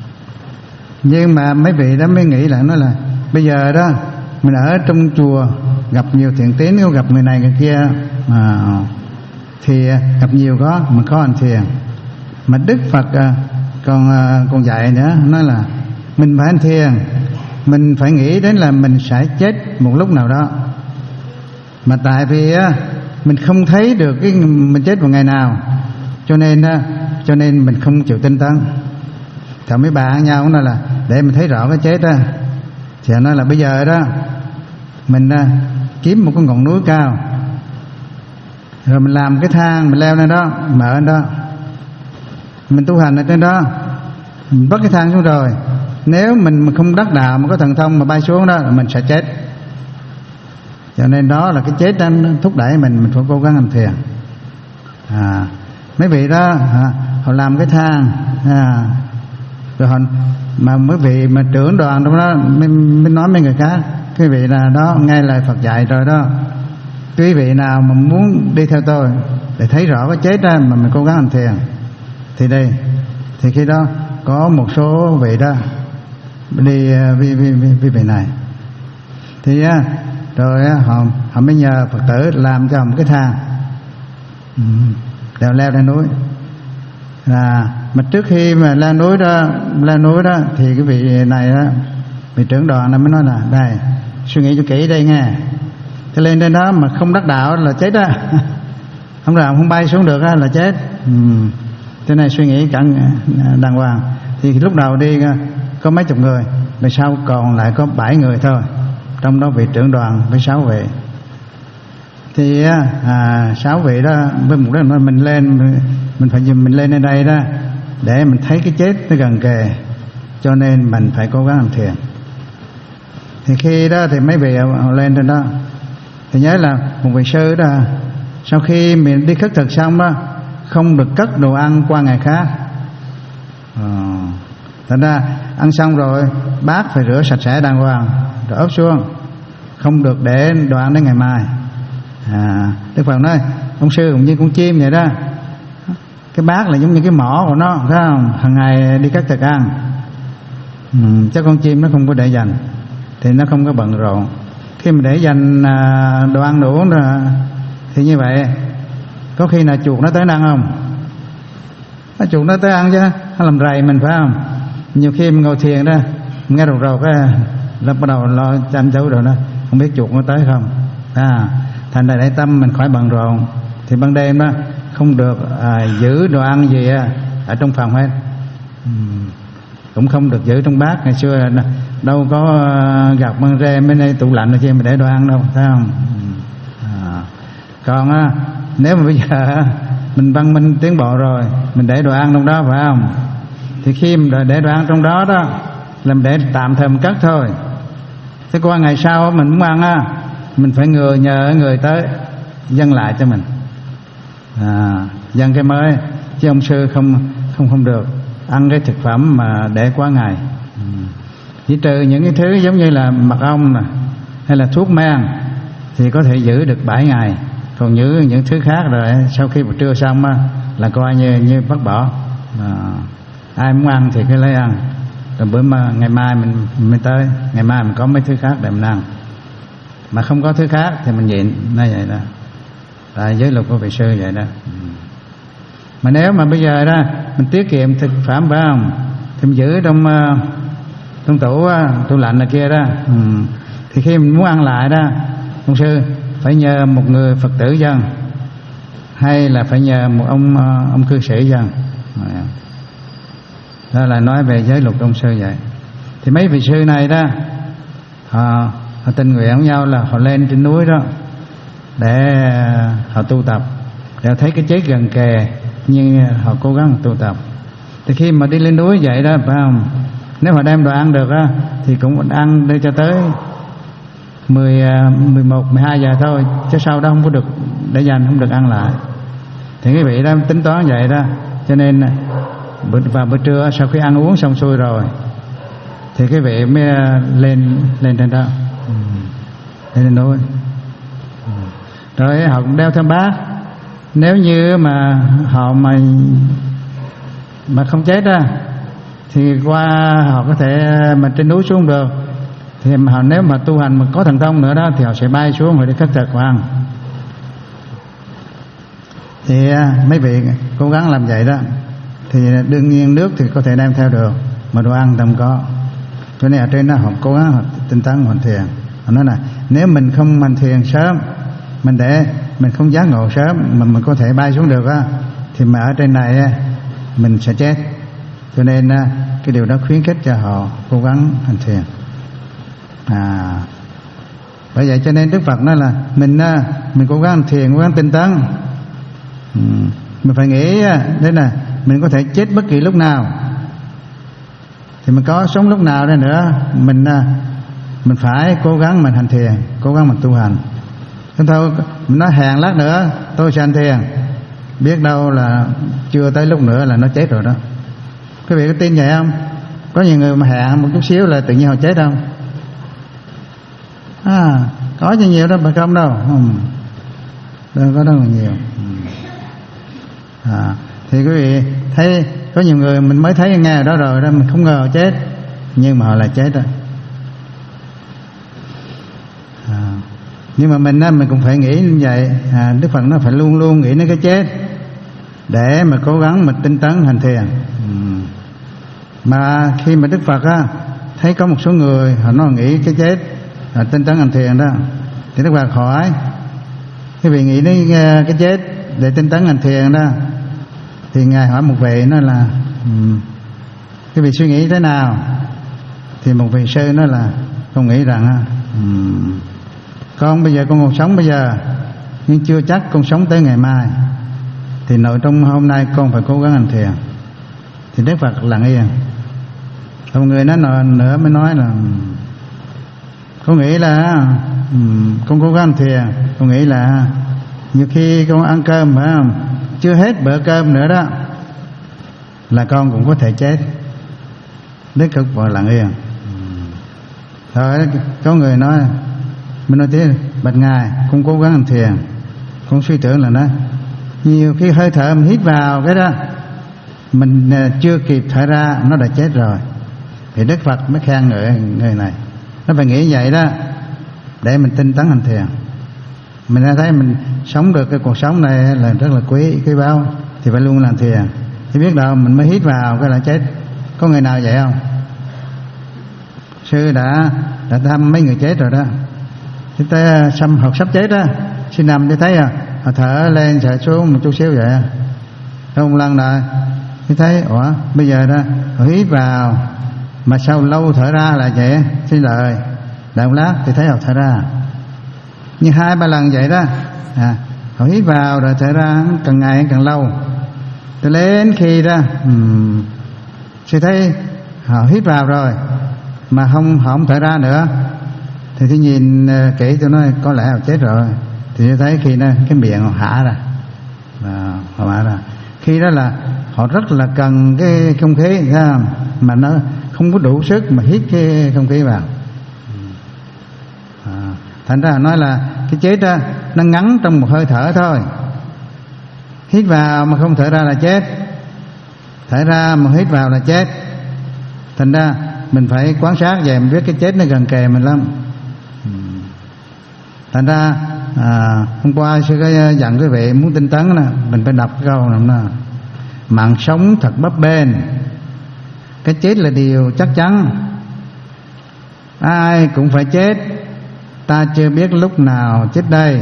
Nhưng mà mấy vị đó mới nghĩ lại, nói là bây giờ đó mình ở trong chùa gặp nhiều thiện tín, nếu gặp người này người kia à, thì gặp nhiều có mà có hành thiền. Mà Đức Phật còn còn dạy nữa, nói là mình phải hành thiền, mình phải nghĩ đến là mình sẽ chết một lúc nào đó. Mà tại vì mình không thấy được cái mình chết vào ngày nào, cho nên cho nên mình không chịu tinh tấn. Thì mấy bà ăn nhau cũng nói là để mình thấy rõ cái chết đó, thì nói là bây giờ đó mình kiếm một cái ngọn núi cao, rồi mình làm cái thang mình leo lên đó, mở lên đó, mình tu hành ở trên đó. Mình bắt cái thang xuống rồi, nếu mình không đắc đạo mà có thần thông mà bay xuống đó là mình sẽ chết. Cho nên đó là cái chết đó, nó thúc đẩy mình mình phải cố gắng hành thiền. À, mấy vị đó à, họ làm cái thang à, rồi họ, mà mấy vị mà trưởng đoàn trong đó mới, mới nói mấy người khác, quý vị là đó nghe lời Phật dạy rồi đó, quý vị nào mà muốn đi theo tôi để thấy rõ cái chết đó mà mình cố gắng hành thiền thì đây. Thì khi đó có một số vị đó đi vi vi vi vị này, thì rồi họ họ mới nhờ Phật tử làm cho một cái thang, ừ, đều leo lên núi. À, mà trước khi mà leo núi đó, leo núi đó thì cái vị này đó, vị trưởng đoàn nó mới nói là đây, suy nghĩ cho kỹ đây nghe. Cái lên trên đó mà không đắc đạo là chết đó. Không đạo không bay xuống được là chết. Ừ. Thế này suy nghĩ cẩn đàng hoàng. Thì lúc đầu đi có mấy chục người, về sau còn lại có bảy người thôi, trong đó vị trưởng đoàn với sáu vị. Thì à, sáu vị đó với mục đích là mình lên, mình phải mình lên ở đây đó để mình thấy cái chết nó gần kề, cho nên mình phải cố gắng làm thiền. Thì khi đó thì mấy vị họ lên trên đó thì nhớ là một vị sư đó, sau khi mình đi khất thực xong đó không được cất đồ ăn qua ngày khác. Ờ, thành ra ăn xong rồi bát phải rửa sạch sẽ đàng hoàng rồi ốp xuống, không được để đồ ăn đến ngày mai. À, Đức Phật nói ông sư cũng như con chim vậy đó, cái bát là giống như cái mỏ của nó, thấy không? Hàng ngày đi cất thực ăn. Ừ, chứ con chim nó không có để dành thì nó không có bận rộn. Khi mà để dành à, đồ ăn đồ uống rồi thì như vậy có khi là chuột nó tới ăn không? Nó chuột nó tới ăn chứ, nó làm rầy mình phải không? Nhiều khi mình ngồi thiền đó, mình nghe rầu rầu cái là bắt đầu lo chăm chú rồi đó, không biết chuột nó tới không. À, thành ra để tâm mình khỏi bận rộn. Thì ban đêm đó không được à, giữ đồ ăn gì à, ở trong phòng hết. uhm, Cũng không được giữ trong bát. Ngày xưa đâu có gặp băng rê bên đây tủ lạnh ở trên mà để đồ ăn đâu, thấy không? À, còn á, nếu mà bây giờ mình văn minh tiến bộ rồi, mình để đồ ăn trong đó phải không? Thì khi mình để đồ ăn trong đó đó là mình để tạm thời mình cất thôi. Thế qua ngày sau mình muốn ăn á, mình phải người nhờ người tới dâng lại cho mình. À, dâng cái mới, chứ ông sư không không không được ăn cái thực phẩm mà để quá ngày. Ừ. Chỉ trừ những cái thứ giống như là mật ong nè, hay là thuốc men thì có thể giữ được bảy ngày. Còn những những thứ khác rồi sau khi buổi trưa xong á, là coi như như bắt bỏ. À, ai muốn ăn thì cứ lấy ăn, rồi bữa mà ngày mai mình mới tới, ngày mai mình có mấy thứ khác để mình ăn. Mà không có thứ khác thì mình nhịn, nó vậy đó. Tại giới luật của vị sư vậy đó. Mà nếu mà bây giờ đó mình tiết kiệm thực phẩm phải không, thì mình giữ trong uh, trong tủ uh, tủ lạnh này kia đó. Ừ. Thì khi mình muốn ăn lại đó, ông sư phải nhờ một người Phật tử dân, hay là phải nhờ một ông uh, ông cư sĩ dân. Đó là nói về giới luật ông sư vậy. Thì mấy vị sư này đó họ, họ tình nguyện với nhau là họ lên trên núi đó để họ tu tập, để thấy cái chết gần kề, nhưng họ cố gắng tu tập. Thì khi mà đi lên núi vậy đó phải không, nếu mà đem đồ ăn được á thì cũng ăn đi cho tới mười, mười một, mười hai giờ thôi, chứ sau đó không có được để dành, không được ăn lại. Thì cái vị đó tính toán vậy đó, cho nên vào bữa trưa sau khi ăn uống xong xuôi rồi thì cái vị mới lên lên trên đó, ừ. lên trên núi, ừ. Rồi họ cũng đeo theo bát. Nếu như mà họ mà mà không chết á thì qua họ có thể mà trên núi xuống được, thì mà họ nếu mà tu hành mà có thần thông nữa đó thì họ sẽ bay xuống rồi đi khất thực và ăn. Thì mấy vị cố gắng làm vậy đó, thì đương nhiên nước thì có thể đem theo được, mà đồ ăn không có. Cho nên ở trên đó họ cố gắng họ tinh tấn hoàn thiền. Họ nói là nếu mình không hoàn thiền sớm, mình để mình không giác ngộ sớm mà mình có thể bay xuống được á, thì mà ở trên này á, mình sẽ chết. Cho nên cái điều đó khuyến khích cho họ cố gắng hành thiền. À, bởi vậy cho nên Đức Phật nói là mình mình cố gắng hành thiền, cố gắng tinh tấn. Ừ, mình phải nghĩ đấy là mình có thể chết bất kỳ lúc nào, thì mình có sống lúc nào đây nữa, mình mình phải cố gắng mình hành thiền, cố gắng mình tu hành. Thế thôi, mình nói hẹn lát nữa tôi sẽ hành thiền, biết đâu là chưa tới lúc nữa là nó chết rồi đó. Quý vị có tin vậy không? Có nhiều người mà hẹn một chút xíu là tự nhiên họ chết không? À, có cho nhiều đó mà không đâu, không, đâu có đâu mà nhiều. À, thì quý vị thấy có nhiều người mình mới thấy nghe đó rồi đó, mình không ngờ họ chết, nhưng mà họ lại chết rồi. À, Nhưng mà mình á, mình cũng phải nghĩ như vậy. à, Đức Phật nó phải luôn luôn nghĩ đến cái chết để mà cố gắng mình tinh tấn hành thiền. ừ. Mà khi mà Đức Phật á, thấy có một số người họ nó nghĩ cái chết là tinh tấn hành thiền đó, thì Đức Phật hỏi cái vị nghĩ đến cái chết để tinh tấn hành thiền đó, thì Ngài hỏi một vị nói là um, cái vị suy nghĩ thế nào? Thì một vị sư nói là con nghĩ rằng um, con bây giờ con còn sống bây giờ, nhưng chưa chắc con sống tới ngày mai, thì nội trong hôm nay con phải cố gắng hành thiền. Thì Đức Phật lặng yên. Một người nói nữa mới nói là con nghĩ là um, con cố gắng hành thiền, con nghĩ là nhiều khi con ăn cơm phải không, chưa hết bữa cơm nữa đó là con cũng có thể chết. Đức Phật lặng yên. Rồi có người nói, mình nói thế, bạch Ngài, con cố gắng hành thiền, con suy tưởng là nó nhiều khi hơi thở mình hít vào cái đó, mình chưa kịp thở ra nó đã chết rồi. Thì Đức Phật mới khen ngợi người này. Nó phải nghĩ vậy đó để mình tinh tấn hành thiền. Mình đã thấy mình sống được cái cuộc sống này là rất là quý, quý báu, thì phải luôn làm thiền. Thì biết đâu mình mới hít vào cái là chết. Có người nào vậy không? Sư đã đã thăm mấy người chết rồi đó. Thì ta xăm học sắp chết đó, xin nằm thì thấy à, họ thở lên chạy xuống một chút xíu vậy. Không lần nào thì thấy ủa bây giờ đó họ hít vào mà sau lâu thở ra là vậy. Xin lời lại một lát thì thấy họ thở ra, nhưng hai ba lần vậy đó, à, họ hít vào rồi thở ra càng ngày càng lâu. Từ đến khi đó um, sư thấy họ hít vào rồi mà không họ không thở ra nữa, thì tôi nhìn uh, kỹ tôi nói có lẽ họ chết rồi. Thì tôi thấy khi đó cái miệng họ hả ra, à, họ hả ra. Khi đó là họ rất là cần cái không khí, mà nó không có đủ sức mà hít cái không khí vào. à, Thành ra nói là cái chết đó nó ngắn trong một hơi thở thôi. Hít vào mà không thở ra là chết, thở ra mà hít vào là chết. Thành ra mình phải quan sát về mình biết cái chết nó gần kề mình lắm. Thành ra à, hôm qua sư có dặn quý vị muốn tinh tấn là mình phải đọc cái câu này là mạng sống thật bấp bênh, cái chết là điều chắc chắn, ai cũng phải chết, ta chưa biết lúc nào chết đây.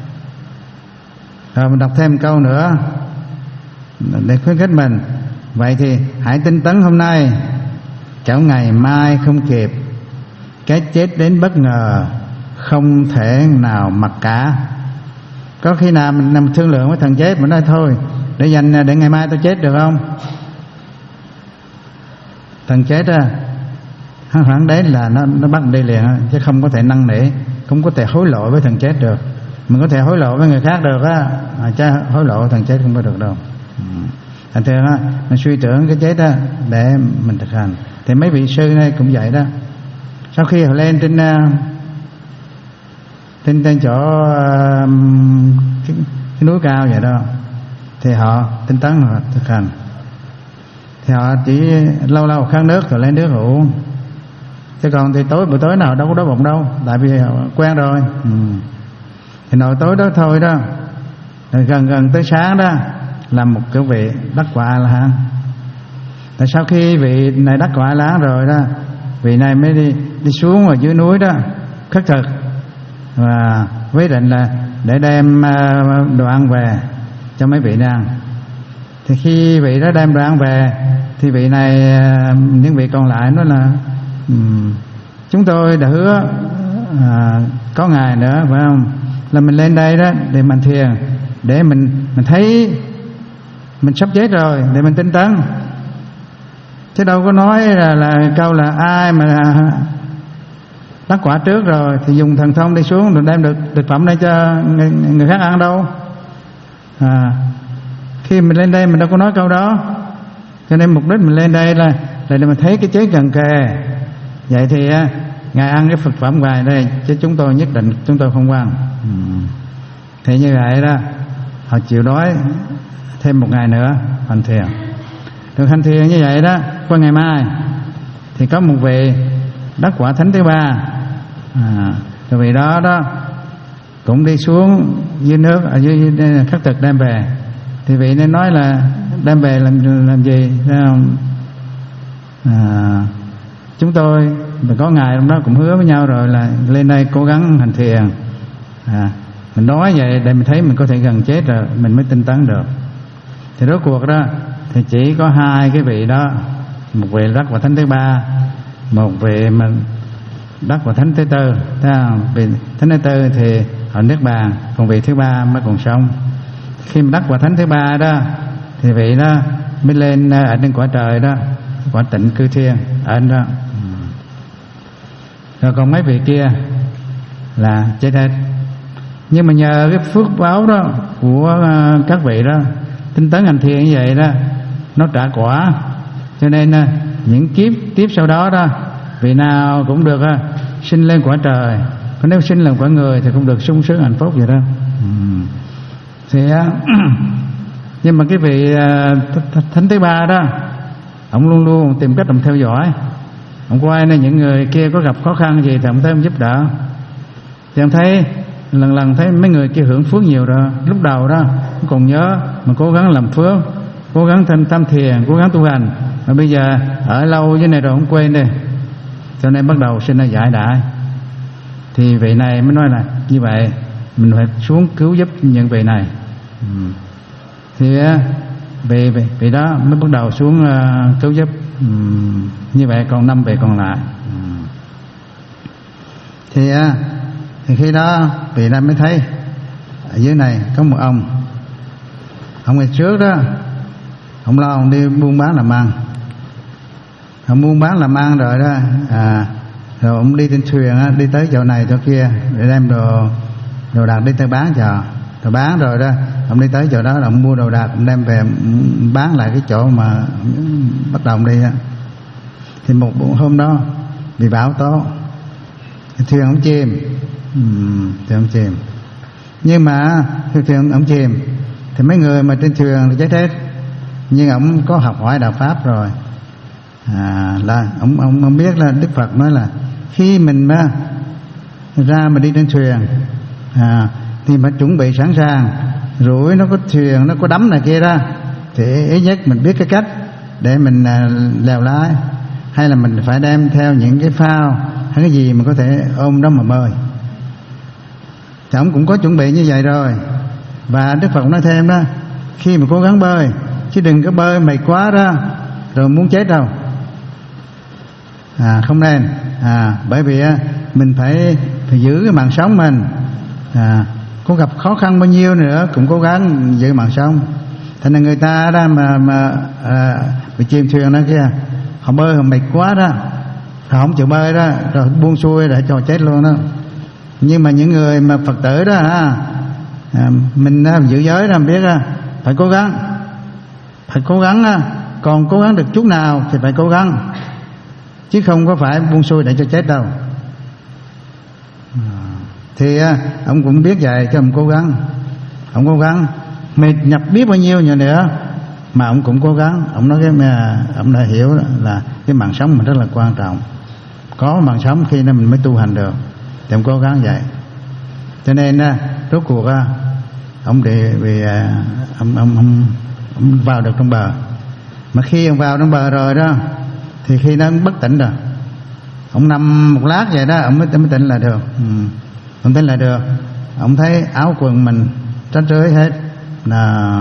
Rồi mình đọc thêm câu nữa để khuyến khích mình. Vậy thì hãy tinh tấn hôm nay, chẳng ngày mai không kịp. Cái chết đến bất ngờ, không thể nào mặc cả. Có khi nào mình nằm thương lượng với thằng chết, mình nói thôi để dành để ngày mai tôi chết được không? Thằng chết á, hắn hoảng đến là nó nó bắt đi liền, chứ không có thể năn nỉ, không có thể hối lộ với thằng chết được. Mình có thể hối lộ với người khác được á, à, chứ hối lộ thằng chết không có được đâu. Thành thường á, mình suy tưởng cái chết á để mình thực hành. Thì mấy vị sư này cũng vậy đó. Sau khi họ lên trên trên trên chỗ uh, cái, cái núi cao vậy đó, thì họ tinh tấn họ thực hành. Thì họ chỉ lâu lâu khát nước rồi lấy nước họ uống. Chứ còn thì tối buổi tối nào đâu có đói bụng đâu, tại vì họ quen rồi. ừ. Thì nội tối đó thôi đó, rồi gần gần tới sáng đó là một cái vị đắc quả A La Hán. Tại sau khi vị này đắc quả A La Hán rồi đó, vị này mới đi đi xuống ở dưới núi đó khất thực, và quyết định là để đem đồ ăn về cho mấy vị ăn. Thì khi vị đó đem đồ ăn về thì vị này, những vị còn lại nói là um, chúng tôi đã hứa à, có ngày nữa phải không, là mình lên đây đó để mình thiền, để mình mình thấy mình sắp chết rồi để mình tinh tấn, chứ đâu có nói là, là câu là ai mà đắc quả trước rồi thì dùng thần thông đi xuống rồi đem được thực phẩm đây cho người, người khác ăn đâu. À, khi mình lên đây mình đâu có nói câu đó, cho nên mục đích mình lên đây là là để mình thấy cái chết gần kề. Vậy thì ngài ăn cái thực phẩm ngoài đây, chứ chúng tôi nhất định chúng tôi không ăn. ừ. Thì như vậy đó, họ chịu đói thêm một ngày nữa hành thiền. Được hành thiền như vậy đó, qua ngày mai thì có một vị đắc quả thánh thứ ba. à, Rồi vị đó đó cũng đi xuống dưới nước ở dưới, dưới khất thực đem về. Thì vị nên nói là đem về làm làm gì? À, chúng tôi và có ngài trong đó cũng hứa với nhau rồi là lên đây cố gắng hành thiền. À, mình nói vậy để mình thấy mình có thể gần chết rồi mình mới tinh tấn được. Thì rốt cuộc đó thì chỉ có hai cái vị đó, một vị đắc và thánh thứ ba, một vị mà đắc và thánh thứ tư. Thấy không? Vị thánh thứ tư thì ở nước bàn, còn vị thứ ba mới còn sống. Khi mà đắc và thánh thứ ba đó thì vị đó mới lên ở trên cõi trời đó, cõi tịnh cư thiên ở đó. Rồi còn mấy vị kia là chết hết. Nhưng mà nhờ cái phước báo đó của các vị đó tinh tấn hành thiền như vậy đó, nó trả quả. Cho nên những kiếp tiếp sau đó đó, vị nào cũng được sinh lên cõi trời. Còn nếu sinh làm cõi người thì cũng được sung sướng hạnh phúc vậy đó. Thì nhưng mà cái vị thánh thứ ba đó, ông luôn luôn tìm cách ông theo dõi. Ông quay nên những người kia có gặp khó khăn gì thì ông thấy ông giúp đỡ. Thì ông thấy lần lần thấy mấy người kia hưởng phước nhiều rồi. Lúc đầu đó còn nhớ mà cố gắng làm phước, cố gắng tham tham thiền, cố gắng tu hành. Mà bây giờ ở lâu dưới này rồi không quên đi, cho nên bắt đầu sinh ra giải đại. Thì vị này mới nói là như vậy, mình phải xuống cứu giúp những vị này. Ừ. Thì vị, vị, vị đó mới bắt đầu xuống uh, cứu giúp. Ừ. Như vậy còn năm vị còn lại. Ừ. Thì, uh, thì khi đó vị này mới thấy ở dưới này có một ông. Ông ngày trước đó, ông lo ông đi buôn bán làm ăn. Ông buôn bán làm ăn rồi đó, à, rồi ông đi trên thuyền á, đi tới chỗ này chỗ kia để đem đồ đồ đạc đi tới bán cho. Rồi bán rồi đó, ông đi tới chỗ đó là ông mua đồ đạc, ông đem về bán lại cái chỗ mà bắt đầu đi á. Thì một hôm đó bị bão tố, thuyền ông chìm, uhm, thuyền ông chìm. Nhưng mà khi thuyền ông chìm thì mấy người mà trên thuyền thì chết hết. Nhưng ông có học hỏi đạo pháp rồi. À, là ông ông ông biết là Đức Phật nói là khi mình mà ra mà đi trên thuyền, à, thì phải chuẩn bị sẵn sàng. Rủi nó có thuyền, nó có đắm này kia đó, thì ít nhất mình biết cái cách để mình à, lèo lái. Hay là mình phải đem theo những cái phao hay cái gì mà có thể ôm đó mà bơi. Thì ông cũng có chuẩn bị như vậy rồi. Và Đức Phật nói thêm đó, khi mà cố gắng bơi, chứ đừng có bơi mệt quá đó rồi muốn chết đâu. À, không nên. À, bởi vì á, mình phải phải giữ cái mạng sống mình. À, có gặp khó khăn bao nhiêu nữa cũng cố gắng giữ mạng sống. Thành ra người ta đó mà mà à, bị chìm thuyền đó kia, họ bơi họ mệt quá đó, họ không chịu bơi đó, rồi buông xuôi để cho chết luôn đó. Nhưng mà những người mà Phật tử đó à, à, mình à, giữ giới đó, biết à, phải cố gắng, phải cố gắng à, còn cố gắng được chút nào thì phải cố gắng, chứ không có phải buông xuôi để cho chết đâu. Thì à, ông cũng biết vậy cho ông cố gắng, ông cố gắng mệt nhập biết bao nhiêu nhiều nữa mà ông cũng cố gắng. Ông nói cái mà ông đã hiểu là cái mạng sống mình rất là quan trọng, có mạng sống khi nên mình mới tu hành được, thì ông cố gắng vậy. Cho nên á, rốt cuộc á, ông để vì à, ông, ông ông ông vào được trong bờ. Mà khi ông vào trong bờ rồi đó, thì khi đó ông bất tỉnh rồi, ông nằm một lát vậy đó, ông mới, mới tỉnh lại được. Ừ. Ông tỉnh lại được, ông thấy áo quần mình rách rưới hết. Là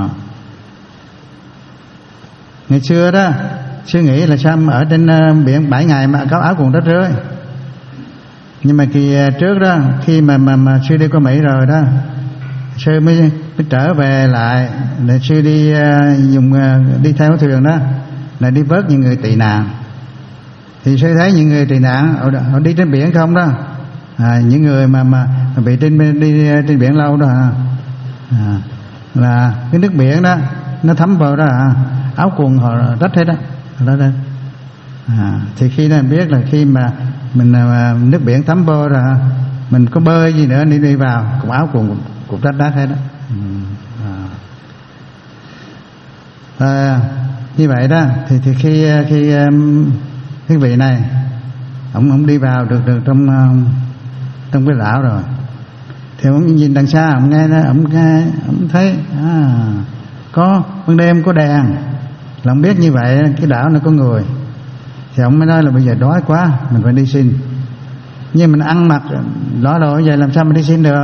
ngày xưa đó suy nghĩ là sao ở trên biển bảy ngày mà có áo quần rách rưới. Nhưng mà kỳ trước đó, khi mà mà, mà sư đi qua Mỹ rồi đó, sư mới, mới trở về lại để sư đi uh, dùng uh, đi theo thuyền đó, là đi vớt những người tị nạn. Thì sư thấy những người tị nạn họ, họ đi trên biển không đó, à, những người mà mà bị trên đi trên biển lâu đó à, à, là cái nước biển đó nó thấm vào đó à, áo quần họ rách hết đó, đó, đó. À, thì khi đó mình biết là khi mà mình à, nước biển thấm vô rồi, mình có bơi gì nữa đi đi vào cũng áo quần cũng, cũng rách rách hết đó. À. À, như vậy đó thì thì khi khi cái vị này ông ông đi vào được được trong trong cái đảo rồi, Thì ông nhìn đằng xa, ông nghe đó, ông nghe, ông thấy à, có ban đêm có đèn, là ông biết như vậy cái đảo nó có người. Thì ông mới nói là bây giờ đói quá, mình phải đi xin. Nhưng mình ăn mặc ló lội vậy làm sao mình đi xin được.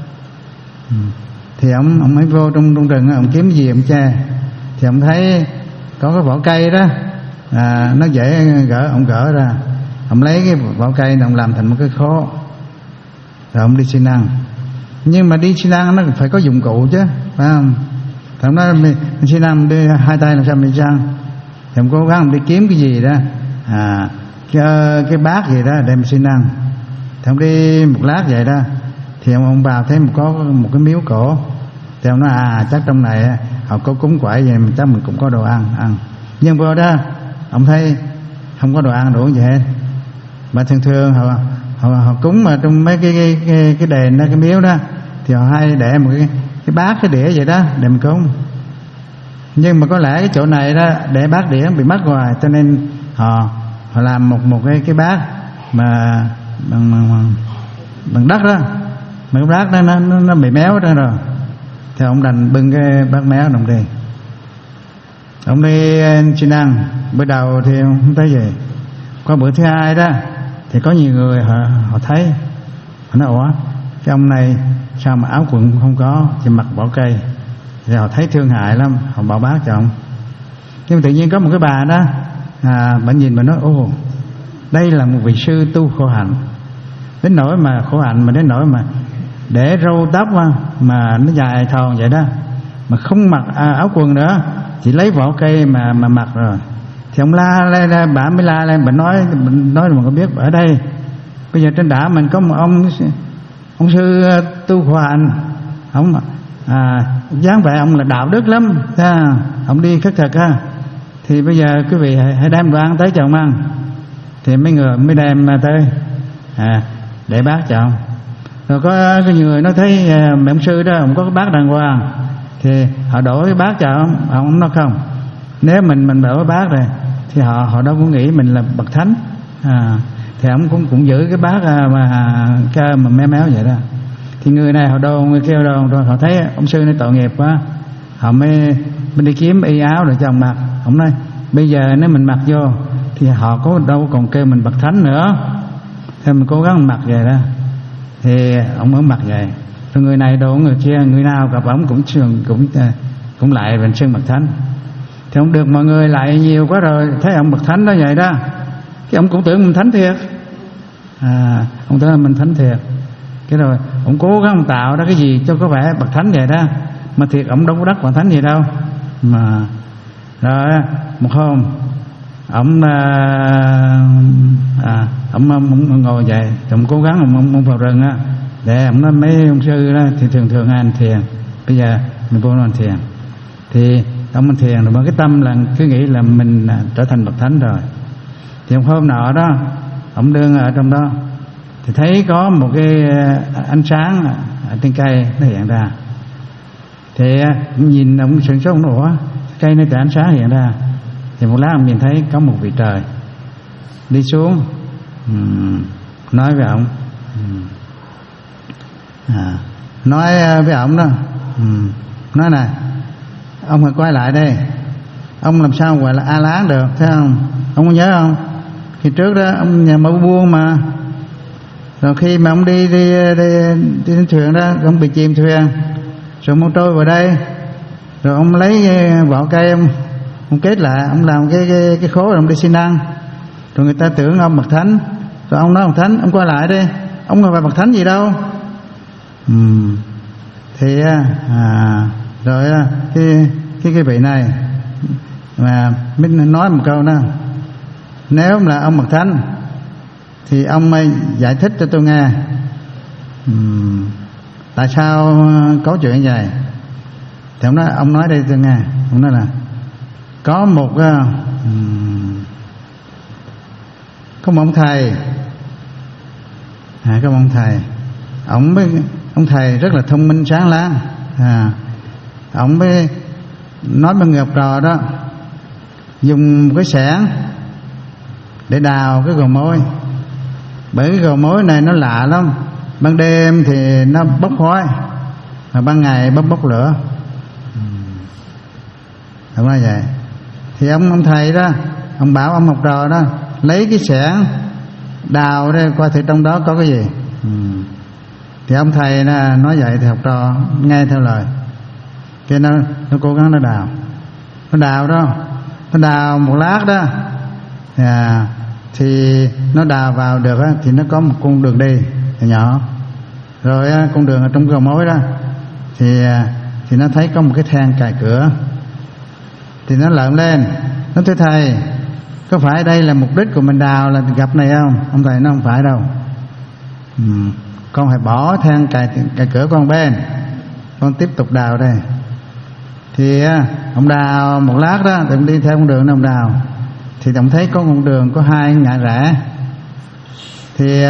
Thì ông ông mới vô trong trong rừng, ông kiếm gì ông che. Thì ông thấy có cái vỏ cây đó, à, nó dễ gỡ, ông gỡ ra, ông lấy cái vỏ cây này ông làm thành một cái khố, rồi ông đi xin ăn. Nhưng mà đi xin ăn nó phải có dụng cụ chứ, phải không? Thì ông nói mình, mình xin ăn đi hai tay làm sao mình đi ăn. Thì ông cố gắng đi kiếm cái gì đó, à, cái, cái bát gì đó để mình xin ăn. Thì ông đi một lát vậy đó, thì ông, ông vào thấy một có một cái miếu cổ. Thì ông nói à chắc trong này họ có cúng quậy vậy, chắc mình cũng có đồ ăn ăn. Nhưng vô đó ông thấy không có đồ ăn đủ gì hết. Mà thường thường họ họ, họ cúng mà trong mấy cái cái cái, cái đền đó, cái miếu đó, thì họ hay để một cái cái bát cái đĩa vậy đó để mình cúng. Nhưng mà có lẽ cái chỗ này đó để bát đĩa bị mất rồi, cho nên họ họ làm một một cái cái bát mà bằng bằng, bằng đất đó, mà cái bát đó nó nó, nó bị méo ra rồi. Thì ông đành bưng cái bát méo ông đi. Ông đi xin ăn. Bữa đầu thì ông không thấy gì. Qua bữa thứ hai đó thì có nhiều người họ họ thấy, họ nói ủa cái ông này sao mà áo quần không có, chỉ mặc vỏ cây. Thì họ thấy thương hại lắm, họ bỏ bát cho ông. Nhưng mà tự nhiên có một cái bà đó, à, bà nhìn bà nói ồ đây là một vị sư tu khổ hạnh. Đến nỗi mà khổ hạnh mà đến nỗi mà để râu tóc mà nó dài thòn vậy đó, mà không mặc à, áo quần nữa, chỉ lấy vỏ cây mà mà mặc rồi. Thì ông la lên, bà mới la lên, bà nói nói mà có biết ở đây bây giờ trên đảo mình có một ông ông sư tu khổ hạnh, ông à, dáng vẻ ông là đạo đức lắm, ha, ông đi khất thực ha. Thì bây giờ quý vị hãy, hãy đem đồ ăn tới cho ông ăn. Thì mấy người mới đem tới, à, để bát cho ông. Rồi có cái người nó thấy à, mẹ ông sư đó ông có cái bát đàng hoàng, thì họ đổ cái bát cho ông. Ông nói không, nếu mình mình đổ cái bát này thì họ họ đâu có nghĩ mình là bậc thánh, à, thì ông cũng cũng giữ cái bát à, mà cơ mà méo méo vậy đó. Thì người này họ đâu, người kêu đâu, rồi họ thấy ông sư này tội nghiệp quá, họ mới mới đi kiếm y áo để cho ông mặc. Ông nói bây giờ nếu mình mặc vô thì họ có đâu còn kêu mình bậc thánh nữa, thì mình cố gắng mặc vậy đó. Thì ông mới mặc vậy. Rồi người này đâu người kia, người nào gặp ông cũng cũng cũng cũng lại mình xưng bậc thánh. Thì ông được mọi người lại nhiều quá rồi, thấy ông bậc thánh đó vậy đó, cái ông cũng tưởng mình thánh thiệt, à, ông tưởng mình thánh thiệt. Cái rồi ông cố gắng tạo ra cái gì cho có vẻ bậc thánh vậy đó, mà thiệt ông đâu có đắc bậc thánh gì đâu. Mà rồi một hôm ông à, à, ông, ông, ông ngồi vậy, ông cố gắng ông, ông, ông vào rừng á, để ông nói mấy ông sư đó thì thường thường ăn thiền, bây giờ mình vô ăn thiền. Thì ông ăn thiền rồi bằng cái tâm là cứ nghĩ là mình à, trở thành bậc thánh rồi. Thì ông hôm nọ đó ông đương ở trong đó thì thấy có một cái ánh sáng ở trên cây nó hiện ra. Thì ông nhìn ông sửng sốt, ông nói ủa cây nó ánh sáng hiện ra. Thì một lát ông nhìn thấy có một vị trời đi xuống, uhm, nói với ông, uhm, à, nói với ông đó, uhm, nói nè ông phải quay lại đây, ông làm sao gọi là A Lán được, thấy không? Ông có nhớ không? Khi trước đó ông nhà mẫu buôn mà, rồi khi mà ông đi đi đi, đi trên thuyền đó, ông bị chìm thuyền, rồi ông trôi vào đây, rồi ông lấy vỏ cây ông, ông kết lại, ông làm cái cái cái khố rồi ông đi xin ăn, rồi người ta tưởng ông bậc thánh, rồi ông nói bậc thánh, ông quay lại đi, ông không phải bậc thánh gì đâu. Uhm. Thì à, rồi cái cái cái vị này mà mình nói một câu đó, nếu là ông bậc thánh thì ông giải thích cho tôi nghe, uhm, tại sao có chuyện vậy. Thì ông nói, ông nói đây tôi nghe. Ông nói là có một um, có một ông thầy, à, có một ông thầy, ông mới ông thầy rất là thông minh sáng láng, à, ông mới nói với người học trò đó dùng một cái xẻng để đào cái gò mối. Bởi cái gò mối này nó lạ lắm, ban đêm thì nó bốc khói, mà ban ngày bốc bốc lửa. Đúng là vậy. Thì ông ông thầy đó, ông bảo ông học trò đó lấy cái xẻng đào ra coi thử trong đó có cái gì. Ừ. Thì ông thầy nó nói vậy thì học trò nghe theo lời, cho nó nó cố gắng nó đào, nó đào đó, nó đào một lát đó, à, thì nó đào vào được á, thì nó có một con đường đi nhỏ, rồi á, con đường ở trong cầu mối đó, thì thì nó thấy có một cái then cài cửa, thì nó lợn lên, nó thưa thầy, có phải đây là mục đích của mình đào là gặp này không? Ông thầy nó không phải đâu. Ừ, con phải bỏ then cài, cài cửa con bên, con tiếp tục đào đây. Thì ông đào một lát đó, thì ông đi theo con đường đó ông đào, thì ông thấy có con đường có hai ngã rẽ. Thì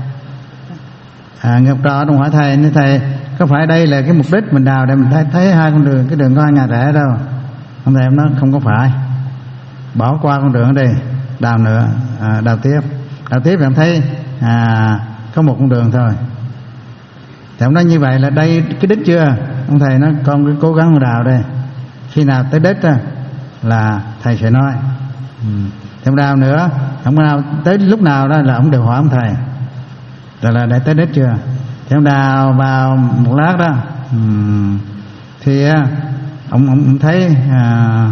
à, Ngọc Trò đồng hỏi thầy, nói thầy có phải đây là cái mục đích mình đào để mình thấy, thấy hai con đường, cái đường có hai ngã rẽ đâu? Ông thầy em nói không có phải, bỏ qua con đường ở đây, đào nữa, à, đào tiếp, đào tiếp thì em thấy à, có một con đường thôi. Thì ông nói như vậy là đây cái đích chưa? Ông thầy nói con cứ cố gắng đào đây, khi nào tới đích á, là thầy sẽ nói. Ừ. Thì ông đào nữa, ông đào tới lúc nào đó là ông đều hỏi ông thầy rồi là đã tới đích chưa. Thì ông đào vào một lát đó, ừ, thì ông, ông, ông thấy à,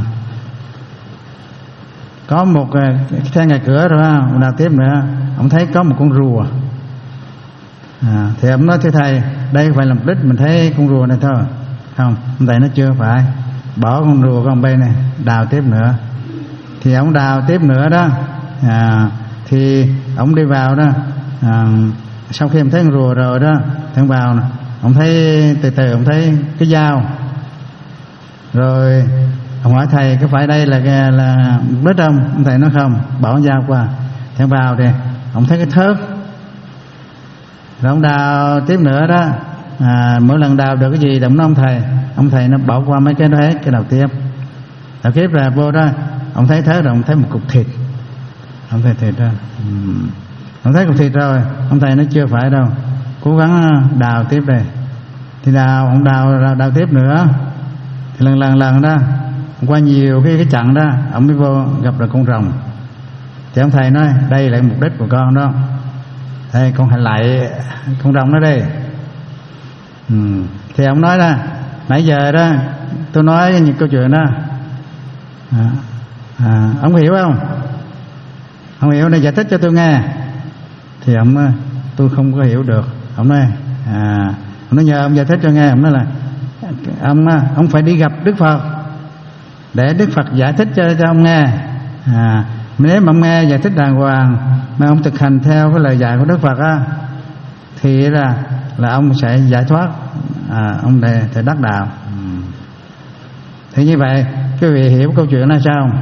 có một cái then cài cửa rồi, ông đào tiếp nữa, ông thấy có một con rùa. À, thì ông nói thưa thầy, đây phải làm đích mình thấy con rùa này thôi. Không, ông thầy nó chưa phải, bỏ con rùa con bên này, đào tiếp nữa. Thì ông đào tiếp nữa đó, à, thì ông đi vào đó, à, sau khi ông thấy con rùa rồi đó, thì ông vào, ông thấy từ từ ông thấy cái dao. Rồi ông hỏi thầy có phải đây là là mục đích không? Ông thầy nói không, bỏ con dao qua. Thì ông vào thì ông thấy cái thớt. Rồi ông đào tiếp nữa đó, à, mỗi lần đào được cái gì động nó ông thầy, ông thầy nó bỏ qua mấy cái đó hết, cái đào tiếp, đào tiếp là vô đó, ông thấy thớt rồi ông thấy một cục thịt, ông thấy thịt đó, uhm. ông thấy cục thịt rồi, ông thầy nó chưa phải đâu, cố gắng đào tiếp đây. Thì đào, ông đào đào, đào tiếp nữa, thì lần lần lần đó, qua nhiều cái cái chặng đó, ông mới vô gặp được con rồng. Thì ông thầy nói đây là mục đích của con đó. Đây con hãy lại con rồng đó đi. Ừ. Thì ông nói là nãy giờ đó tôi nói những câu chuyện đó, à, à, ông hiểu không? Ông hiểu này giải thích cho tôi nghe. Thì ông nói tôi không có hiểu được. Ông nói à, ông nói nhờ ông giải thích cho nghe. Ông nói là ông ông phải đi gặp Đức Phật để Đức Phật giải thích cho cho ông nghe. À, nếu mà ông nghe giải thích đàng hoàng mà ông thực hành theo cái lời dạy của Đức Phật á, thì là là ông sẽ giải thoát, à, ông để thể đắc đạo. Ừ. Thì như vậy quý vị hiểu câu chuyện là sao?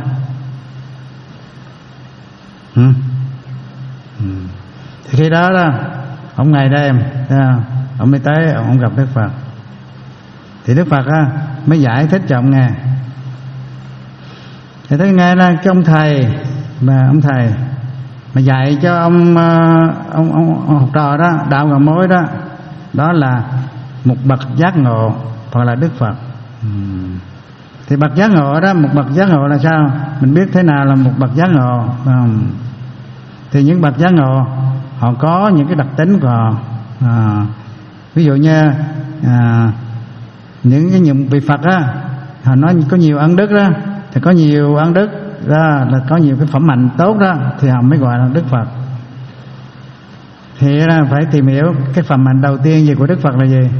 Ừ. Ừ. Thì khi đó đó ông ngày đêm ông mới tới ông gặp Đức Phật, thì Đức Phật á mới giải thích cho ông nghe. Thì thấy nghe là cái ông thầy mà ông thầy mà dạy cho ông ông, ông, ông học trò đó đạo ngọ mối đó, đó là một bậc giác ngộ hoặc là Đức Phật. uhm. Thì bậc giác ngộ đó, một bậc giác ngộ là sao? Mình biết thế nào là một bậc giác ngộ không? Thì những bậc giác ngộ họ có những cái đặc tính của họ. À, ví dụ như à, những cái những vị Phật á, họ nói có nhiều ân đức đó, thì có nhiều ân đức đó là có nhiều cái phẩm hạnh tốt đó, thì họ mới gọi là Đức Phật. Thì là phải tìm hiểu cái phẩm hạnh đầu tiên gì của Đức Phật là gì.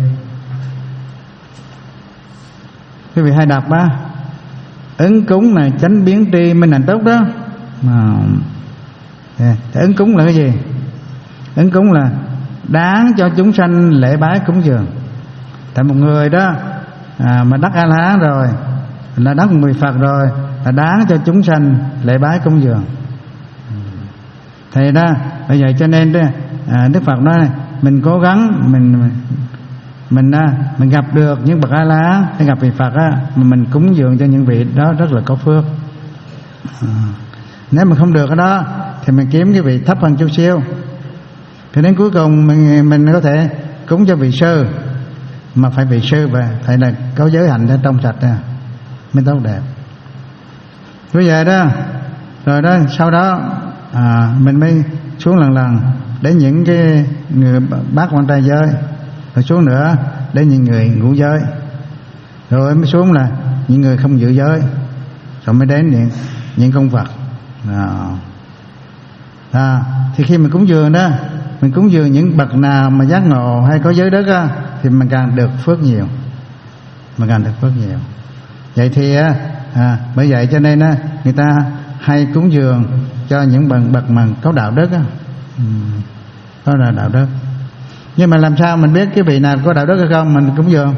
Quý vị hay đọc á, ứng cúng là chánh biến tri minh hạnh tốt đó. À, thì ứng cúng là cái gì? Ứng cúng là đáng cho chúng sanh lễ bái cúng dường. Tại một người đó à, mà đắc A-la-hán rồi, là đắc mười Phật rồi, là đáng cho chúng sanh lễ bái cúng dường. Thì đó bây giờ cho nên đó, à, Đức Phật nói mình cố gắng mình mình à, mình gặp được những bậc A-la-hán hay gặp vị Phật á, mà mình cúng dường cho những vị đó rất là có phước. À, nếu mà không được cái đó thì mình kiếm cái vị thấp hơn chút xíu. Thì đến cuối cùng mình, mình có thể cúng cho vị sư, mà phải vị sư và phải là có giới hạnh để trong sạch ra mới tốt đẹp. Bây giờ đó, rồi đó sau đó à, mình mới xuống lần lần đến những cái người bác quan trai giới, rồi xuống nữa đến những người ngũ giới, rồi mới xuống là những người không giữ giới, rồi mới đến những những công Phật. À, à, thì khi mình cúng dường đó, mình cúng dường những bậc nào mà giác ngộ hay có giới đức á, thì mình càng được phước nhiều, mình càng được phước nhiều. Vậy thì á, à, bởi vậy cho nên á, người ta hay cúng dường cho những bậc bậc mà có đạo đức á, ừ, đó là đạo đức. Nhưng mà làm sao mình biết cái vị nào có đạo đức hay không mình cúng dường?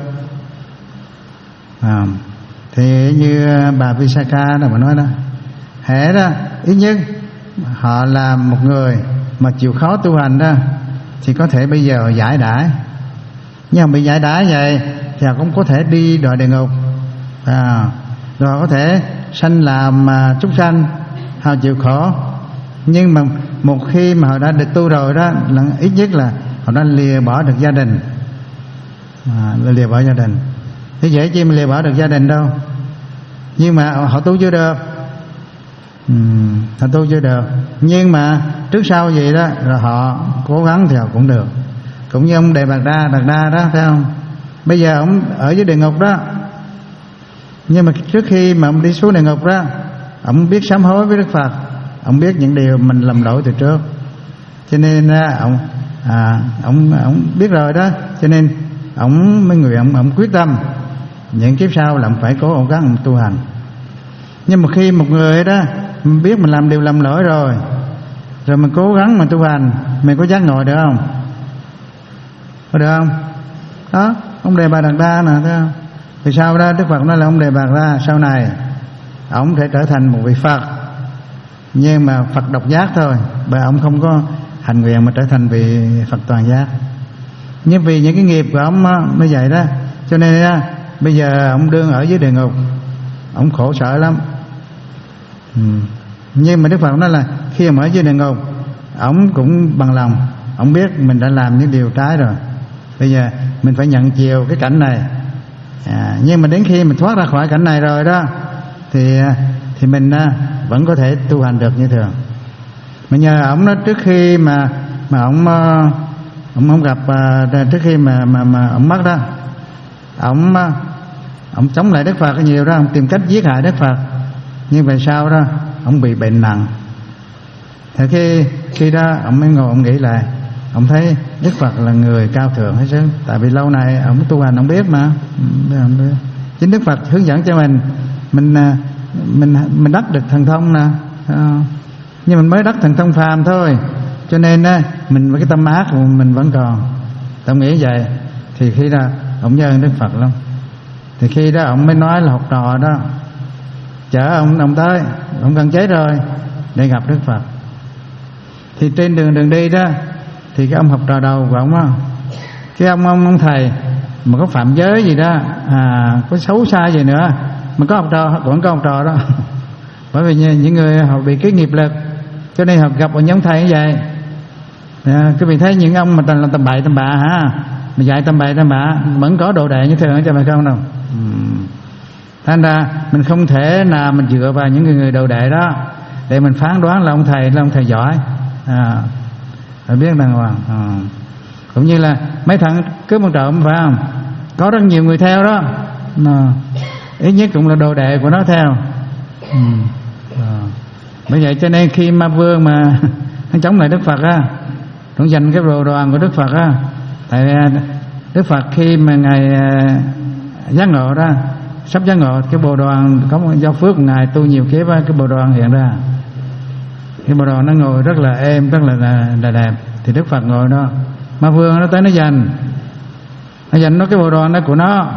À, thì như bà Visakha đó mà nói đó, hễ đó ít nhất họ là một người mà chịu khó tu hành đó, thì có thể bây giờ giải đãi. Nhưng mà bị giải đãi vậy thì họ cũng có thể đi đọa địa ngục, à, rồi có thể sanh làm uh, súc sanh, họ chịu khổ. Nhưng mà một khi mà họ đã được tu rồi đó, là ít nhất là họ đã lìa bỏ được gia đình, à, lìa bỏ gia đình. Thế dễ chi mà lìa bỏ được gia đình đâu. Nhưng mà họ tu chưa được, uhm, họ tu chưa được. Nhưng mà trước sau vậy đó, rồi họ cố gắng thì họ cũng được. Cũng như ông Đề Bạt Đa, Đạt Đa đó, thấy không? Bây giờ ông ở dưới địa ngục đó, nhưng mà trước khi mà ông đi xuống địa ngục đó, ông biết sám hối với Đức Phật, ông biết những điều mình lầm lỗi từ trước, cho nên ông à, ông ông biết rồi đó, cho nên ông mấy người ông ông quyết tâm những kiếp sau là ông phải cố ông gắng ông tu hành. Nhưng mà khi một người đó biết mình làm điều lầm lỗi rồi, rồi mình cố gắng mà tu hành, mình có giác ngộ được không? Có được không? Đó, ông Đề Bà Đạt Đa nè, thấy không? Vì sao đó Đức Phật nói là ông Đề Bà Đạt Đa sau này ông thể trở thành một vị Phật, nhưng mà Phật độc giác thôi, bởi ông không có hành nguyện mà trở thành vị Phật toàn giác. Nhưng vì những cái nghiệp của ông mới vậy đó, cho nên đó, bây giờ ông đương ở dưới địa ngục, ông khổ sở lắm. ừ. Nhưng mà Đức Phật nói là khi ông ở dưới địa ngục, ông cũng bằng lòng, ông biết mình đã làm những điều trái rồi, bây giờ mình phải nhận chiều cái cảnh này. à, Nhưng mà đến khi mình thoát ra khỏi cảnh này rồi đó, Thì thì mình vẫn có thể tu hành được như thường. Mà nhờ ông đó, trước khi mà mà ông ông không gặp, trước khi mà mà mà ông mất đó, ông ông chống lại Đức Phật nhiều đó, ông tìm cách giết hại Đức Phật. Nhưng về sau đó ông bị bệnh nặng. Thì khi khi đó ông mới ngồi ông nghĩ lại, ông thấy Đức Phật là người cao thượng hết sức. Tại vì lâu nay ông tu hành ông biết mà, ông biết. Chính Đức Phật hướng dẫn cho mình, mình mình mình đắc được thần thông nè, nhưng mình mới đắc thần thông phàm thôi, cho nên á mình với cái tâm ác của mình vẫn còn. Tôi nghĩ vậy. Thì khi đó ông nhớ Đức Phật lắm. Thì khi đó ông mới nói là học trò đó chở ông ông tới, ông gần chết rồi, để gặp Đức Phật. Thì trên đường đường đi đó, thì cái ông học trò đầu của ông á, cái ông ông ông thầy mà có phạm giới gì đó, à có xấu xa gì nữa, mà có học trò vẫn có học trò đó. Bởi vì những người họ bị cái nghiệp lực, cho nên họ gặp một nhóm thầy như vậy. À, cái vị thấy những ông mà làm tầm bậy tầm bạ hả, mà dạy tầm bậy tầm bạ, vẫn có đồ đệ như thường cho phải không đâu. uhm. Thành ra mình không thể nào mình dựa vào những người, người đồ đệ đó để mình phán đoán là ông thầy là ông thầy giỏi. À, phải biết đàng hoàng. À. Cũng như là mấy thằng cướp một trộm phải không, có rất nhiều người theo đó, à, ít nhất cũng là đồ đệ của nó theo. ừ. à. Bởi vậy cho nên khi Ma Vương mà hắn chống lại Đức Phật á, cũng giành cái đồ đoàn của Đức Phật á, tại Đức Phật khi mà ngài giác ngộ đó, sắp giác ngộ, cái bồ đoàn có một do phước của ngài tu nhiều kiếp á, cái bồ đoàn hiện ra, cái bồ đoàn nó ngồi rất là êm, rất là, là, là đẹp. Thì Đức Phật ngồi đó, Ma Vương nó tới nó giành, nó giành nó cái bồ đoàn đó của nó.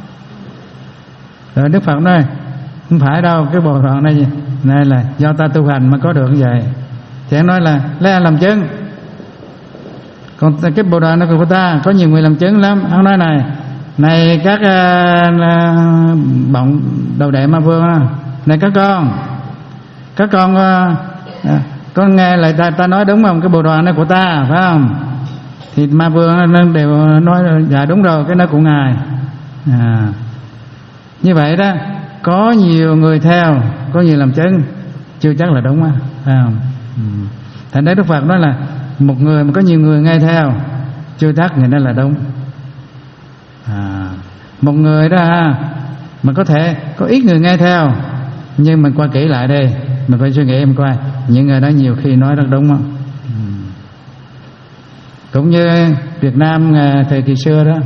Rồi Đức Phật nói không phải đâu, cái bồ đoàn này này là do ta tu hành mà có được như vậy. Thì anh nói là lấy ai làm chứng, còn cái bồ đoàn đó của ta có nhiều người làm chứng lắm. Ông nói này này các uh, bọn đầu đệ Ma Vương, này các con các con uh, uh, có nghe lại ta, ta nói đúng không, cái bộ đoàn này của ta phải không? Thì ma vương nó đều nói dạ đúng rồi, cái đó của ngài. À, như vậy đó, có nhiều người theo, có nhiều làm chứng, chưa chắc là đúng á, phải không? Ừ. Thành ra Đức Phật nói là một người mà có nhiều người nghe theo, chưa chắc người đó là đúng. À, một người đó mà có thể có ít người nghe theo, nhưng mình coi kỹ lại đây, mình phải suy nghĩ em coi những người đó nhiều khi nói rất đúng không? Ừ. Cũng như Việt Nam thời kỳ xưa đó,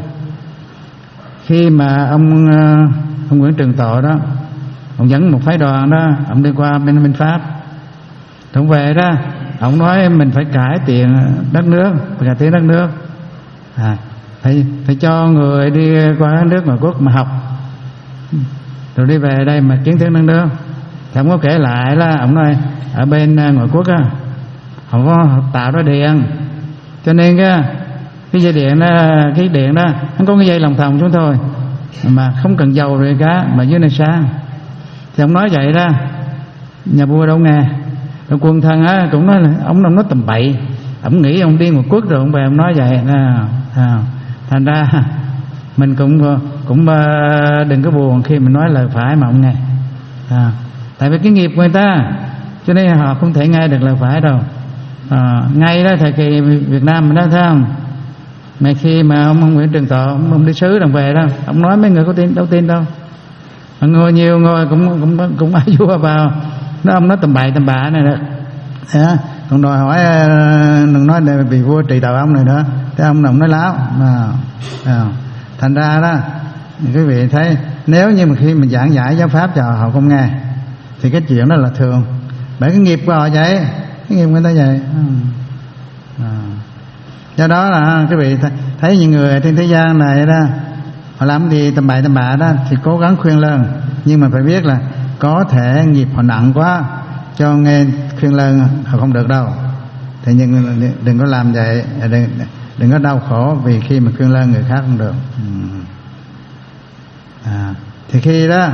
khi mà ông ông Nguyễn Trường Tộ đó, ông dẫn một phái đoàn đó, ông đi qua bên bên Pháp, ông về đó, ông nói mình phải cải thiện đất nước, phải cải thiện đất nước, à, phải phải cho người đi qua nước ngoại quốc mà học, rồi đi về đây mà kiến thức đất nước. Thì ông có kể lại là ông nói ở bên ngoại quốc á, họ có tạo ra điện, cho nên cái cái dây điện đó, cái điện đó nó có cái dây lòng thòng chúng thôi, mà không cần dầu rồi cả, mà dưới này sáng. Thì ông nói vậy đó, nhà vua đâu nghe. Rồi quân thân á cũng nói là ông ông nói tầm bậy, ông nghĩ ông đi ngoại quốc rồi ông về ông nói vậy à, à. Thành ra mình cũng cũng đừng có buồn khi mình nói lời phải mà ông nghe, à, tại vì cái nghiệp của người ta, cho nên họ không thể nghe được lời phải đâu. À, ngay đó thời kỳ Việt Nam mình đó thấy không, mà khi mà ông, ông Nguyễn Trường Tộ ông, ông đi sứ đồng về đó, ông nói mấy người có tin đâu tin đâu, mà ngồi nhiều ngồi cũng cũng cũng ai vua vào, nó ông nói tầm bậy tầm bạ này đó, à, còn đòi hỏi đừng nói để vì vua trị tội ông này nữa, cái ông ông nói láo mà, à, thành ra đó quý vị thấy, nếu như mà khi mình giảng giải giáo pháp cho họ không nghe thì cái chuyện đó là thường, bởi cái nghiệp của họ vậy, cái nghiệp của người ta vậy. À, do đó là quý vị thấy những người trên thế gian này đó, họ làm gì tầm bậy tầm bạ đó thì cố gắng khuyên lơn, nhưng mà phải biết là có thể nghiệp họ nặng quá, cho nghe khuyên lơn họ không được đâu. Thì nhưng đừng có làm vậy, đừng, đừng có đau khổ vì khi mà khuyên lơn người khác không được. À, thì khi đó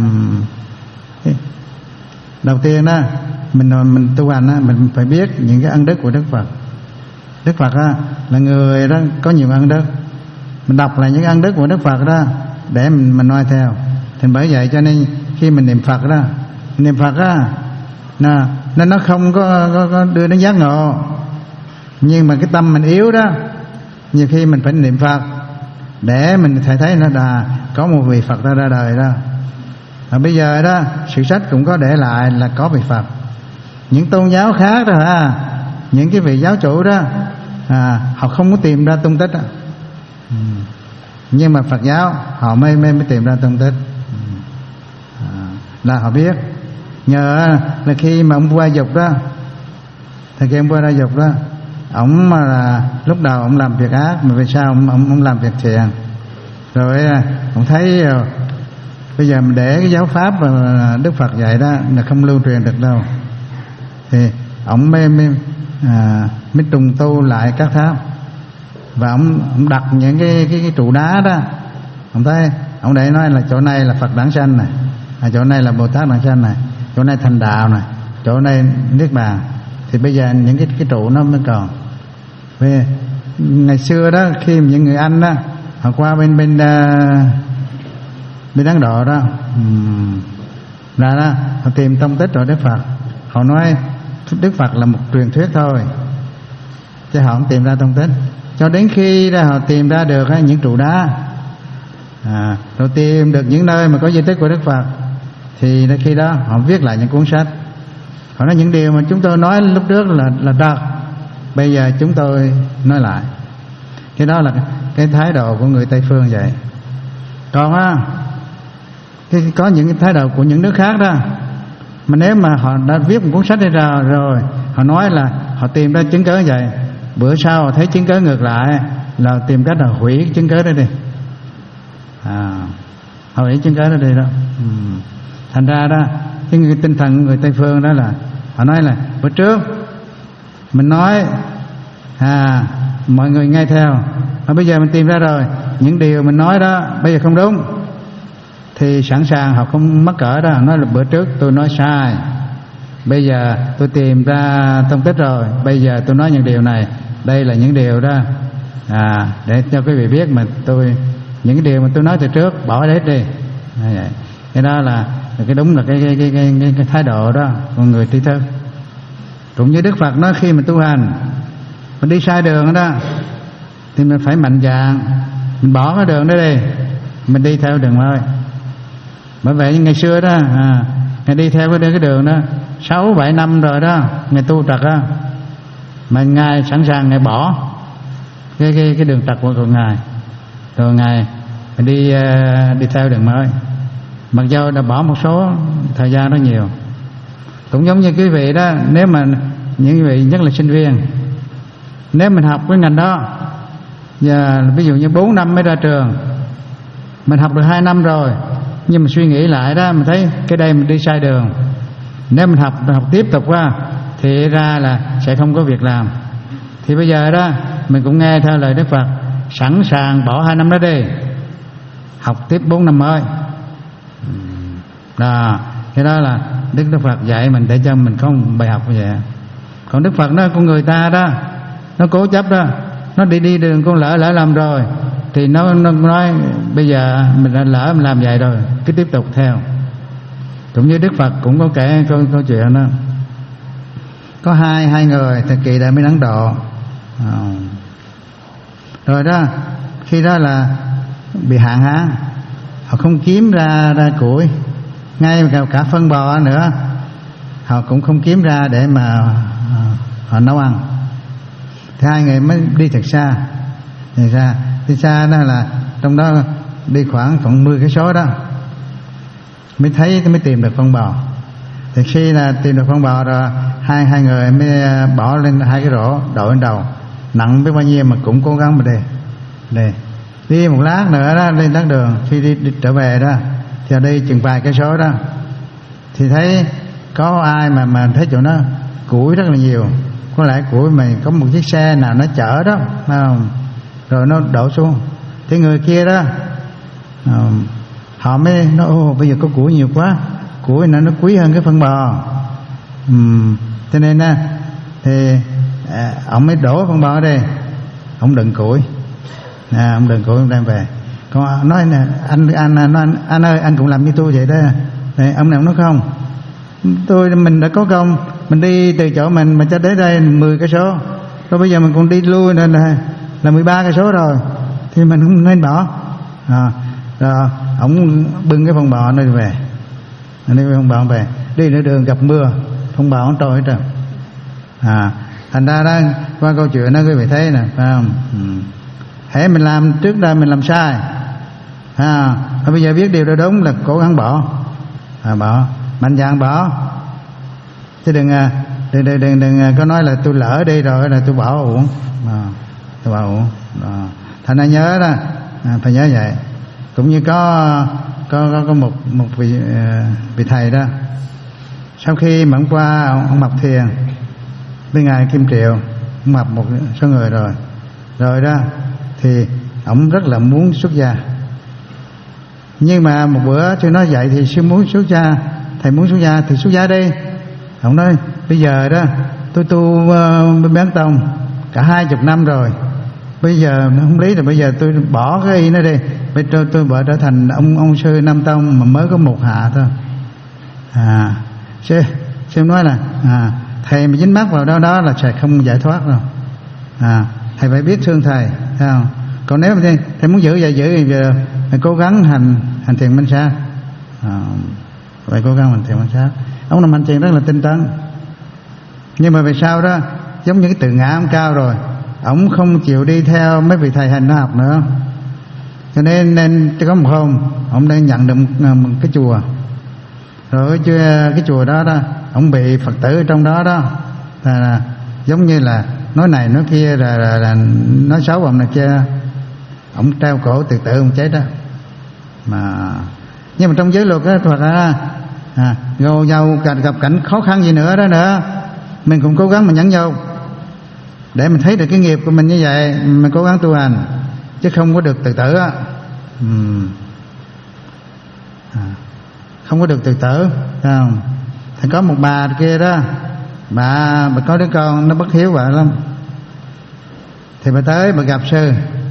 đầu tiên đó mình mình tu hành đó, mình phải biết những cái ân đức của Đức Phật. Đức Phật đó, là người đó có nhiều ân đức, mình đọc lại những ân đức của Đức Phật đó để mình mình noi theo. Thì bởi vậy cho nên khi mình niệm Phật đó, niệm Phật đó nó nên nó không có, có, có đưa đến giác ngộ, nhưng mà cái tâm mình yếu đó, nhiều khi mình phải niệm Phật để mình thấy thấy nó là có một vị Phật ra đời đó. Và bây giờ đó sử sách cũng có để lại là có vị Phật. Những tôn giáo khác đó ha, những cái vị giáo chủ đó à, họ không có tìm ra tung tích đó. Ừ. Nhưng mà Phật giáo họ mới mới, mới tìm ra tung tích. À, là họ biết. Nhờ là khi mà ông vua Dục đó, thì khi ông vua Ra Dục đó, ông mà là lúc đầu ông làm việc ác, mà về sau ông ông, ông làm việc thiện. Rồi ông thấy bây giờ mình để cái giáo pháp mà Đức Phật dạy đó là không lưu truyền được đâu, thì ông mới mới, à, mới trùng tu lại các tháp, và ông, ông đặt những cái, cái cái trụ đá đó, ông thấy ông để nói là chỗ này là Phật đản sanh này, à, chỗ này là Bồ Tát đản sanh này, chỗ này thành đạo này, chỗ này niết bàn. Thì bây giờ những cái cái trụ nó mới còn. Vì ngày xưa đó khi những người Anh đó họ qua bên bên uh, bên Ấn Độ đó, um, là đó họ tìm tông tích rồi Đức Phật, họ nói Đức Phật là một truyền thuyết thôi, chứ họ không tìm ra tông tích. Cho đến khi ra họ tìm ra được á, những trụ đá, à, rồi tìm được những nơi mà có di tích của Đức Phật, thì khi đó họ viết lại những cuốn sách. Họ nói những điều mà chúng tôi nói lúc trước là là thật, bây giờ chúng tôi nói lại. Cái đó là cái thái độ của người Tây phương vậy. Còn á, cái có những cái thái độ của những nước khác đó, mà nếu mà họ đã viết một cuốn sách đi ra rồi, họ nói là họ tìm ra chứng cớ vậy, bữa sau họ thấy chứng cớ ngược lại là tìm cách là hủy chứng cớ đó đi, à, họ hủy chứng cớ đó đi đó. Ừ. Thành ra đó cái người, tinh thần của người Tây phương đó là họ nói là bữa trước mình nói à mọi người nghe theo, mà bây giờ mình tìm ra rồi những điều mình nói đó bây giờ không đúng, thì sẵn sàng họ không mắc cỡ đó, nói là bữa trước tôi nói sai, bây giờ tôi tìm ra thông tích rồi, bây giờ tôi nói những điều này, đây là những điều đó à, để cho quý vị biết mà tôi những cái điều mà tôi nói từ trước bỏ hết đi. Vậy. Cái đó là cái đúng là cái cái cái cái, cái, cái thái độ đó của người tri thức. Cũng như Đức Phật nói khi mà tu hành mình đi sai đường đó thì mình phải mạnh dạn mình bỏ cái đường đó đi, mình đi theo đường mới. Bởi vậy ngày xưa đó à, ngài đi theo cái cái đường đó sáu bảy năm rồi đó, ngài tu trật đó, mà ngài sẵn sàng ngài bỏ cái cái cái đường trật của ngài, rồi ngài đi uh, đi theo đường mới. Mặc dù đã bỏ một số thời gian đó nhiều. Cũng giống như quý vị đó, nếu mà những quý vị nhất là sinh viên, nếu mình học cái ngành đó và ví dụ như bốn năm mới ra trường, mình học được hai năm rồi, nhưng mà suy nghĩ lại đó, mình thấy cái đây mình đi sai đường. Nếu mình học học tiếp tục qua thì ra là sẽ không có việc làm. Thì bây giờ đó mình cũng nghe theo lời Đức Phật, sẵn sàng bỏ hai năm đó đi, học tiếp bốn năm mới. Đó, cái đó là Đức Đức Phật dạy mình để cho mình có một bài học như vậy. Còn Đức Phật đó, con người ta đó, nó cố chấp đó, nó đi đi đường con lỡ lỡ làm rồi thì nó nó nói bây giờ mình đã lỡ mình làm vậy rồi, cứ tiếp tục theo. Cũng như Đức Phật cũng có kể câu, câu chuyện đó, có hai hai người thời kỳ Đại Minh Ấn Độ à. Rồi đó khi đó là bị hạn hán, họ không kiếm ra ra củi, ngay cả, cả phân bò nữa họ cũng không kiếm ra để mà à, họ nấu ăn. Thì hai người mới đi thật xa, đi xa, đi xa đó là trong đó đi khoảng khoảng mười cây số đó mới thấy mới tìm được con bò. Thì khi là tìm được con bò rồi, hai hai người mới bỏ lên hai cái rổ đội lên đầu, nặng biết bao nhiêu mà cũng cố gắng mà đi đi đi một lát nữa đó lên đất đường. Khi đi, đi trở về đó thì đi chừng vài cây số đó thì thấy có ai mà mà thấy chỗ nó củi rất là nhiều, có lẽ củi mà có một chiếc xe nào nó chở đó không? Rồi nó đổ xuống. Thì người kia đó à, họ mới nói ô bây giờ có củi nhiều quá, củi nó nó quý hơn cái phân bò. Ừ, cho nên á thì à, ông mới đổ phân bò ở đây, ông đựng củi, à, ông đựng củi ông đem về. Còn nói nè anh anh anh anh, anh ơi anh cũng làm như tôi vậy đó. Thì ông này ông nói không, tôi mình đã có công mình đi từ chỗ mình mà cho tới đây mười cây số, rồi bây giờ mình còn đi lui nên là là mười ba cây số rồi thì mình không nên bỏ. À, rồi ông bưng cái phân bò nó đi về, đi phân bò về, đi nửa đường gặp mưa, phân bò nó trôi hết trơn. À, thành ra đó qua câu chuyện đó quý vị thấy nè, phải không? Ừ. Hễ mình làm trước đây mình làm sai, à, bây giờ biết điều đó đúng là cố gắng bỏ, à, bỏ, mạnh dạn bỏ, chứ đừng đừng đừng đừng, đừng có nói là tôi lỡ đi rồi là tôi bỏ uổng, à, tôi bỏ uổng. À, thành ra nhớ đó, à, phải nhớ vậy. Cũng như có có có, có một một vị vị thầy đó, sau khi mà hôm qua ông, ông Mập Thiền với ngài Kim Triệu, ông Mập một số người rồi rồi đó thì ông rất là muốn xuất gia. Nhưng mà một bữa tôi nói vậy thì sư muốn xuất gia, thầy muốn xuất gia thì xuất gia đi. Ông nói bây giờ đó tôi tu uh, Bán Tông cả hai chục năm rồi, bây giờ không lý, rồi bây giờ tôi bỏ cái y nó đi, bây giờ tôi bỏ trở thành ông ông sư Nam Tông mà mới có một hạ thôi. À, sư sư nói là à, thầy mà dính mắc vào đó đó là sẽ không giải thoát đâu. À, thầy phải biết thương thầy, thấy không? Còn nếu mà thầy, thầy muốn giữ vậy giữ thì giờ phải cố gắng hành hành thiền minh sát. À, phải cố gắng hành thiền minh sát. Ông làm hành thiền rất là tinh tấn, nhưng mà về sau đó giống như cái tự ngã ông cao rồi, ông không chịu đi theo mấy vị thầy hành nó học nữa. Cho nên nên có một hôm ông đang nhận được một, một cái chùa, rồi cái, cái chùa đó đó ông bị Phật tử ở trong đó đó là giống như là nói này nói kia, là, là, là nói xấu ông này kia, ông treo cổ tự tử ông chết đó. Mà nhưng mà trong giới luật đó Phật ra à, gầu giàu gặp cảnh khó khăn gì nữa đó nữa mình cũng cố gắng mình nhẫn nhục để mình thấy được cái nghiệp của mình như vậy, mình cố gắng tu hành chứ không có được tự tử á. Ừ. À, không có được tự tử, thấy không? Thì có một bà kia đó, bà bà có đứa con nó bất hiếu vợ lắm, thì bà tới bà gặp sư,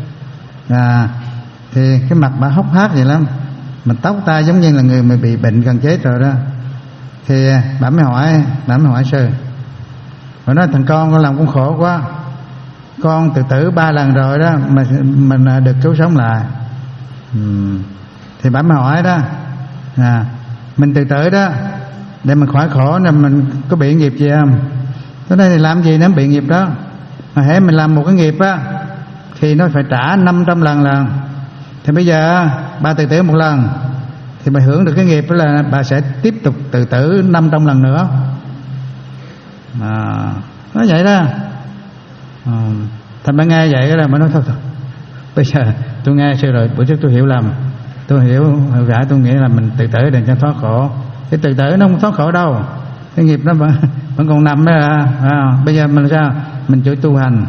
à, thì cái mặt bà hốc hác vậy lắm, mà tóc tai giống như là người mà bị bệnh gần chết rồi đó. Thì bà mới hỏi, bà mới hỏi sư, bà nói thằng con con làm con khổ quá, con tự tử ba lần rồi đó mà mình được cứu sống lại. Ừ. Thì bà mới hỏi đó, à, mình tự tử đó để mình khỏi khổ là mình có bị nghiệp gì không? Tới đây thì làm gì nó bị nghiệp đó, mà hễ mình làm một cái nghiệp á thì nó phải trả năm trăm lần lần. Thì bây giờ bà tự tử một lần thì bà hưởng được cái nghiệp đó là bà sẽ tiếp tục tự tử năm trăm lần nữa. À, nói vậy đó. À, thành bà nghe vậy đó mà nói thôi, thôi bây giờ tôi nghe sư rồi, bữa trước tôi hiểu lầm, tôi hiểu hiểu rãi, tôi nghĩ là mình tự tử để cho thoát khổ. Cái tự tử nó không thoát khổ đâu, cái nghiệp nó vẫn, vẫn còn nằm đó. À, bây giờ mình sao mình chịu tu hành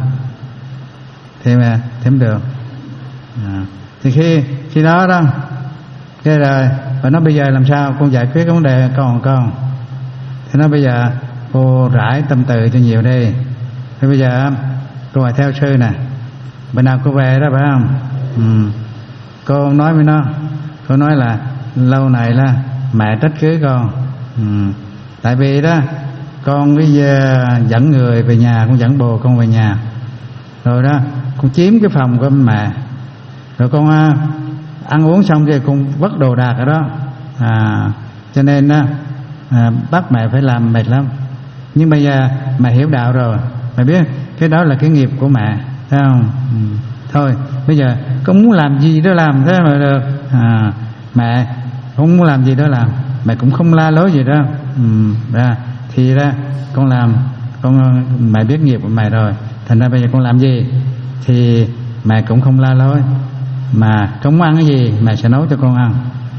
thì mà thì mới được. À, thì khi khi đó đó cái rồi và nó bây giờ làm sao con giải quyết cái vấn đề con con thì nó bây giờ cô rải tâm từ cho nhiều đi. Thì bây giờ cô phải theo sư nè, bữa nào cô về đó phải không? Ừ. Cô nói với nó, cô nói là lâu này là mẹ trách cứ con. Ừ. Tại vì đó con cái dẫn người về nhà, con dẫn bồ con về nhà, rồi đó con chiếm cái phòng của mẹ, rồi con ăn uống xong rồi con vất đồ đạc ở đó, à, cho nên đó, à, bắt mẹ phải làm mệt lắm. Nhưng bây giờ mẹ hiểu đạo rồi, mẹ biết cái đó là cái nghiệp của mẹ, thấy không? Ừ. Thôi bây giờ con muốn làm gì đó làm thế mà được. À, mẹ không muốn làm gì đó làm, mẹ cũng không la lối gì đó. Ừ, ra thì ra con làm, con mẹ biết nghiệp của mẹ rồi, thành ra bây giờ con làm gì thì mẹ cũng không la lối, mà con muốn ăn cái gì mẹ sẽ nấu cho con ăn.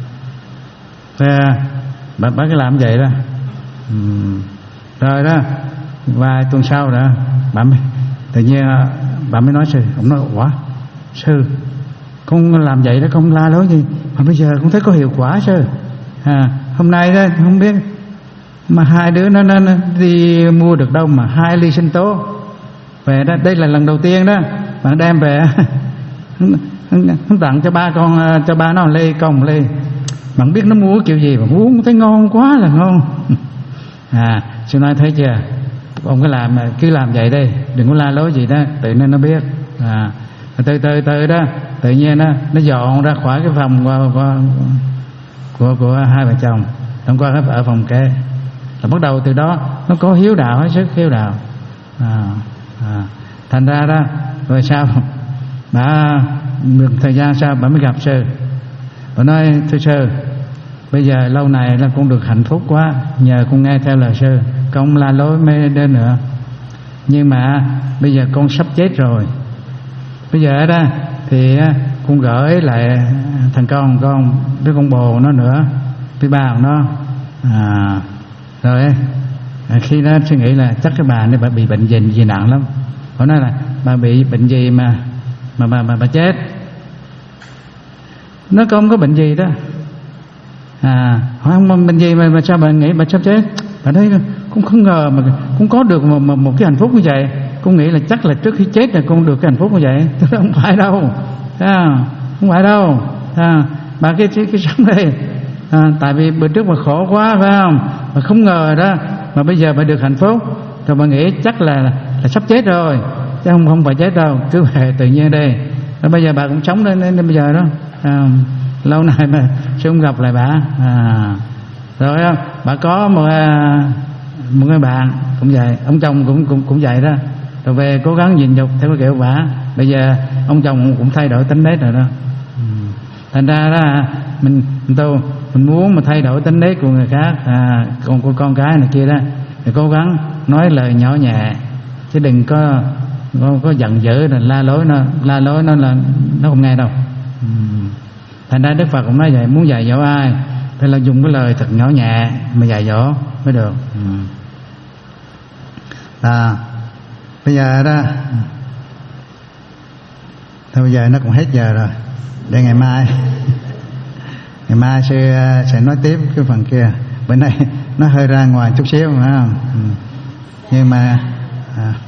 Thế bà bà cái làm vậy đó. Ừ. Rồi đó vài tuần sau đó bà mới, tự nhiên bà mới nói sư, ông nói quả sư con làm vậy đó, không la lối gì mà bây giờ con thấy có hiệu quả sư. À, hôm nay đó không biết mà hai đứa nó, nó, nó đi mua được đâu mà hai ly sinh tố về đó, đây là lần đầu tiên đó bạn đem về nó tặng cho ba con, cho ba nó một ly, con một ly. Bạn biết nó mua kiểu gì mà uống thấy ngon quá là ngon. À, sư nói thấy chưa, ông cứ làm cứ làm vậy đi, đừng có la lối gì đó, tự nên nó biết. À, từ từ từ đó tự nhiên nó nó dọn ra khỏi cái phòng của của, của, của hai vợ chồng, hôm qua ở phòng kế, là bắt đầu từ đó nó có hiếu đạo, hết sức hiếu đạo. À, à, thành ra đó rồi sao bà được thời gian sau bà mới gặp sư, bà nói thưa sư, bây giờ lâu này là con được hạnh phúc quá, nhờ con nghe theo lời sư, con không la lối mấy đứa nữa. Nhưng mà bây giờ con sắp chết rồi, bây giờ đó thì con gửi lại thằng con con đứa con bồ nó nữa, với ba của nó. À, rồi à, khi đó suy nghĩ là chắc cái bà này bà bị bệnh gì, gì nặng lắm. Họ nói là bà bị bệnh gì mà mà bà mà bà chết. Nó không có bệnh gì đó. À, hỏi không bệnh gì mà, mà sao bà nghĩ bà sắp chết. Bà thấy cũng không ngờ mà cũng có được một, một, một cái hạnh phúc như vậy. Con nghĩ là chắc là trước khi chết là con được cái hạnh phúc như vậy. Không phải đâu, à, không phải đâu. À, bà cái cái, cái sống đây, à, tại vì bữa trước bà khổ quá phải không, mà không ngờ đó mà bây giờ bà được hạnh phúc, rồi bà nghĩ chắc là là sắp chết rồi, chứ không không phải chết đâu, cứ về tự nhiên đây. Rồi bây giờ bà cũng sống đến, đến, đến bây giờ đó. À, lâu nay mà sẽ không gặp lại bà. À, rồi đó, bà có một một người bạn cũng vậy, ông chồng cũng cũng cũng vậy đó, rồi về cố gắng gìn dục theo cái kiểu bà. Bây giờ ông chồng cũng thay đổi tính nết rồi đó. Ừ. Thành ra đó mình mình tu mình muốn mà thay đổi tính nết của người khác, à, con của con cái này kia đó, thì cố gắng nói lời nhỏ nhẹ, chứ đừng có có, có giận dữ rồi la lối nó, la lối nó là nó không nghe đâu. Ừ. Thành ra Đức Phật cũng nói vậy, muốn dạy dỗ ai phải là dùng cái lời thật nhỏ nhẹ mà dạy dỗ mới được. Ừ. À, bây giờ đó thôi bây giờ nó cũng hết giờ rồi, để ngày mai ngày mai sư sẽ nói tiếp cái phần kia. Bữa nay nó hơi ra ngoài chút xíu phải không? Ừ. Nhưng mà à,